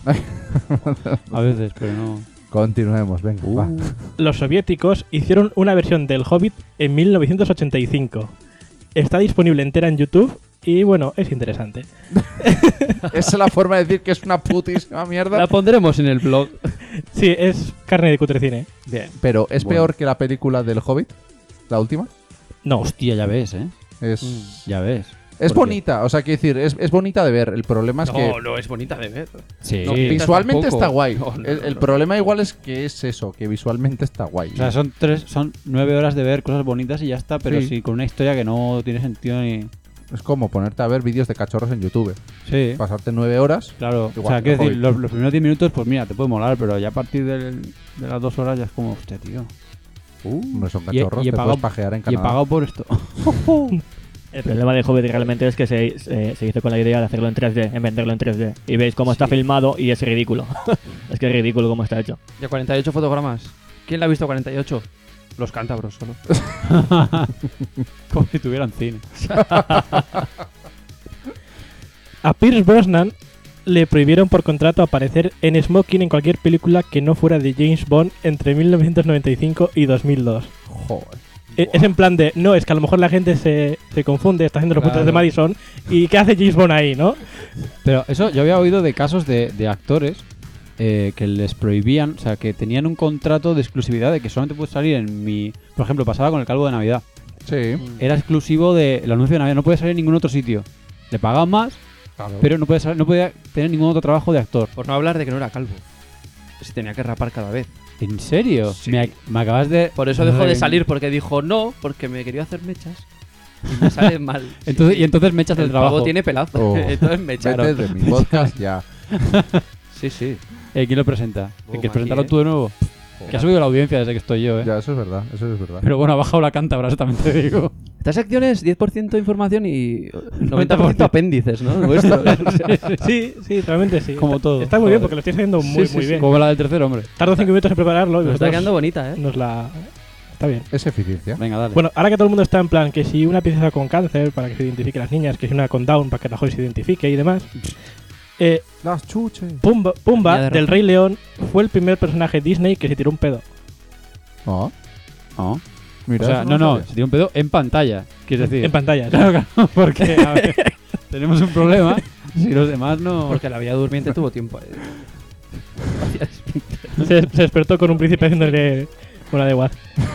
A veces, pero no. Continuemos, venga. va. Los soviéticos hicieron una versión del Hobbit en 1985. Está disponible entera en YouTube y bueno, es interesante. Esa es la forma de decir que es una putísima mierda. La pondremos en el blog. Sí, es carne de cutrecine. Bien. Pero ¿es Bueno. peor que la película del Hobbit? ¿La última? No, Hostia, ya ves, ¿eh? Es, Ya ves. es ¿Por qué? bonita, o sea, quiero decir, es bonita de ver. El problema es que No es bonita de ver. Sí. No, visualmente tampoco. está guay. No, no, el no. problema igual es que es eso, que visualmente está guay. O sea, son 9 horas de ver cosas bonitas y ya está, pero Sí. sí con una historia que no tiene sentido ni. Es como ponerte a ver vídeos de cachorros en YouTube. Sí. Pasarte 9 horas. Claro, Igual o sea, que quiero decir, Hobbit. los primeros 10 minutos, pues mira, te puede molar, pero ya a partir de las 2 horas ya es como, hostia, tío. No son Y he cachorros, te pagado- puedes pajear en Y he Canadá. pagado por esto. El problema de Hobbit realmente es que se hizo con la idea de hacerlo en 3D, en venderlo en 3D. Y veis cómo está filmado y es ridículo. Es que es ridículo cómo está hecho. ¿Y a 48 fotogramas? ¿Quién la ha visto 48? Los cántabros solo. Como si tuvieran cine. A Pierce Brosnan le prohibieron por contrato aparecer en smoking en cualquier película que no fuera de James Bond entre 1995 y 2002. Joder. Es en plan de, no, es que a lo mejor la gente se confunde, está haciendo los putos de Madison, y ¿qué hace James Bond ahí, no? Pero eso, yo había oído de casos de actores que les prohibían, o sea, que tenían un contrato de exclusividad de que solamente puede salir en mi... Por ejemplo, pasaba con el Calvo de Navidad. Sí. Era exclusivo del anuncio de Navidad, no puede salir en ningún otro sitio. Le pagaban más, Claro. pero no podía tener ningún otro trabajo de actor. Por no hablar de que no era calvo. Se tenía que rapar cada vez. ¿En serio? Sí. Me acabas de... Por eso dejó de salir, porque dijo no, porque me quería hacer mechas. Y me sale mal. Entonces, y entonces me echas del el trabajo. pavo tiene pelazo. Oh. Entonces me echaron. Vete de mi podcast ya. Sí, sí. ¿Quién lo presenta? Boom, ¿Quieres presentarlo aquí, tú de nuevo? Que ha subido la audiencia desde que estoy yo, Ya, eso es verdad, eso es verdad. Pero bueno, ha bajado la cántabra, eso también te digo. Esta sección es 10% información y 90% apéndices, ¿no? Nuestro. Sí, realmente sí. Como todo. Está muy bien porque lo estoy haciendo muy bien. Como la del tercer hombre. Tardo 5 minutos en prepararlo y Nos está vosotros quedando bonita, ¿eh? Está bien. Es eficiencia. Venga, dale. Bueno, ahora que todo el mundo está en plan que si una princesa con cáncer para que se identifique las niñas, que si una con Down para que la joven se identifique y demás. Las chuches. Pumba Niña de del rojo. Rey León fue el primer personaje Disney que se tiró un pedo. Oh, No. mira. O sea, eso no, sabía. se tiró un pedo en pantalla, quieres decir. En pantalla. Claro, porque a ver, tenemos un problema si los demás no... Porque la Bella Durmiente tuvo tiempo. se despertó con un príncipe haciéndole una de igual.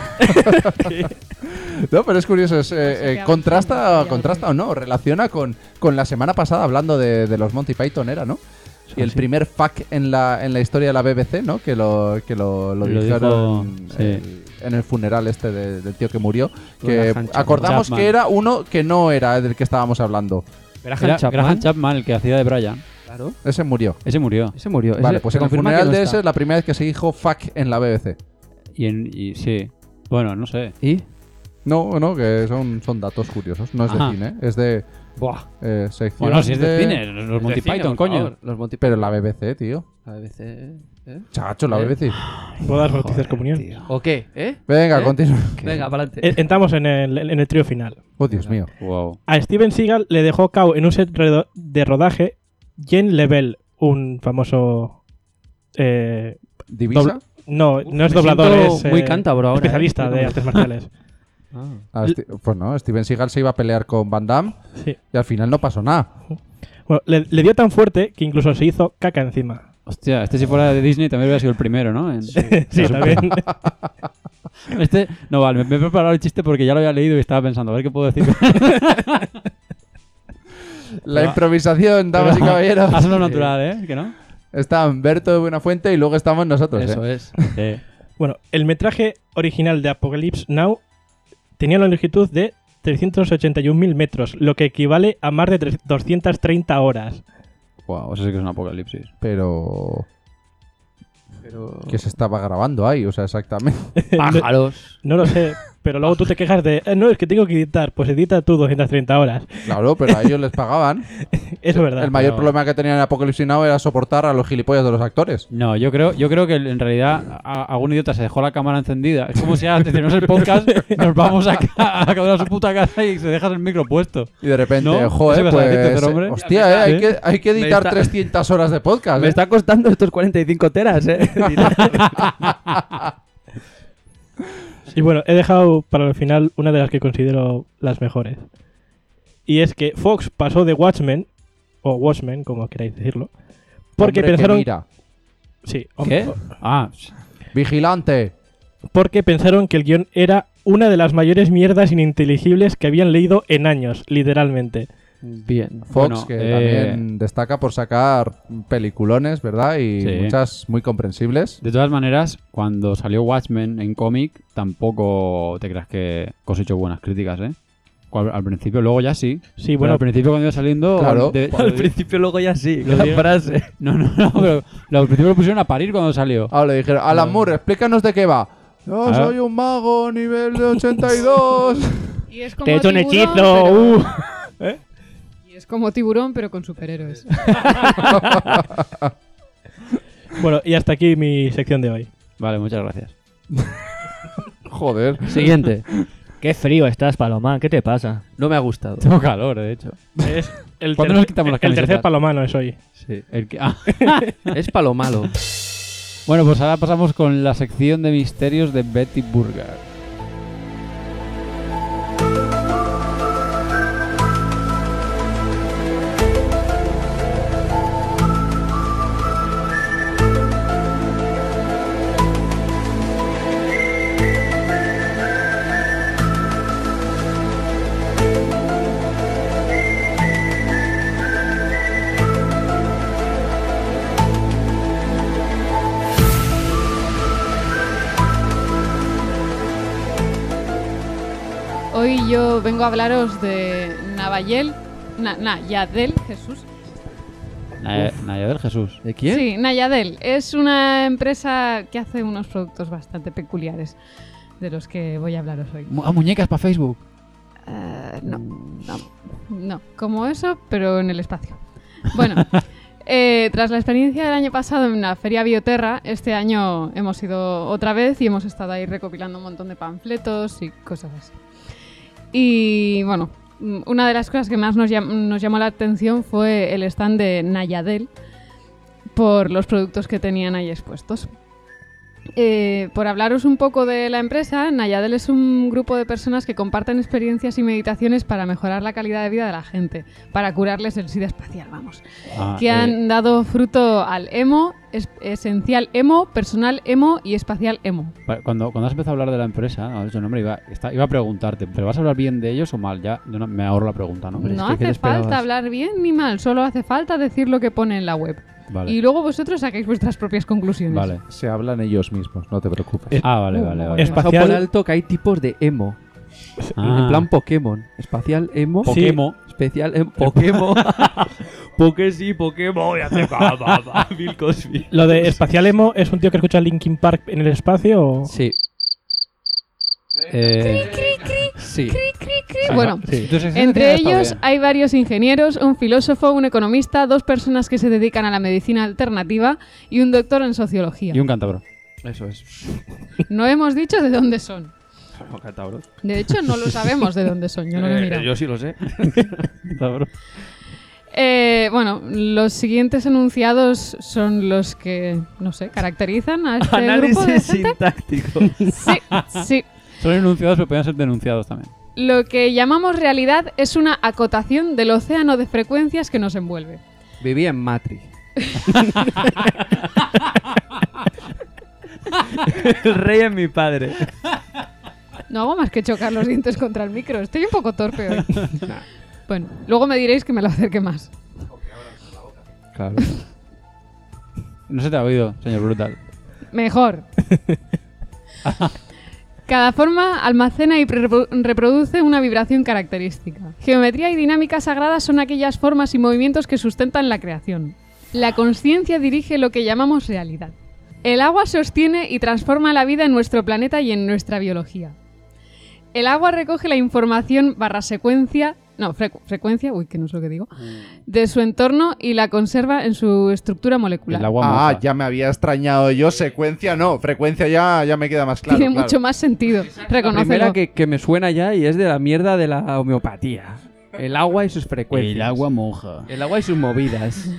No, pero es curioso, es, queda contrasta bastante o no, relaciona con la semana pasada hablando de los Monty Python, ¿era, no? Y el primer fuck en la historia de la BBC, ¿no? Que lo dijeron dijo, sí. en el funeral este del tío que murió. Que Graham Chapman. acordamos Chapman. que era uno que no era del que estábamos hablando. Era Graham Chapman, el que hacía de Brian. Claro. Ese murió. Ese murió. Ese murió. Vale, Ese pues se en el confirma funeral que no de está. ese es la primera vez que se dijo fuck en la BBC. Y sí. Bueno, no sé. ¿Y? No, que son datos curiosos. No es Ajá. de cine, es de Buah. sección. Bueno, si es de cine, los Monty De cine, Python, por coño. favor, Los Monty Pero Python. la BBC, tío. La BBC, ¿eh? Chacho, la BBC. ¿Puedo dar noticias comunión? ¿O qué? ¿Eh? Venga, ¿Eh? continúa. Venga, para adelante. Entramos en el trío final. Oh, Dios mío. Wow. A Steven Seagal le dejó cao en un set de rodaje Jen Lebel, un famoso... ¿Divisa? No es me doblador, siento es muy cántabro ahora, especialista ¿eh? de artes marciales. Pues no, Steven Seagal se iba a pelear con Van Damme Sí. y al final no pasó nada. Bueno, le dio tan fuerte que incluso se hizo caca encima. Hostia, este si fuera de Disney también hubiera sido el primero, ¿no? Sí, también. Este, no, vale, me he preparado el chiste porque ya lo había leído y estaba pensando, a ver qué puedo decir. La improvisación, damas y caballeros. Hazlo natural, ¿eh? ¿Que no? Está Humberto de Buenafuente y luego estamos nosotros. Eso ¿eh? es. Sí. Bueno, el metraje original de Apocalypse Now tenía la longitud de 381.000 metros, lo que equivale a más de 230 horas. Wow, eso sí que es un apocalipsis. Pero... ¿Qué se estaba grabando ahí? O sea, exactamente. Pájaros. No lo sé, pero luego tú te quejas de, no, es que tengo que editar. Pues edita tú 230 horas. Claro, pero a ellos les pagaban. Eso es verdad. El mayor pero- problema que tenían en Apocalipsis Now era soportar a los gilipollas de los actores. No, yo creo que en realidad algún idiota se dejó la cámara encendida. Es como si ahora tenemos el podcast, nos vamos a cada uno a su puta casa y se dejas el micro puesto. Y de repente, ¿No? ¿Eso joder, ibas a decir, pues... tercer hombre? Hostia, ¿Sí? hay que editar Me está- 300 horas de podcast. Me ¿eh? está costando estos 45 teras, ¿eh? Y bueno, he dejado para el final una de las que considero las mejores. Y es que Fox pasó de Watchmen, o Watchmen, como queráis decirlo, porque Hombre que pensaron... mira. Sí, ¿Qué? Ah, Vigilante. porque pensaron que el guión era una de las mayores mierdas ininteligibles que habían leído en años, literalmente. Bien. Fox, Bueno, que también destaca por sacar peliculones, ¿verdad? Y Sí. muchas muy comprensibles. de todas maneras, cuando salió Watchmen en cómic, tampoco te creas que cosechó buenas críticas, ¿eh? Al principio, luego ya sí. Sí, Pero bueno, al principio cuando iba saliendo... Claro. Al principio luego ya sí. Lo La digo- frase. No, pero al principio lo pusieron a parir cuando salió. Ahora le dijeron, Alan Moore, explícanos de qué va. Yo Ah. soy un mago nivel de 82. Y es como te he hecho un Tiburón, hechizo. pero- Y es como Tiburón, pero con superhéroes. Bueno, y hasta aquí mi sección de hoy. Vale, muchas gracias. Joder. Siguiente. Qué frío estás, Palomán. ¿Qué te pasa? No me ha gustado. Tengo calor, de hecho. Es el, ¿Cuándo nos quitamos las el tercer camisetas? palomano es hoy. Sí. Ah. Es palomalo. Bueno, pues ahora pasamos con la sección de misterios de Betty Burger. Hoy yo vengo a hablaros de Nayadel Jesús. Nayadel Jesús. ¿De quién? Sí, Nayadel. Es una empresa que hace unos productos bastante peculiares de los que voy a hablaros hoy. Muñecas para Facebook. No, como eso, pero en el espacio. Bueno, tras la experiencia del año pasado en la Feria Bioterra, este año hemos ido otra vez y hemos estado ahí recopilando un montón de panfletos y cosas así. Y bueno, una de las cosas que más nos llamó la atención fue el stand de Nayadel por los productos que tenían ahí expuestos. Por hablaros un poco de la empresa, Nayadel es un grupo de personas que comparten experiencias y meditaciones para mejorar la calidad de vida de la gente, para curarles el SIDA espacial, vamos. Que han dado fruto al emo, esencial emo, personal emo y espacial emo. Cuando has empezado a hablar de la empresa, no, su nombre, iba a preguntarte, ¿pero vas a hablar bien de ellos o mal? Ya yo me ahorro la pregunta, ¿no? No hace falta hablar bien ni mal, solo hace falta decir lo que pone en la web. Vale. Y luego vosotros sacáis vuestras propias conclusiones. Vale. Se hablan ellos mismos, no te preocupes. Vale. Espacial- por alto que hay tipos de emo. En plan Pokémon. Espacial emo. Sí. Pokémon. Especial emo. Pokémon. Porque sí, Pokémon. Y hace Bill Cosby. Lo de espacial emo es un tío que escucha Linkin Park en el espacio o... Sí. Sí. Bueno, Sí. entre ellos hay varios ingenieros, un filósofo, un economista, 2 personas que se dedican a la medicina alternativa y un doctor en sociología. Y un cántabro. Eso es. No hemos dicho de dónde son. Cántabros. De hecho, no lo sabemos de dónde son. Yo no lo he mirado. Yo sí lo sé. Cántabro. Bueno, los siguientes enunciados son los que, no sé, caracterizan a este grupo de Análisis gente. sintáctico. Sí. Son enunciados, pero pueden ser denunciados también. Lo que llamamos realidad es una acotación del océano de frecuencias que nos envuelve. Vivía en Matrix. El rey es mi padre. No hago más que chocar los dientes contra el micro. Estoy un poco torpe hoy. Bueno, luego me diréis que me lo acerque más. Claro. No se te ha oído, señor Brutal. Mejor. Cada forma almacena y reproduce una vibración característica. Geometría y dinámica sagrada son aquellas formas y movimientos que sustentan la creación. La consciencia dirige lo que llamamos realidad. El agua sostiene y transforma la vida en nuestro planeta y en nuestra biología. El agua recoge la información frecuencia, uy, que no sé lo que digo, de su entorno y la conserva en su estructura molecular. El agua moja. Ya me había extrañado yo. Secuencia no. Frecuencia ya me queda más claro. Tiene claro. mucho más sentido, La reconócelo. primera que me suena ya y es de la mierda de la homeopatía. El agua y sus frecuencias. El agua moja. El agua y sus movidas.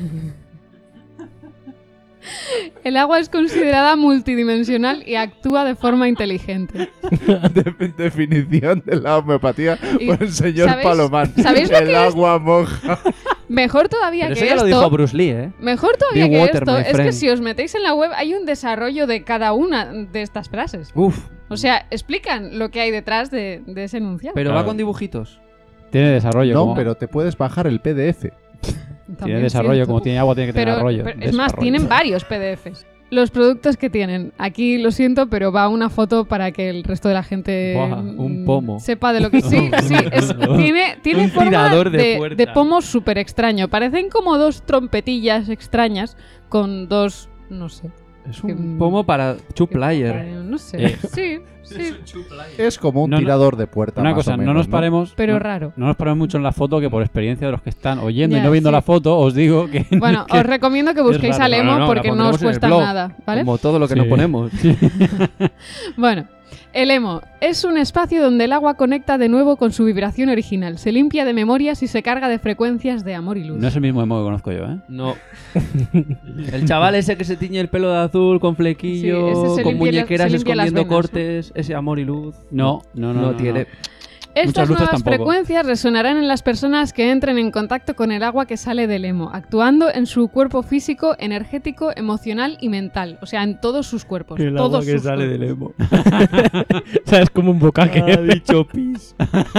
El agua es considerada multidimensional y actúa de forma inteligente. Definición de la homeopatía Y- por el señor ¿sabéis- Palomán. sabéis lo el que es? agua moja. Mejor todavía Pero que eso ya lo esto. dijo Bruce Lee, ¿eh? Mejor todavía Be que water, esto my es que friend. si os metéis en la web hay un desarrollo de cada una de estas frases. Uf. O sea, explican lo que hay detrás de ese enunciado. Pero Claro. va con dibujitos. Tiene desarrollo. No, como, pero te puedes bajar el PDF. También tiene desarrollo. cierto. Como tiene agua, tiene que tener Pero, arroyo. es más, tienen varios PDFs. Los productos que tienen. Aquí lo siento, pero va una foto para que el resto de la gente Buah, un pomo. sepa de lo que sí. Tiene Un forma tirador de puerta. de pomo súper extraño. Parecen como 2 trompetillas extrañas con 2, no sé. Es un pomo para two player. No sé. Sí. Es como un No, no. tirador de puerta. Una más cosa, o menos, no nos paremos. Pero no- raro. No nos paremos mucho en la foto, que por experiencia de los que están oyendo y Ya, no viendo sí. la foto, os digo que. Bueno, que- os recomiendo que busquéis raro. al emo la porque no os pondremos en el cuesta blog, nada, ¿vale? Como todo lo que Sí. nos ponemos. Bueno, el emo es un espacio donde el agua conecta de nuevo con su vibración original, se limpia de memorias y se carga de frecuencias de amor y luz. No es el mismo emo que conozco yo, ¿eh? No. El chaval ese que se tiñe el pelo de azul con flequillo, Sí, ese se con limpia muñequeras se limpia las escondiendo venas, cortes, ese amor y luz. No tiene. Estas Muchas luces nuevas tampoco. frecuencias resonarán en las personas que entren en contacto con el agua que sale del emo, actuando en su cuerpo físico, energético, emocional y mental. O sea, en todos sus cuerpos. El todos agua que sus sale cuerpos. del emo. O sea, es como un bucaque. Ha dicho pis.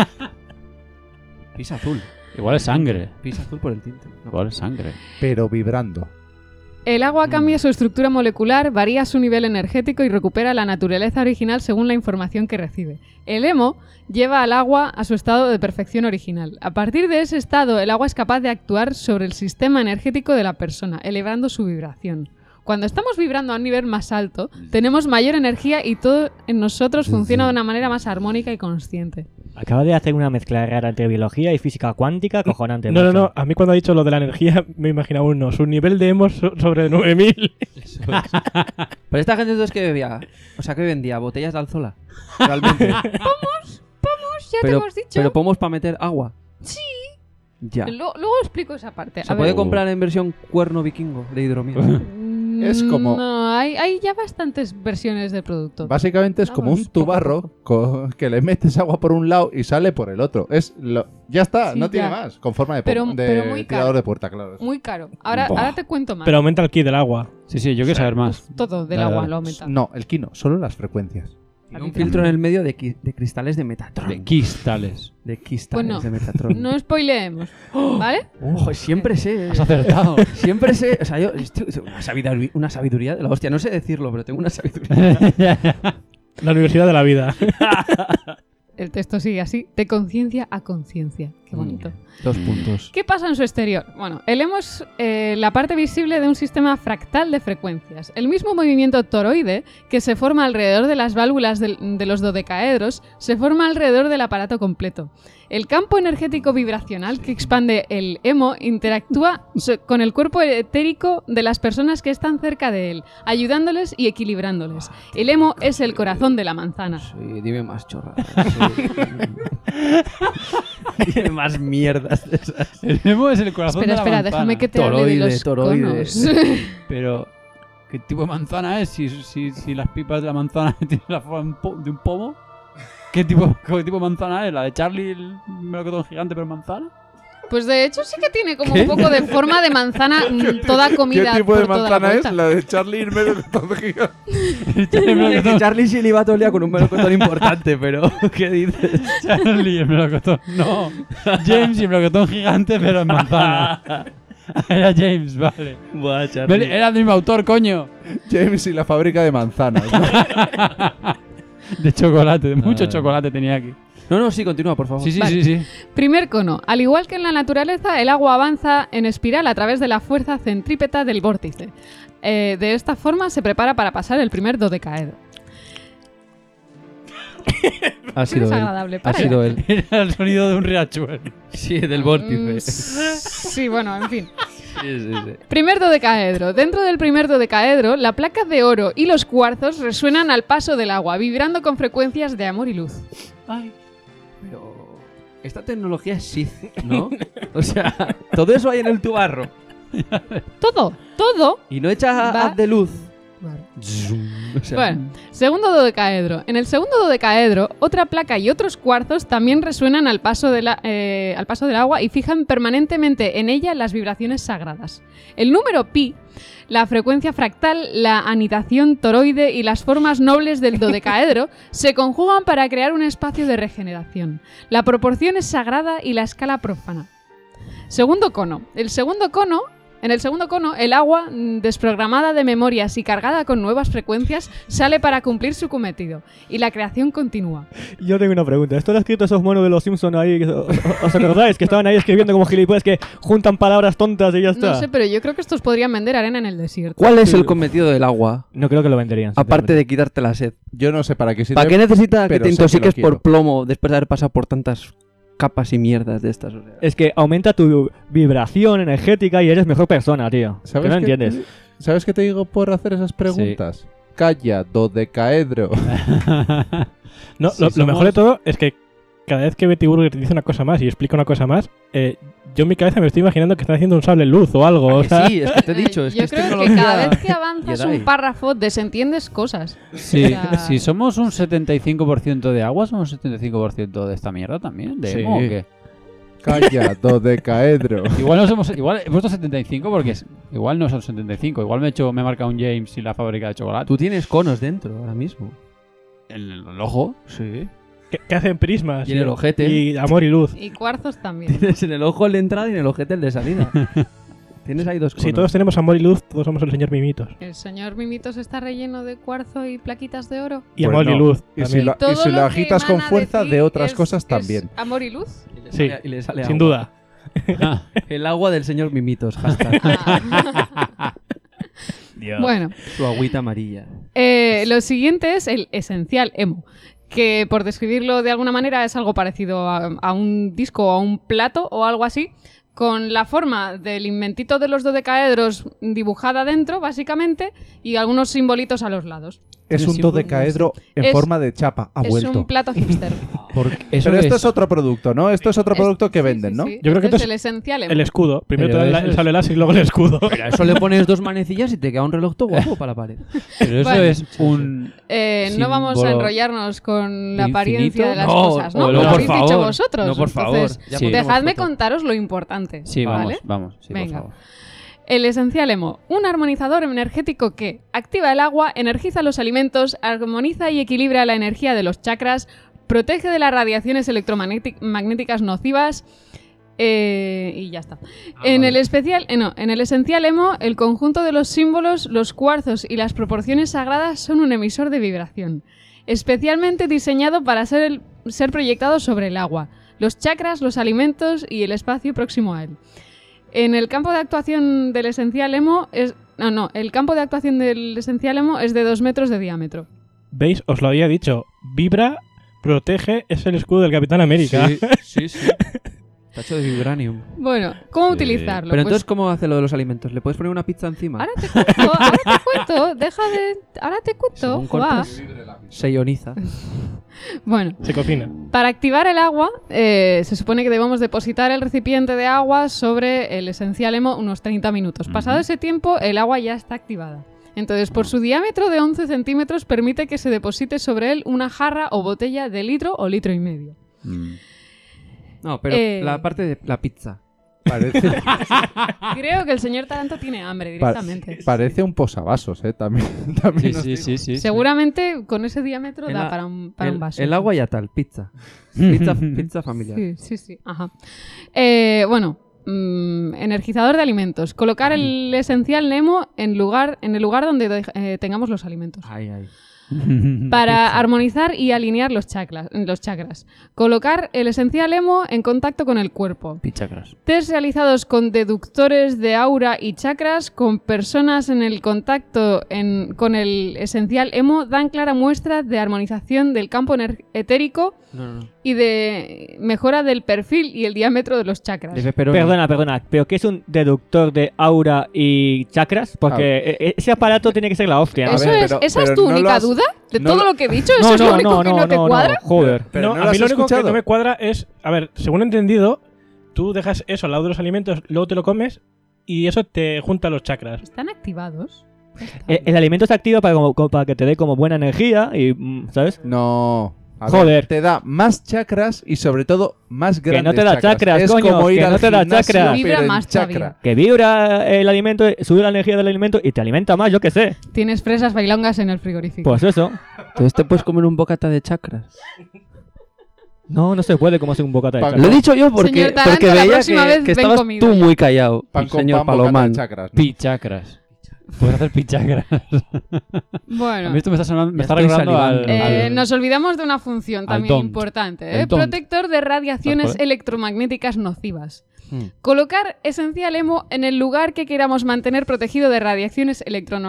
Pis azul. Igual es sangre. Pis azul por el tinte. No. Igual es sangre. Pero vibrando. El agua cambia su estructura molecular, varía su nivel energético y recupera la naturaleza original según la información que recibe. El emo lleva al agua a su estado de perfección original. A partir de ese estado, el agua es capaz de actuar sobre el sistema energético de la persona, elevando su vibración. Cuando estamos vibrando a un nivel más alto, tenemos mayor energía y todo en nosotros funciona de una manera más armónica y consciente. Acaba de hacer una mezcla rara entre biología y física cuántica cojonante. No, macho. no. A mí cuando ha dicho lo de la energía, me imaginaba uno. Su nivel de emo sobre 9000. Eso es. Pero esta gente entonces que bebía, o sea, que vendía botellas de Alzola. Realmente. Ya te pero, hemos dicho. pero pomos para meter agua. Sí. Ya. Luego explico esa parte. Se A puede ver. comprar en versión cuerno vikingo de hidromiel. Es como- No, hay ya bastantes versiones del producto. Básicamente es como Vamos, un poco a tubarro que le metes agua por un lado y sale por el otro. Ya está, Sí, no tiene ya. más. Con forma de, Pero muy tirador caro. de puerta, claro. Muy caro. Ahora te cuento más. Pero aumenta el ki del agua. Sí, sí, yo quiero saber más. Todo del Dale, agua dale. lo aumenta. No, el kino, solo las frecuencias. Y un filtro en el medio de cristales de Metatron. De cristales. De cristales Bueno, de Metatron. no spoileemos. ¿Vale? Ojo, siempre sé. Has acertado. Siempre sé. O sea, yo estoy una sabiduría de la hostia. No sé decirlo, pero tengo una sabiduría. La universidad de la vida. El texto sigue así, de conciencia a conciencia. Qué bonito. 2 puntos. ¿Qué pasa en su exterior? Bueno, el emo es la parte visible de un sistema fractal de frecuencias. El mismo movimiento toroide que se forma alrededor de las válvulas de los dodecaedros se forma alrededor del aparato completo. El campo energético vibracional que expande el emo interactúa con el cuerpo etérico de las personas que están cerca de él, ayudándoles y equilibrándoles. El emo es el corazón de la manzana. Sí, dime más chorradas. Tiene más mierdas de esas. El emo es el corazón Espera, de la manzana. déjame que te hable de los Toroide. conos. Pero, ¿qué tipo de manzana es? Si las pipas de la manzana tienen la forma de un pomo, ¿qué tipo de manzana es? ¿La de Charlie, el melocotón gigante, pero manzana? Pues de hecho sí que tiene como un poco de forma de manzana toda comida. ¿Qué tipo de por toda la manzana es? vuelta. La de Charlie y el melocotón gigante. Es que Charlie sí le iba todo el día con un melocotón importante, pero ¿qué dices? Charlie, el melocotón. No. James y el melocotón gigante, pero en manzana. Era James, vale. Buah, Charlie. Era del mismo autor, coño. James y la fábrica de manzanas. ¿no? De chocolate, de mucho chocolate tenía aquí. No, sí, continúa, por favor. Sí, sí, Vale. sí. Primer cono. Al igual que en la naturaleza, el agua avanza en espiral a través de la fuerza centrípeta del vórtice. De esta forma se prepara para pasar el primer dodecaedro. Ha sido él. desagradable, Ha para sido ya. él. Era el sonido de un riachuelo. Sí, del vórtice. Sí, bueno, en fin. Sí. Primer dodecaedro. Dentro del primer dodecaedro, la placa de oro y los cuarzos resuenan al paso del agua, vibrando con frecuencias de amor y luz. Ay. Pero esta tecnología es Sith, ¿no? O sea, todo eso hay en el tubarro. Todo. Y no echa Va. haz de luz. O sea, Bueno, segundo dodecaedro. En el segundo dodecaedro, otra placa y otros cuarzos también resuenan al paso del agua y fijan permanentemente en ella las vibraciones sagradas. El número pi, la frecuencia fractal, la anitación toroide y las formas nobles del dodecaedro se conjugan para crear un espacio de regeneración. La proporción es sagrada y la escala profana. Segundo cono. El segundo cono En el segundo cono, el agua, desprogramada de memorias y cargada con nuevas frecuencias, sale para cumplir su cometido. Y la creación continúa. Yo tengo una pregunta. ¿Esto lo han escrito esos monos de los Simpsons ahí? ¿Os acordáis? Que estaban ahí escribiendo como gilipollas que juntan palabras tontas y ya está. No sé, pero yo creo que estos podrían vender arena en el desierto. ¿Cuál es el cometido del agua? No creo que lo venderían. Aparte de quitarte la sed. Yo no sé para qué sirve. ¿Para qué necesita que pero te sé que lo intoxiques quiero. por plomo después de haber pasado por tantas capas y mierdas de estas? O sea, Es que aumenta tu vibración energética y eres mejor persona, tío. ¿Sabes ¿Qué no qué? entiendes? ¿Sabes qué te digo por hacer esas preguntas? Calla, dodecaedro. No, Sí, lo mejor de somos- todo es que cada vez que Betty Burger te dice una cosa más y explica una cosa más, yo en mi cabeza me estoy imaginando que están haciendo un sable luz o algo. O sea, sí, es que te he dicho. Es Yo que es creo que tecnología cada vez que avanzas Jedi. un párrafo desentiendes cosas. Sí, O sea, si somos un 75% de agua, somos un 75% de esta mierda también. ¿De Sí. emo o qué? Calla, dodecaedro. Igual no somos, igual he puesto 75 porque igual no son 75. Igual me he marcado un James y la fábrica de chocolate. Tú tienes conos dentro ahora mismo. En el ojo. Sí. que hacen prismas. Y en el ojete. Y amor y luz. Y cuarzos también. Tienes en el ojo el de entrada y en el ojete el de salida. Tienes ahí dos conos. Si todos tenemos amor y luz, todos somos el señor Mimitos. El señor Mimitos está relleno de cuarzo y plaquitas de oro. Y Pues amor no. y luz. Y si también. lo, Todo y si lo que agitas con emana fuerza, ti de otras es- cosas es también. Amor y luz. Y le Sí, sale- y le sale sin agua. duda. El agua del señor Mimitos. Hashtag. Bueno, Su agüita amarilla. lo siguiente es el esencial emo, que por describirlo de alguna manera es algo parecido a un disco o a un plato o algo así, con la forma del inventito de los dodecaedros dibujada dentro, básicamente, y algunos simbolitos a los lados. Es un dodecaedro en Es- forma de chapa. Ha es vuelto. un plato hipster. Pero esto es otro producto, ¿no? Esto es otro producto que Sí, venden, sí, ¿no? sí. Yo creo que Este esto es el esencial emo. El escudo. Primero Pero te dan eso el es- sable láser y luego el escudo. Pero a eso le pones dos manecillas y te queda un reloj todo guapo para la pared. Pero eso Vale. es un... No vamos a símbolo enrollarnos con la de apariencia infinito. de las No, cosas, ¿no? no, Lo por habéis dicho favor. vosotros. No, por favor. Entonces, Ya Sí. pondremos dejadme foto. contaros lo importante. Sí, ¿vale? vamos. Sí, Venga. por favor. El esencial emo, un armonizador energético que activa el agua, energiza los alimentos, armoniza y equilibra la energía de los chakras, protege de las radiaciones electromagnéticas nocivas y ya está. En el esencial emo, el conjunto de los símbolos, los cuarzos y las proporciones sagradas son un emisor de vibración, especialmente diseñado para ser proyectado sobre el agua, los chakras, los alimentos y el espacio próximo a él. En el campo de actuación del esencial emo el campo de actuación del esencial emo es de 2 metros de diámetro. ¿Veis? Os lo había dicho. Vibra, protege, es el escudo del Capitán América. Sí. Está hecho de vibranium. Bueno, ¿cómo utilizarlo? Pero Pues entonces, ¿cómo hace lo de los alimentos? ¿Le puedes poner una pizza encima? ahora te cuento, Según Juá. cortas, se ioniza. Bueno, Se cocina. para activar el agua, se supone que debemos depositar el recipiente de agua sobre el esencial emo unos 30 minutos. Pasado ese tiempo, el agua ya está activada. Entonces, por su diámetro de 11 centímetros, permite que se deposite sobre él una jarra o botella de litro o litro y medio. No, pero la parte de la pizza. Parece, Creo que el señor Taranto tiene hambre directamente. parece un posavasos, ¿eh? También os digo. Sí. Seguramente con ese diámetro El da a- para un vaso. El agua ya tal, pizza. Pizza familiar. Sí. Ajá. Bueno, energizador de alimentos. Colocar el esencial emo en el lugar tengamos los alimentos. Ay. Para armonizar y alinear los chakras. Colocar el esencial emo en contacto con el cuerpo. Pichacras. Test realizados con deductores de aura y chakras con personas en el contacto con el esencial emo dan clara muestra de armonización del campo etérico No. y de mejora del perfil y el diámetro de los chakras. De pepperoni. Perdona, ¿pero qué es un deductor de aura y chakras? Porque ese aparato tiene que ser la hostia, ¿no? ¿Eso A ver, ¿Esa es pero tu no lo única has- duda de no todo lo- lo que he dicho? ¿Eso es lo único que no te cuadra? Joder. Pero No, no a lo mí has lo único que escuchado. no me cuadra es, a ver, según he entendido, tú dejas eso al lado de los alimentos, luego te lo comes y eso te junta los chakras. ¿Están activados? Ya está. El alimento se activa para que te dé como buena energía y, ¿sabes? No. A ver, Joder. te da más chakras y sobre todo más Que grandes no te da chakras, Es coño, como ir que al no te da gimnasio, chakras. Vibra pero en más chakra. todavía. Que vibra el alimento, sube la energía del alimento y te alimenta más, yo qué sé. Tienes fresas bailongas en el frigorífico. Pues eso. Entonces te puedes comer un bocata de chakras. No se puede como hacer un bocata de Pan- chakras. Lo he dicho yo porque, Señor Taranto, porque la veía próxima vez que ven estabas comido tú ya. muy callado, Pan con señor pan, bocata de Palomán. chakras, ¿no? Pichacras. Puedes hacer pichacras. A Bueno. mí esto me está, sonando, me Ya está estoy recordando al, salivando. Nos olvidamos de una función Al también don't. importante. El don't. Protector de radiaciones ¿Joder? electromagnéticas nocivas. Hmm. Colocar esencial hemo en el lugar que queramos mantener protegido de radiaciones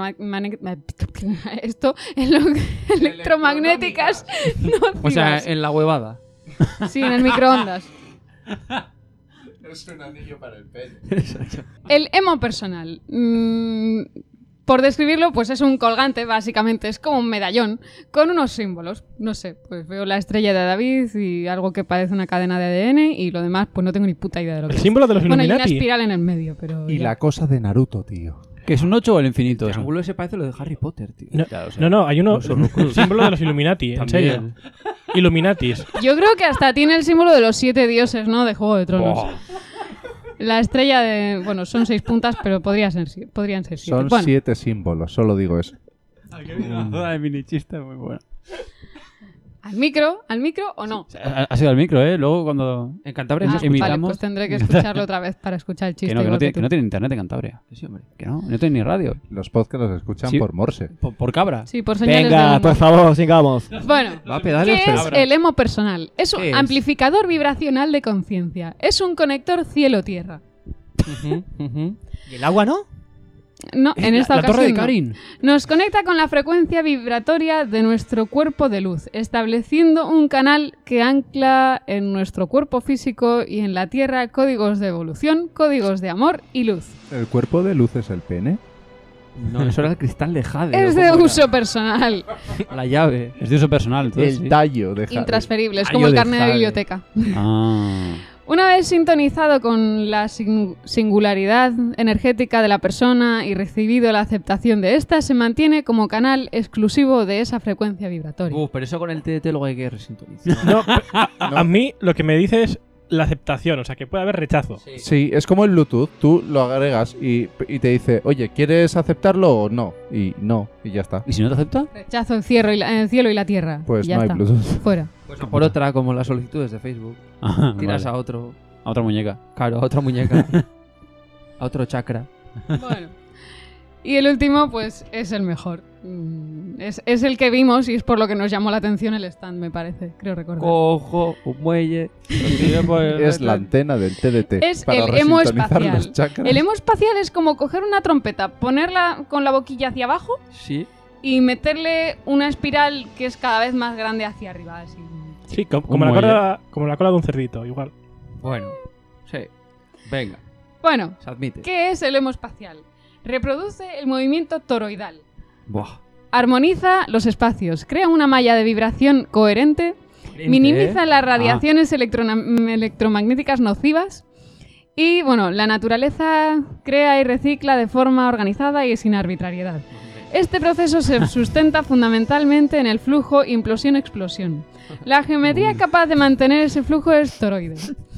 electromagnéticas nocivas. O sea, en la huevada. Sí, en el microondas. Es un anillo para el pelo. El emo personal. Por describirlo, pues es un colgante, básicamente. Es como un medallón con unos símbolos. No sé, pues veo la estrella de David y algo que parece una cadena de ADN y lo demás, pues no tengo ni puta idea de lo que El es. símbolo de los Bueno, hay una Illuminati. espiral en el medio, pero... Y ya. la cosa de Naruto, tío. ¿Que es un 8 o el infinito? El Eso? triángulo ese parece lo de Harry Potter, tío. No, Ya, o sea, no, hay uno. los Horrocrux. Símbolo de los Illuminati, en serio. También. Illuminatis. Yo creo que hasta tiene el símbolo de los 7 dioses, ¿no? De Juego de Tronos. Buah. La estrella de... Bueno, son 6 puntas, pero podrían ser 7. Son Bueno, 7 símbolos, solo digo eso. Una zona de mini chiste muy buena. ¿al micro o no? Ha sido al micro, ¿eh? Luego cuando En Cantabria Ah, se vale, escucha. imitamos- pues tendré que escucharlo otra vez para escuchar el chiste. que no igual tiene, tú. que no tiene internet en Cantabria. Sí, hombre. Que no tiene ni radio. Los podcasts los escuchan Sí. por Morse. Por cabra. Sí, por señales de Venga, humo. por favor, sigamos. Bueno, Va a pedales, ¿qué pero es el emo personal? Es un ¿Qué es? amplificador vibracional de conciencia. Es un conector cielo-tierra. Ujú, ujú. ¿Y el agua no? No, en esta la ocasión torre de no. Karin. Nos conecta con la frecuencia vibratoria de nuestro cuerpo de luz, estableciendo un canal que ancla en nuestro cuerpo físico y en la Tierra códigos de evolución, códigos de amor y luz. ¿El cuerpo de luz es el pene? No, eso era el cristal de Jade. Es ¿o de cómo era? uso personal, La llave. Es de uso personal. Entonces, El sí. tallo de Jade. intransferible, es Ay, como yo el de carnet de Jade. biblioteca. Ah. Una vez sintonizado con la singularidad energética de la persona y recibido la aceptación de ésta, se mantiene como canal exclusivo de esa frecuencia vibratoria. Pero eso con el TDT luego hay que resintonizar. No, a mí lo que me dice es la aceptación, o sea, que puede haber rechazo. Sí, es como el Bluetooth. Tú lo agregas y te dice, oye, ¿quieres aceptarlo o no? Y no, y ya está. ¿Y si no te acepta? Rechazo el cielo y la tierra. Pues Y ya no hay está. Bluetooth. Fuera. Pues por otra, como las solicitudes de Facebook. Ah, Tiras vale. a otro. A otra muñeca. Claro, a otra muñeca. A otro chakra. Bueno. Y el último, pues, es el mejor. Es el que vimos y es por lo que nos llamó la atención el stand, me parece. Creo recordar. Cojo, un muelle. Es la antena del TDT. Es para el emo resintonizar espacial. los chakras. El emo espacial es como coger una trompeta, ponerla con la boquilla hacia abajo Sí. y meterle una espiral que es cada vez más grande hacia arriba. Así. Sí, como Un la muelle. cola de un cerdito, igual. Bueno. Sí. Venga, Bueno, se admite. ¿qué es el emo espacial? Reproduce el movimiento toroidal. Buah. Armoniza los espacios, crea una malla de vibración coherente, ¿eh? minimiza las radiaciones electromagnéticas nocivas y, bueno, la naturaleza crea y recicla de forma organizada y sin arbitrariedad. Este proceso se sustenta fundamentalmente en el flujo implosión-explosión. La geometría capaz de mantener ese flujo es toroide.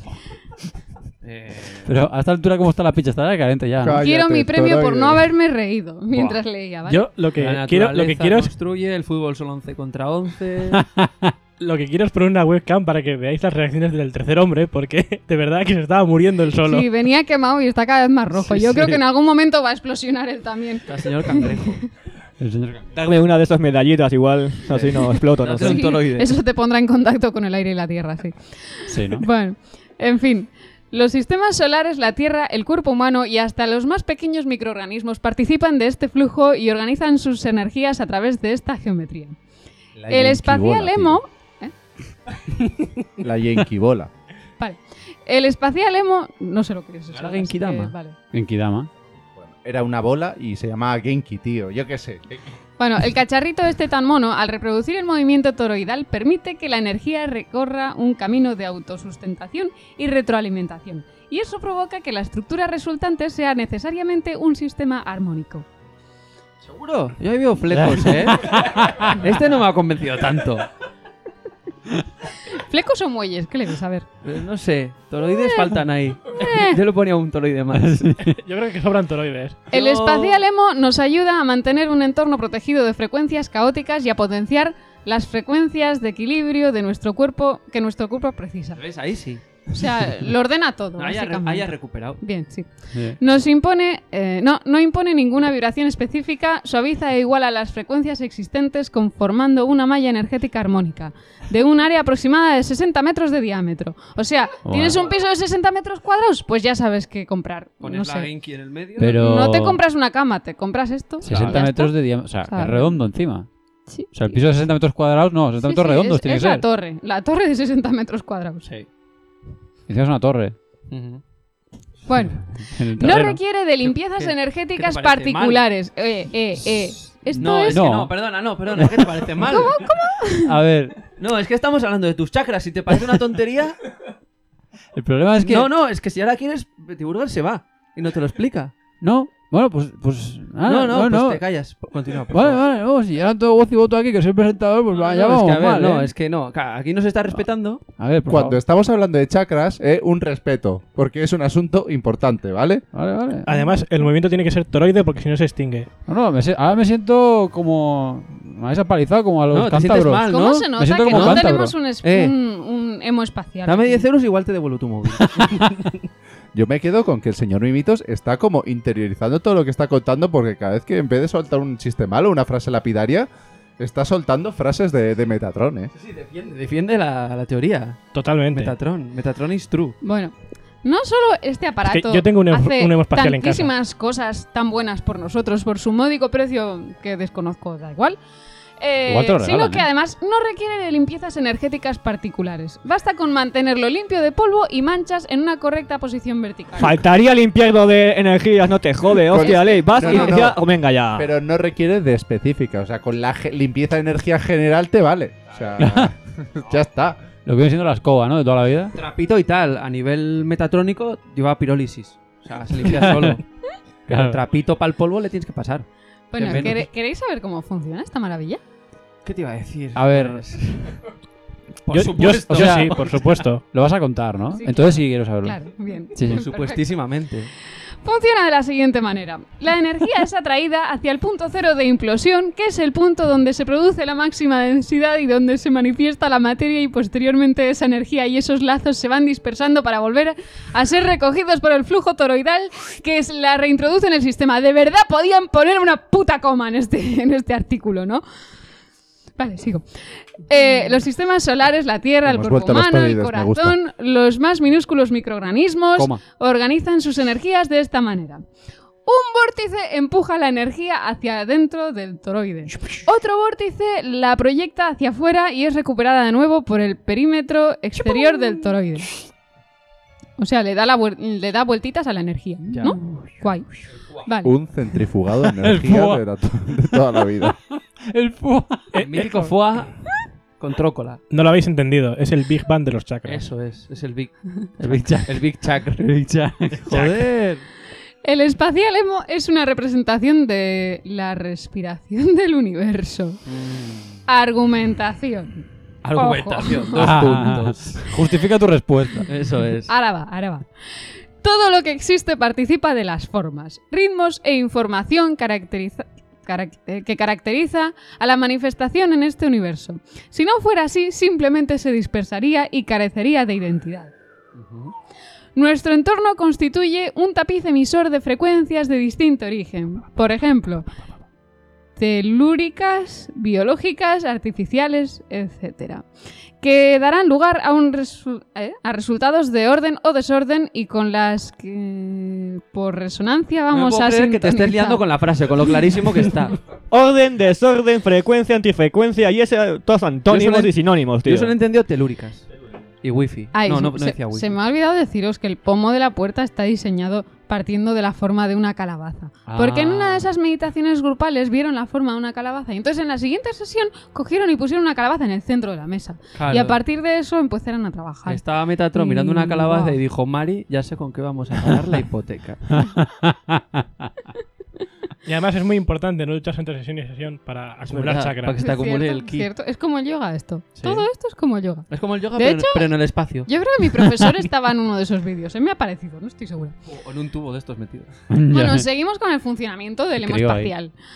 Pero a esta altura, ¿cómo está la picha? Estará caliente ya. ¿no? Cállate, Quiero mi premio por toroide. no haberme reído mientras leía, ¿vale? Yo lo que La quiero naturaleza es construye, el fútbol son 11 contra 11. lo que quiero es poner una webcam para que veáis las reacciones del tercer hombre, porque de verdad que se estaba muriendo el solo. Sí, venía quemado y está cada vez más rojo. Sí, Yo creo sí. que en algún momento va a explosionar él también. El señor Cangrejo. El señor... Dame una de esas medallitas, igual, así no exploto, no Date un sé. toroide. Eso te pondrá en contacto con el aire y la tierra, sí. Sí, ¿no? Bueno, en fin. Los sistemas solares, la Tierra, el cuerpo humano y hasta los más pequeños microorganismos participan de este flujo y organizan sus energías a través de esta geometría. La El espacial Yankee emo... La Yankee Bola. Vale. El espacial emo... No sé lo que es eso. La Genkidama. vale. Genkidama. Era una bola y se llamaba Genki, tío. Yo qué sé. Bueno, el cacharrito este tan mono, al reproducir el movimiento toroidal, permite que la energía recorra un camino de autosustentación y retroalimentación. Y eso provoca que la estructura resultante sea necesariamente un sistema armónico. ¿Seguro? Yo ahí veo flecos, ¿eh? Este no me ha convencido tanto. ¿Flecos o muelles? ¿Qué le ves? A ver. No sé, toroides faltan ahí. Yo le ponía un toroide más. Yo creo que sobran toroides. El espacial emo nos ayuda a mantener un entorno protegido de frecuencias caóticas y a potenciar las frecuencias de equilibrio de nuestro cuerpo que nuestro cuerpo precisa. ¿Ves? Ahí sí. O sea, lo ordena todo. Ahí has recuperado. Bien, sí. Nos impone, no impone ninguna vibración específica, suaviza e iguala las frecuencias existentes conformando una malla energética armónica de un área aproximada de 60 metros de diámetro. O sea, ¿tienes un piso de 60 metros cuadrados? Pues ya sabes qué comprar. Pones no la sé. Genki en el medio. Pero... No te compras una cama, te compras esto. 60 metros de diámetro. O sea, es redondo encima. Sí. O sea, el piso de 60 metros cuadrados, no, 60 metros redondos tiene que ser. La torre de 60 metros cuadrados. Sí. Hicimos una torre. Bueno, no requiere de limpiezas energéticas particulares. Esto es... No, perdona, ¿qué te parece mal? ¿Cómo? A ver. No, es que estamos hablando de tus chakras. Si te parece una tontería... El problema es que... No, es que si ahora quieres, Betty Burger se va y no te lo explica. No, bueno, pues pues te callas. Continúa, por Vale, favor. vamos, si ya todo voz y voto aquí, que soy el presentador, pues ya vamos mal, es que no. Aquí no se está respetando. A ver, Cuando estamos hablando de chakras, un respeto, porque es un asunto importante, ¿vale? Vale. Además, el movimiento tiene que ser toroide porque si no se extingue. No, ahora me siento como... Me habéis apalizado como a los cántabros. Mal, ¿no? ¿Cómo se nota me siento que como no cántabro. tenemos un emo espacial? Dame 10 euros, igual te devuelvo tu móvil. Yo me quedo con que el señor Mimitos está como interiorizando todo lo que está contando, porque cada vez que en vez de soltar un chiste malo, una frase lapidaria, está soltando frases de Metatron, ¿eh? Sí, defiende la teoría. Totalmente. Metatron is true. Bueno, no solo este aparato Es que yo tengo un emo espacial en casa. tantísimas cosas tan buenas por nosotros, por su módico precio que desconozco, da igual. Igual te lo regalan, Sino que además no requiere de limpiezas energéticas particulares. Basta con mantenerlo limpio de polvo y manchas en una correcta posición vertical. Faltaría limpiarlo de energías, no te jode, hostia, ley. Vas y decía, venga ya. Pero no requiere de específica, o sea, con la limpieza de energía general te vale. O sea, ya está. Lo que viene siendo la escoba, ¿no? De toda la vida. Trapito y tal, a nivel metatrónico, lleva pirólisis. O sea, se limpia solo. Pero trapito para el polvo le tienes que pasar. Bueno, ¿queréis saber cómo funciona esta maravilla? ¿Qué te iba a decir? A ver... Por supuesto. O sea, sí, por supuesto. Lo vas a contar, ¿no? Sí, Entonces sí quiero saberlo. Claro, bien. Sí. Por supuestísimamente. Funciona de la siguiente manera. La energía es atraída hacia el punto cero de implosión, que es el punto donde se produce la máxima densidad y donde se manifiesta la materia, y posteriormente esa energía y esos lazos se van dispersando para volver a ser recogidos por el flujo toroidal que la reintroduce en el sistema. De verdad podían poner una puta coma en este artículo, ¿no? Vale, sigo. Los sistemas solares, la Tierra, el cuerpo humano, el corazón, los más minúsculos microorganismos organizan sus energías de esta manera. Un vórtice empuja la energía hacia adentro del toroide. Otro vórtice la proyecta hacia afuera y es recuperada de nuevo por el perímetro exterior del toroide. O sea, le da vueltitas a la energía, ¿no? Guay. Vale. Un centrifugado de energía de toda la vida. El FUA. El mítico FUA con trócola. No lo habéis entendido, es el Big Bang de los chakras. Eso es el Big... El Big Jack. El Big Chakra. El Big Jack. Joder. El espacial emo es una representación de la respiración del universo. Argumentación. Argumentación. Ojo. 2 puntos. Justifica tu respuesta. Eso es. Ahora va. Todo lo que existe participa de las formas, ritmos e información que caracteriza a la manifestación en este universo. Si no fuera así, simplemente se dispersaría y carecería de identidad. Nuestro entorno constituye un tapiz emisor de frecuencias de distinto origen. Por ejemplo, telúricas, biológicas, artificiales, etc., que darán lugar a resultados de orden o desorden y con las que por resonancia vamos a creer que te estés liando con la frase, con lo clarísimo que está. Orden, desorden, frecuencia, antifrecuencia y ese, todos antónimos y sinónimos, tío. Yo solo he entendido telúricas y wifi. Ay, no decía wifi. Se me ha olvidado deciros que el pomo de la puerta está diseñado partiendo de la forma de una calabaza. Porque en una de esas meditaciones grupales vieron la forma de una calabaza y entonces en la siguiente sesión cogieron y pusieron una calabaza en el centro de la mesa. Claro. Y a partir de eso empezaron a trabajar. Estaba Metatron mirando una calabaza y dijo: Mari, ya sé con qué vamos a pagar la hipoteca. Y además es muy importante no ducharse entre sesión y sesión para acumular chakras. Para que se te acumule ¿Cierto? el ki. ¿Cierto? Es como el yoga esto. Sí. Todo esto es como el yoga. Es como el yoga, De hecho, pero en el espacio. Yo creo que mi profesor estaba en uno de esos vídeos. Me ha parecido, no estoy segura. O en un tubo de estos metidos. Bueno, seguimos con el funcionamiento del emo Creo ahí. espacial.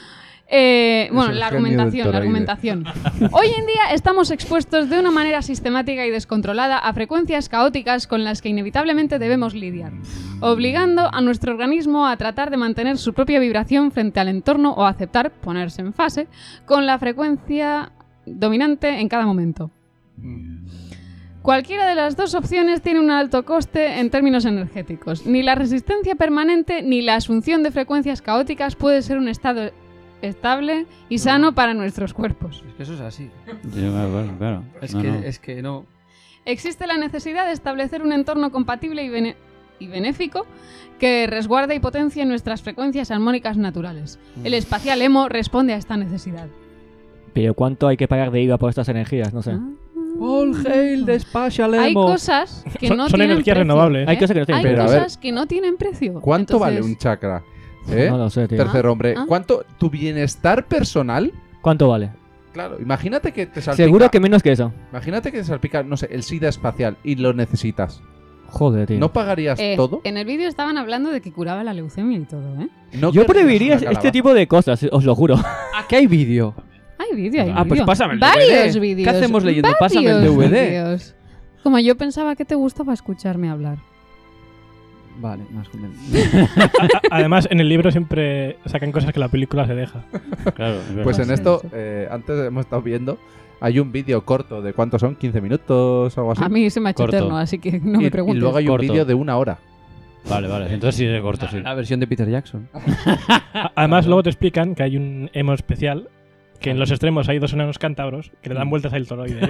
Bueno, el la genio del argumentación. toroide. Hoy en día estamos expuestos de una manera sistemática y descontrolada a frecuencias caóticas con las que inevitablemente debemos lidiar, obligando a nuestro organismo a tratar de mantener su propia vibración frente al entorno o aceptar, ponerse en fase, con la frecuencia dominante en cada momento. Cualquiera de las dos opciones tiene un alto coste en términos energéticos. Ni la resistencia permanente ni la asunción de frecuencias caóticas puede ser un estado estable y sano para nuestros cuerpos. Es que eso es así. Claro. Es que no. Existe la necesidad de establecer un entorno compatible y benéfico que resguarde y potencie nuestras frecuencias armónicas naturales. El espacial emo responde a esta necesidad. Pero ¿cuánto hay que pagar de IVA por estas energías? No sé. All hail the Spatial Emo. Hay cosas que no Son tienen energías precio. renovables. Hay cosas que no tienen Hay Pero, a ver, cosas que no tienen precio. ¿Cuánto Entonces, vale un chakra? No lo sé, tío. Tercer hombre. Ah. ¿Cuánto tu bienestar personal? ¿Cuánto vale? Claro, imagínate que te salpica. Seguro que menos que eso. Imagínate que te salpica, no sé, el SIDA espacial y lo necesitas. Joder, tío. ¿No pagarías todo? En el vídeo estaban hablando de que curaba la leucemia y todo, ¿eh? ¿No Yo querrías prohibiría una este calabaza? tipo de cosas, os lo juro. Aquí hay vídeo. Hay vídeo, hay Ah, pues vídeo. pásame el Varios DVD. vídeos. ¿Qué hacemos leyendo? Varios Pásame el DVD. vídeos. Como yo pensaba que te gustaba escucharme hablar. Vale, más convencido. Además, en el libro siempre sacan cosas que la película se deja. Claro, Pues en Sí, esto, sí. antes hemos estado viendo, hay un vídeo corto de ¿cuántos son? ¿15 minutos o algo así? A mí se me ha hecho Corto. eterno, así que no me y preguntes. luego hay un Corto. vídeo de 1 hora. Vale. Entonces sí es corto, sí. La versión de Peter Jackson. Además, luego te explican que hay un emo especial, que en los extremos hay dos enanos cántabros que le dan vueltas al toroide.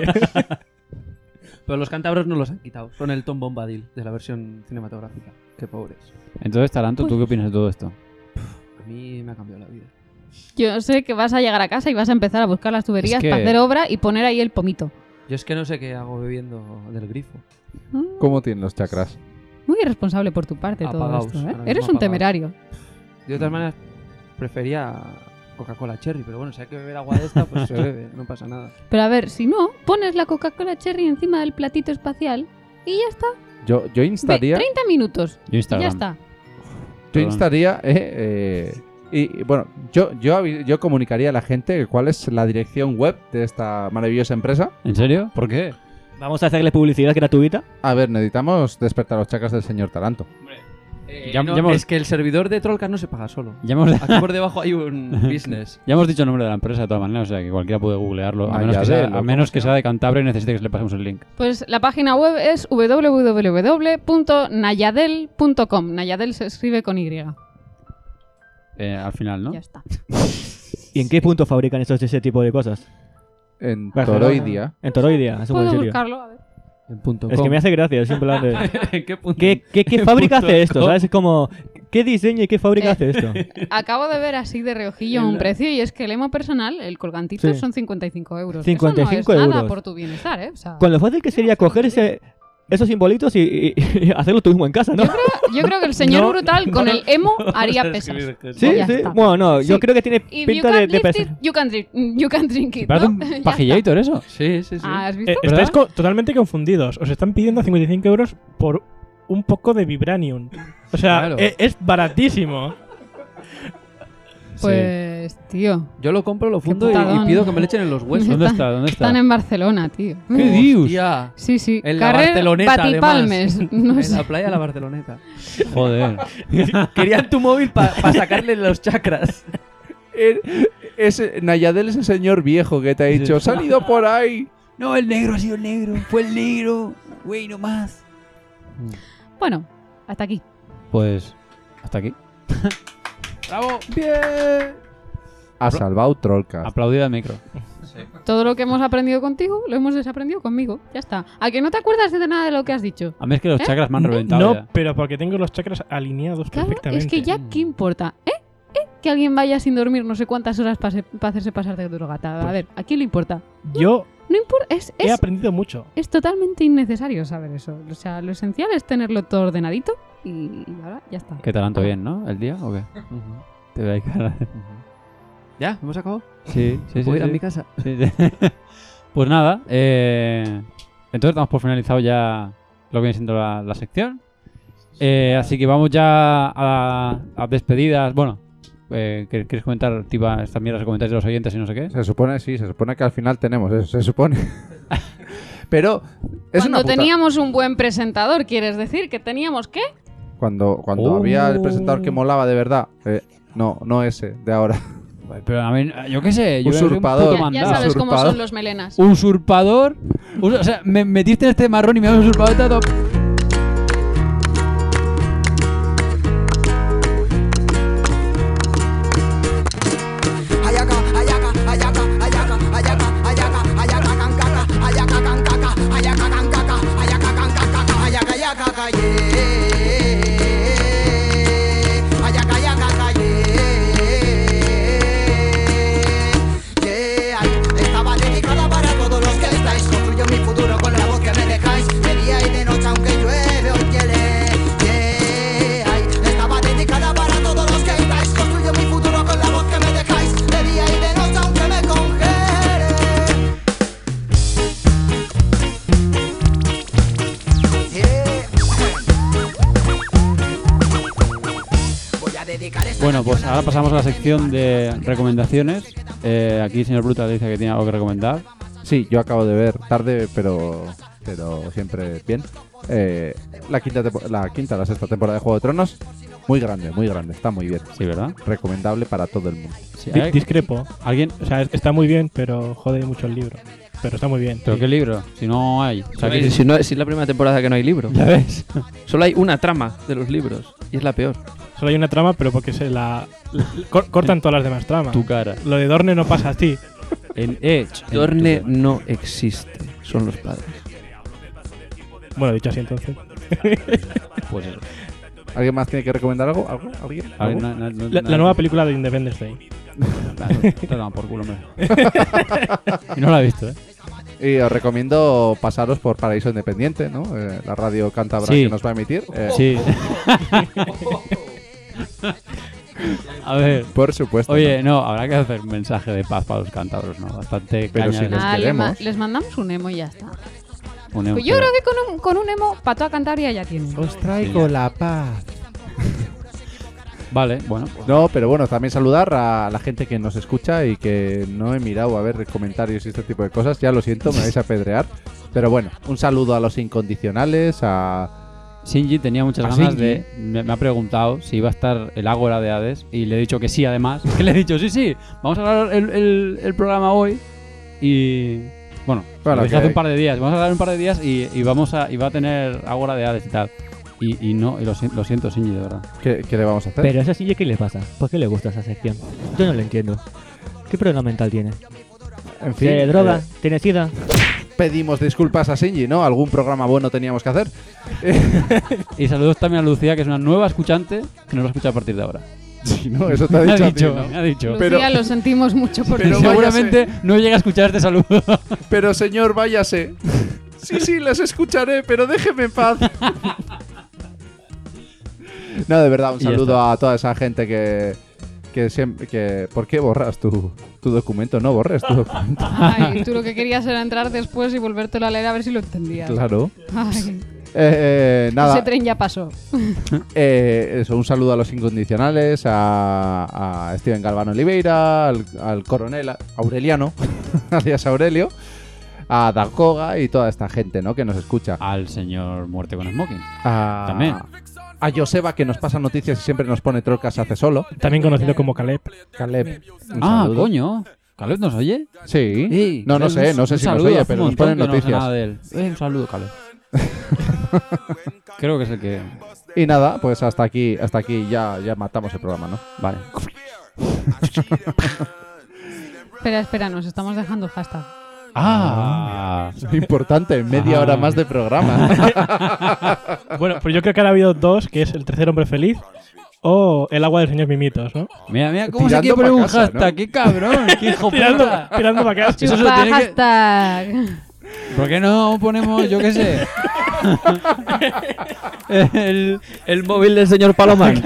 Pero los cántabros no los han quitado. Son el Tom Bombadil de la versión cinematográfica. Qué pobres. Entonces, Taranto, ¿tú qué opinas de todo esto? A mí me ha cambiado la vida. Yo sé que vas a llegar a casa y vas a empezar a buscar las tuberías Es que- para hacer obra y poner ahí el pomito. Yo es que no sé qué hago bebiendo del grifo. ¿Cómo tienen los chakras? Muy irresponsable por tu parte todo Apagaos, esto, ¿eh? ahora mismo Eres un apagaos. temerario. De todas maneras, prefería Coca-Cola Cherry. Pero bueno, si hay que beber agua de esta, pues se bebe. No pasa nada. Pero a ver, si no, pones la Coca-Cola Cherry encima del platito espacial y ya está. Yo Ve, instaría... 30 minutos. Yo Y Instagram. ya está. Yo Perdón. instaría... y bueno, yo comunicaría a la gente cuál es la dirección web de esta maravillosa empresa. ¿En serio? ¿Por qué? Vamos a hacerle publicidad gratuita. A ver, necesitamos despertar los chakras del señor Taranto. Ya- No, ya hemos- Es que el servidor de Trollcast no se paga solo. Ya hemos, Aquí por debajo hay un business. ya hemos dicho el nombre de la empresa de todas maneras, o sea que cualquiera puede googlearlo. A menos que Mayadel, sea, ¿o a menos cómo que se sea de Cantabria y necesite que le pasemos el link. Pues la página web es www.nayadel.com. Nayadel se escribe con Y. Al final, ¿no? Ya está. ¿Y en qué punto fabrican ese tipo de cosas? En Barcelona. Toroidia. En Toroidia, eso Puedo en serio. buscarlo, a ver. En punto Es com. que me hace gracia, siempre hablan de... ¿En qué punto? ¿Qué en fábrica punto hace esto? com? ¿Sabes? Es como... ¿Qué diseño y qué fábrica hace esto? Acabo de ver así de reojillo un precio y es que el emo personal, el colgantito, Sí. son 55 euros. 55 Eso no es nada euros. por tu bienestar, ¿eh? O sea, Con lo fácil que sería coger esos simbolitos y hacerlo tú mismo en casa, ¿no? yo creo que el señor No, brutal con no, el emo no haría vas a pesas. escribir que Sí, Ya sí. está. Bueno, no, yo Sí. creo que tiene If you pinta can't de lift pesas. it, you can drink it, Parece ¿no? un Ya está. pajillator eso. Sí, sí, sí. Ah, ¿has visto? Estáis totalmente confundidos. Os están pidiendo 55 euros por un poco de vibranium. O sea, Claro. es baratísimo. Pues, tío. Yo lo compro, lo fundo y putadón. pido que me le echen en los huesos. ¿Dónde está? ¿Dónde está? Están en Barcelona, tío. ¿Qué dios? Hostia. Sí, sí. En la Carrer Barceloneta, Patipalmes. además. No En sé. la playa de la Barceloneta. Joder. Querían tu móvil para sacarle los chakras. Nayadel es el señor viejo que te ha dicho, Sí. ¡se han ido por ahí! No, el negro ha sido el negro. Fue el negro. Güey, no más. Bueno, hasta aquí. Pues hasta aquí. ¡Bravo! ¡Bien! Ha salvado Trollcast. Aplaudida al micro. Todo lo que hemos aprendido contigo, lo hemos desaprendido conmigo. Ya está. ¿A que no te acuerdas de nada de lo que has dicho? A mí es que los ¿Eh? chakras me han reventado No, ya. pero porque tengo los chakras alineados Claro, perfectamente. es que ya, ¿qué importa? Que alguien vaya sin dormir no sé cuántas horas para hacerse pasar de drogata. A ver, ¿a quién le importa? Yo No importa, he aprendido mucho. es totalmente innecesario saber eso. O sea, lo esencial es tenerlo todo ordenadito y ahora ya está. ¿Qué talanto bien, no? ¿El día o qué? Te veo ahí cara. ¿Ya? ¿Hemos acabado? Sí, sí, sí. ¿Puedo ir a sí. mi casa? Sí, sí. Pues nada, entonces damos por finalizado ya lo que viene siendo la sección. Así que vamos ya a despedidas. Bueno, ¿Quieres comentar estas mierdas de comentarios de los oyentes y no sé qué? Se supone que al final tenemos eso, se supone. Pero es Cuando una puta... teníamos un buen presentador, ¿quieres decir que teníamos qué? Cuando había el presentador que molaba de verdad. No ese, de ahora. Pero a mí, yo qué sé, yo Usurpador. era un puto Ya mandado. sabes cómo Usurpador. son los melenas. Usurpador. O sea, me metiste en este marrón y me has usurpado todo. Estaba dedicada para todos los que estáis. Construyo mi futuro con la voz que me dejáis. De día y de noche aunque llueve o hiele. Estaba dedicada para todos los que estáis. Construyo mi futuro con la voz que me dejáis. De día y de noche aunque me congele. Voy a dedicar esta Bueno, pues ahora pasamos a la sección de recomendaciones. Aquí el señor Brutal dice que tiene algo que recomendar. Sí, yo acabo de ver tarde, pero siempre bien. La quinta, la sexta temporada de Juego de Tronos. Muy grande, está muy bien. Sí, ¿verdad? Recomendable para todo el mundo. Sí, Discrepo. ¿Alguien? O sea, está muy bien, pero jode mucho el libro. Pero está muy bien. ¿Pero sí. qué libro? Si no hay. O sea, que Si es la primera temporada que no hay libro. ya ves. Solo hay una trama de los libros y es la peor. Solo hay una trama, pero porque cortan todas las demás tramas. Tu cara. Lo de Dorne no pasa así. En Edge. Dorne no existe, son los padres. Bueno, dicho así entonces. Pues eso. ¿Alguien más tiene que recomendar algo? ¿Alguien? La nueva película de Independence Day. Te dan por culo, hombre. Y no la he visto, ¿eh? Y os recomiendo pasaros por Paraíso Independiente, ¿no? La radio cántabra Sí. que nos va a emitir. Sí. A ver. Por supuesto. Oye, no, habrá que hacer un mensaje de paz para los cántabros, ¿no? Bastante Pero caña. si les queremos. Les mandamos un emo y ya está. Un emo, Pues yo pero- creo que con un emo para toda Cantabria ya tienen. Os traigo la paz. Vale, bueno. Pues No, pero bueno, también saludar a la gente que nos escucha y que no he mirado a ver comentarios y este tipo de cosas. Ya lo siento, me vais a apedrear. Pero bueno, un saludo a los incondicionales, a... Shinji tenía muchas ¿A ganas Shinji? de... Me ha preguntado si iba a estar el Ágora de Hades y le he dicho que sí, además. Que le he dicho, sí, vamos a grabar el programa hoy y... Bueno, Bueno, lo dije que- hace un par de días. Vamos a grabar un par de días y va a tener Ágora de Hades y tal. Y no, y lo siento, Shinji, de verdad. ¿Qué le vamos a hacer? Pero a esa silla, ¿qué le pasa? ¿Por qué le gusta esa sección? Yo no lo entiendo. ¿Qué problema mental tiene? En fin, ¿Tiene droga? ¿Tiene sida? pedimos disculpas a Shinji, ¿no? Algún programa bueno teníamos que hacer. Y saludos también a Lucía, que es una nueva escuchante que nos va a escuchar a partir de ahora. Sí, ¿no? Eso te ha dicho a ti, ¿no? me ha dicho. Lucía, Pero- lo sentimos mucho por pero ti. Seguramente no llega a escuchar este saludo. Pero señor, váyase. Sí, les escucharé, pero déjeme en paz. No, de verdad, un Y ya saludo está. a toda esa gente que siempre... ¿Por qué borras tu documento? No borres tu documento. Ay, tú lo que querías era entrar después y volvértelo a leer a ver si lo entendías. Claro. Ay, Nada, ese tren ya pasó. eso, un saludo a los incondicionales, a Steven Galván Oliveira, al coronel Aureliano, alias Aurelio, a Dakoga y toda esta gente, ¿no? Que nos escucha. Al señor Muerte con Smoking. A, También. A Joseba, que nos pasa noticias y siempre nos pone trocas, se hace solo. También conocido como Caleb. Caleb. un Ah, saludo. coño. ¿Caleb nos oye? Sí. Ey, No Caleb, sé un si nos saludo, oye, hace pero un nos ponen montón que no sé noticias. nada de él. Un saludo, Caleb. Creo que es el que... Y nada, pues hasta aquí ya matamos el programa, ¿no? Vale. Espera, nos estamos dejando hashtag. Ah. Importante, media hora más de programa. Bueno, pues yo creo que ahora ha habido dos, que es el tercer hombre feliz o el agua del señor Mimitos, ¿no? Mira cómo Tirando se quiere poner pa' un casa, hashtag. ¿no? ¡Qué cabrón! ¡Qué hijo tirando puta! para acá. Eso se lo Chupa tiene que... hashtag. ¿Por qué no ponemos, yo qué sé? El móvil del señor Palomán.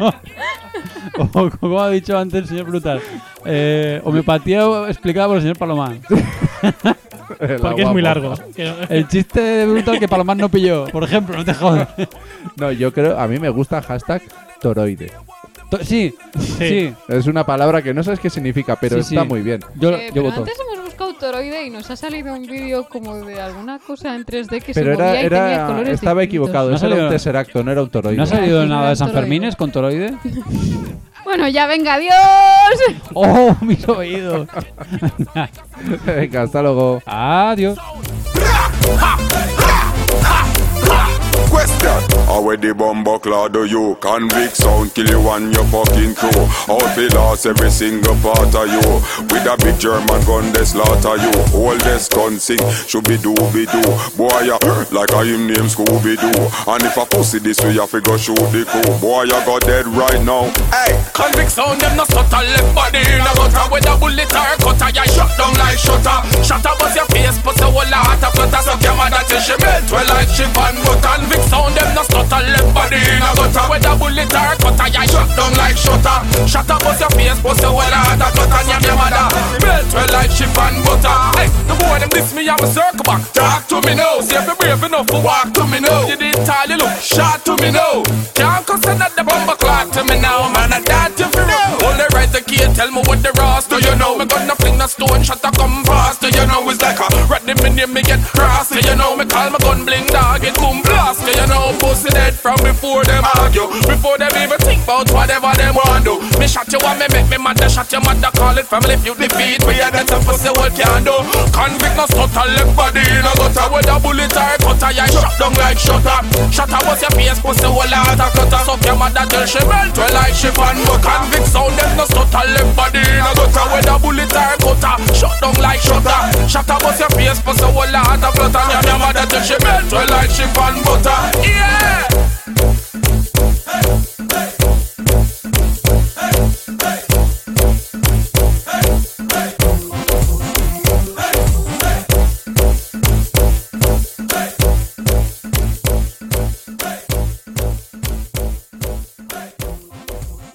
O como ha dicho antes el señor Brutal. Homeopatía explicada por el señor Palomán. Porque es muy largo. El chiste de Brutal que Palomán no pilló. Por ejemplo, no te jodas. No, yo creo, a mí me gusta hashtag toroide. Sí. Es una palabra que no sabes qué significa, pero está muy bien. Yo pero voto. antes hemos buscado toroide y nos ha salido un vídeo como de alguna cosa en 3D que Pero se movía y tenía colores estaba distintos. equivocado. No Eso era salió- un tesseracto, no era un toroide. ¿No ha salido Sí, nada era de San toroide. Fermines con toroide? Bueno, ya venga, adiós. ¡Oh, mis oídos! Venga, hasta luego. Adiós. Question: how where the bumbo claw do you? Convict sound kill you and your fucking crew. Out the lost every single part of you. With a big German gun they slaughter you. All this gun sing should be do. Boy ya like a him name Scooby Doo. And if a pussy this way you fi go shoot the crew. Boy you got dead right now. Hey, Convict sound them no stutter left body in a gutter. With a bullet or cutter, you shut down like shutter. Shutter bust your face, bust the whole heart a flutter. Suck your mother till she melt well like she van. But convict sound them no stutter left body in a gutter. With a bullet or cutter, you shut down like shutter. Shutter bust your face, bust the whole heart a flutter. And your mother melt well like she van butter. Hey, the boy them diss me, I'm a circle back. Talk to me now, see if you brave enough to walk to me now. You didn't tell you look shot to me now. Can't cuss another bumper clock to me now, man. I died to be real. Only right the key, tell me what the Ross do you know? Me gonna fling the stone, shot a come fast. Do you know it's like a rat the minute me get cross. Do you know me call my gun bling dog, it boom blast. Do you know pussy dead from before them argue, before them even think about whatever them want do. Me shot you and me make me mother shot your mother, call it family feud defeat. We are that's a pussy what can do. Convict no stutter left body in a gutter. With a bullet or cutter, you shot down like shutter. Shutter was your face, pussy whole heart a cutter. Suck your mother till she melt well like she fan. But convict sound them no stutter left body in a gutter. With a bullet or cutter, shut down like shutter. Shutter was your face, pussy whole heart a flutter. Your mother till she melt well like she fan butter.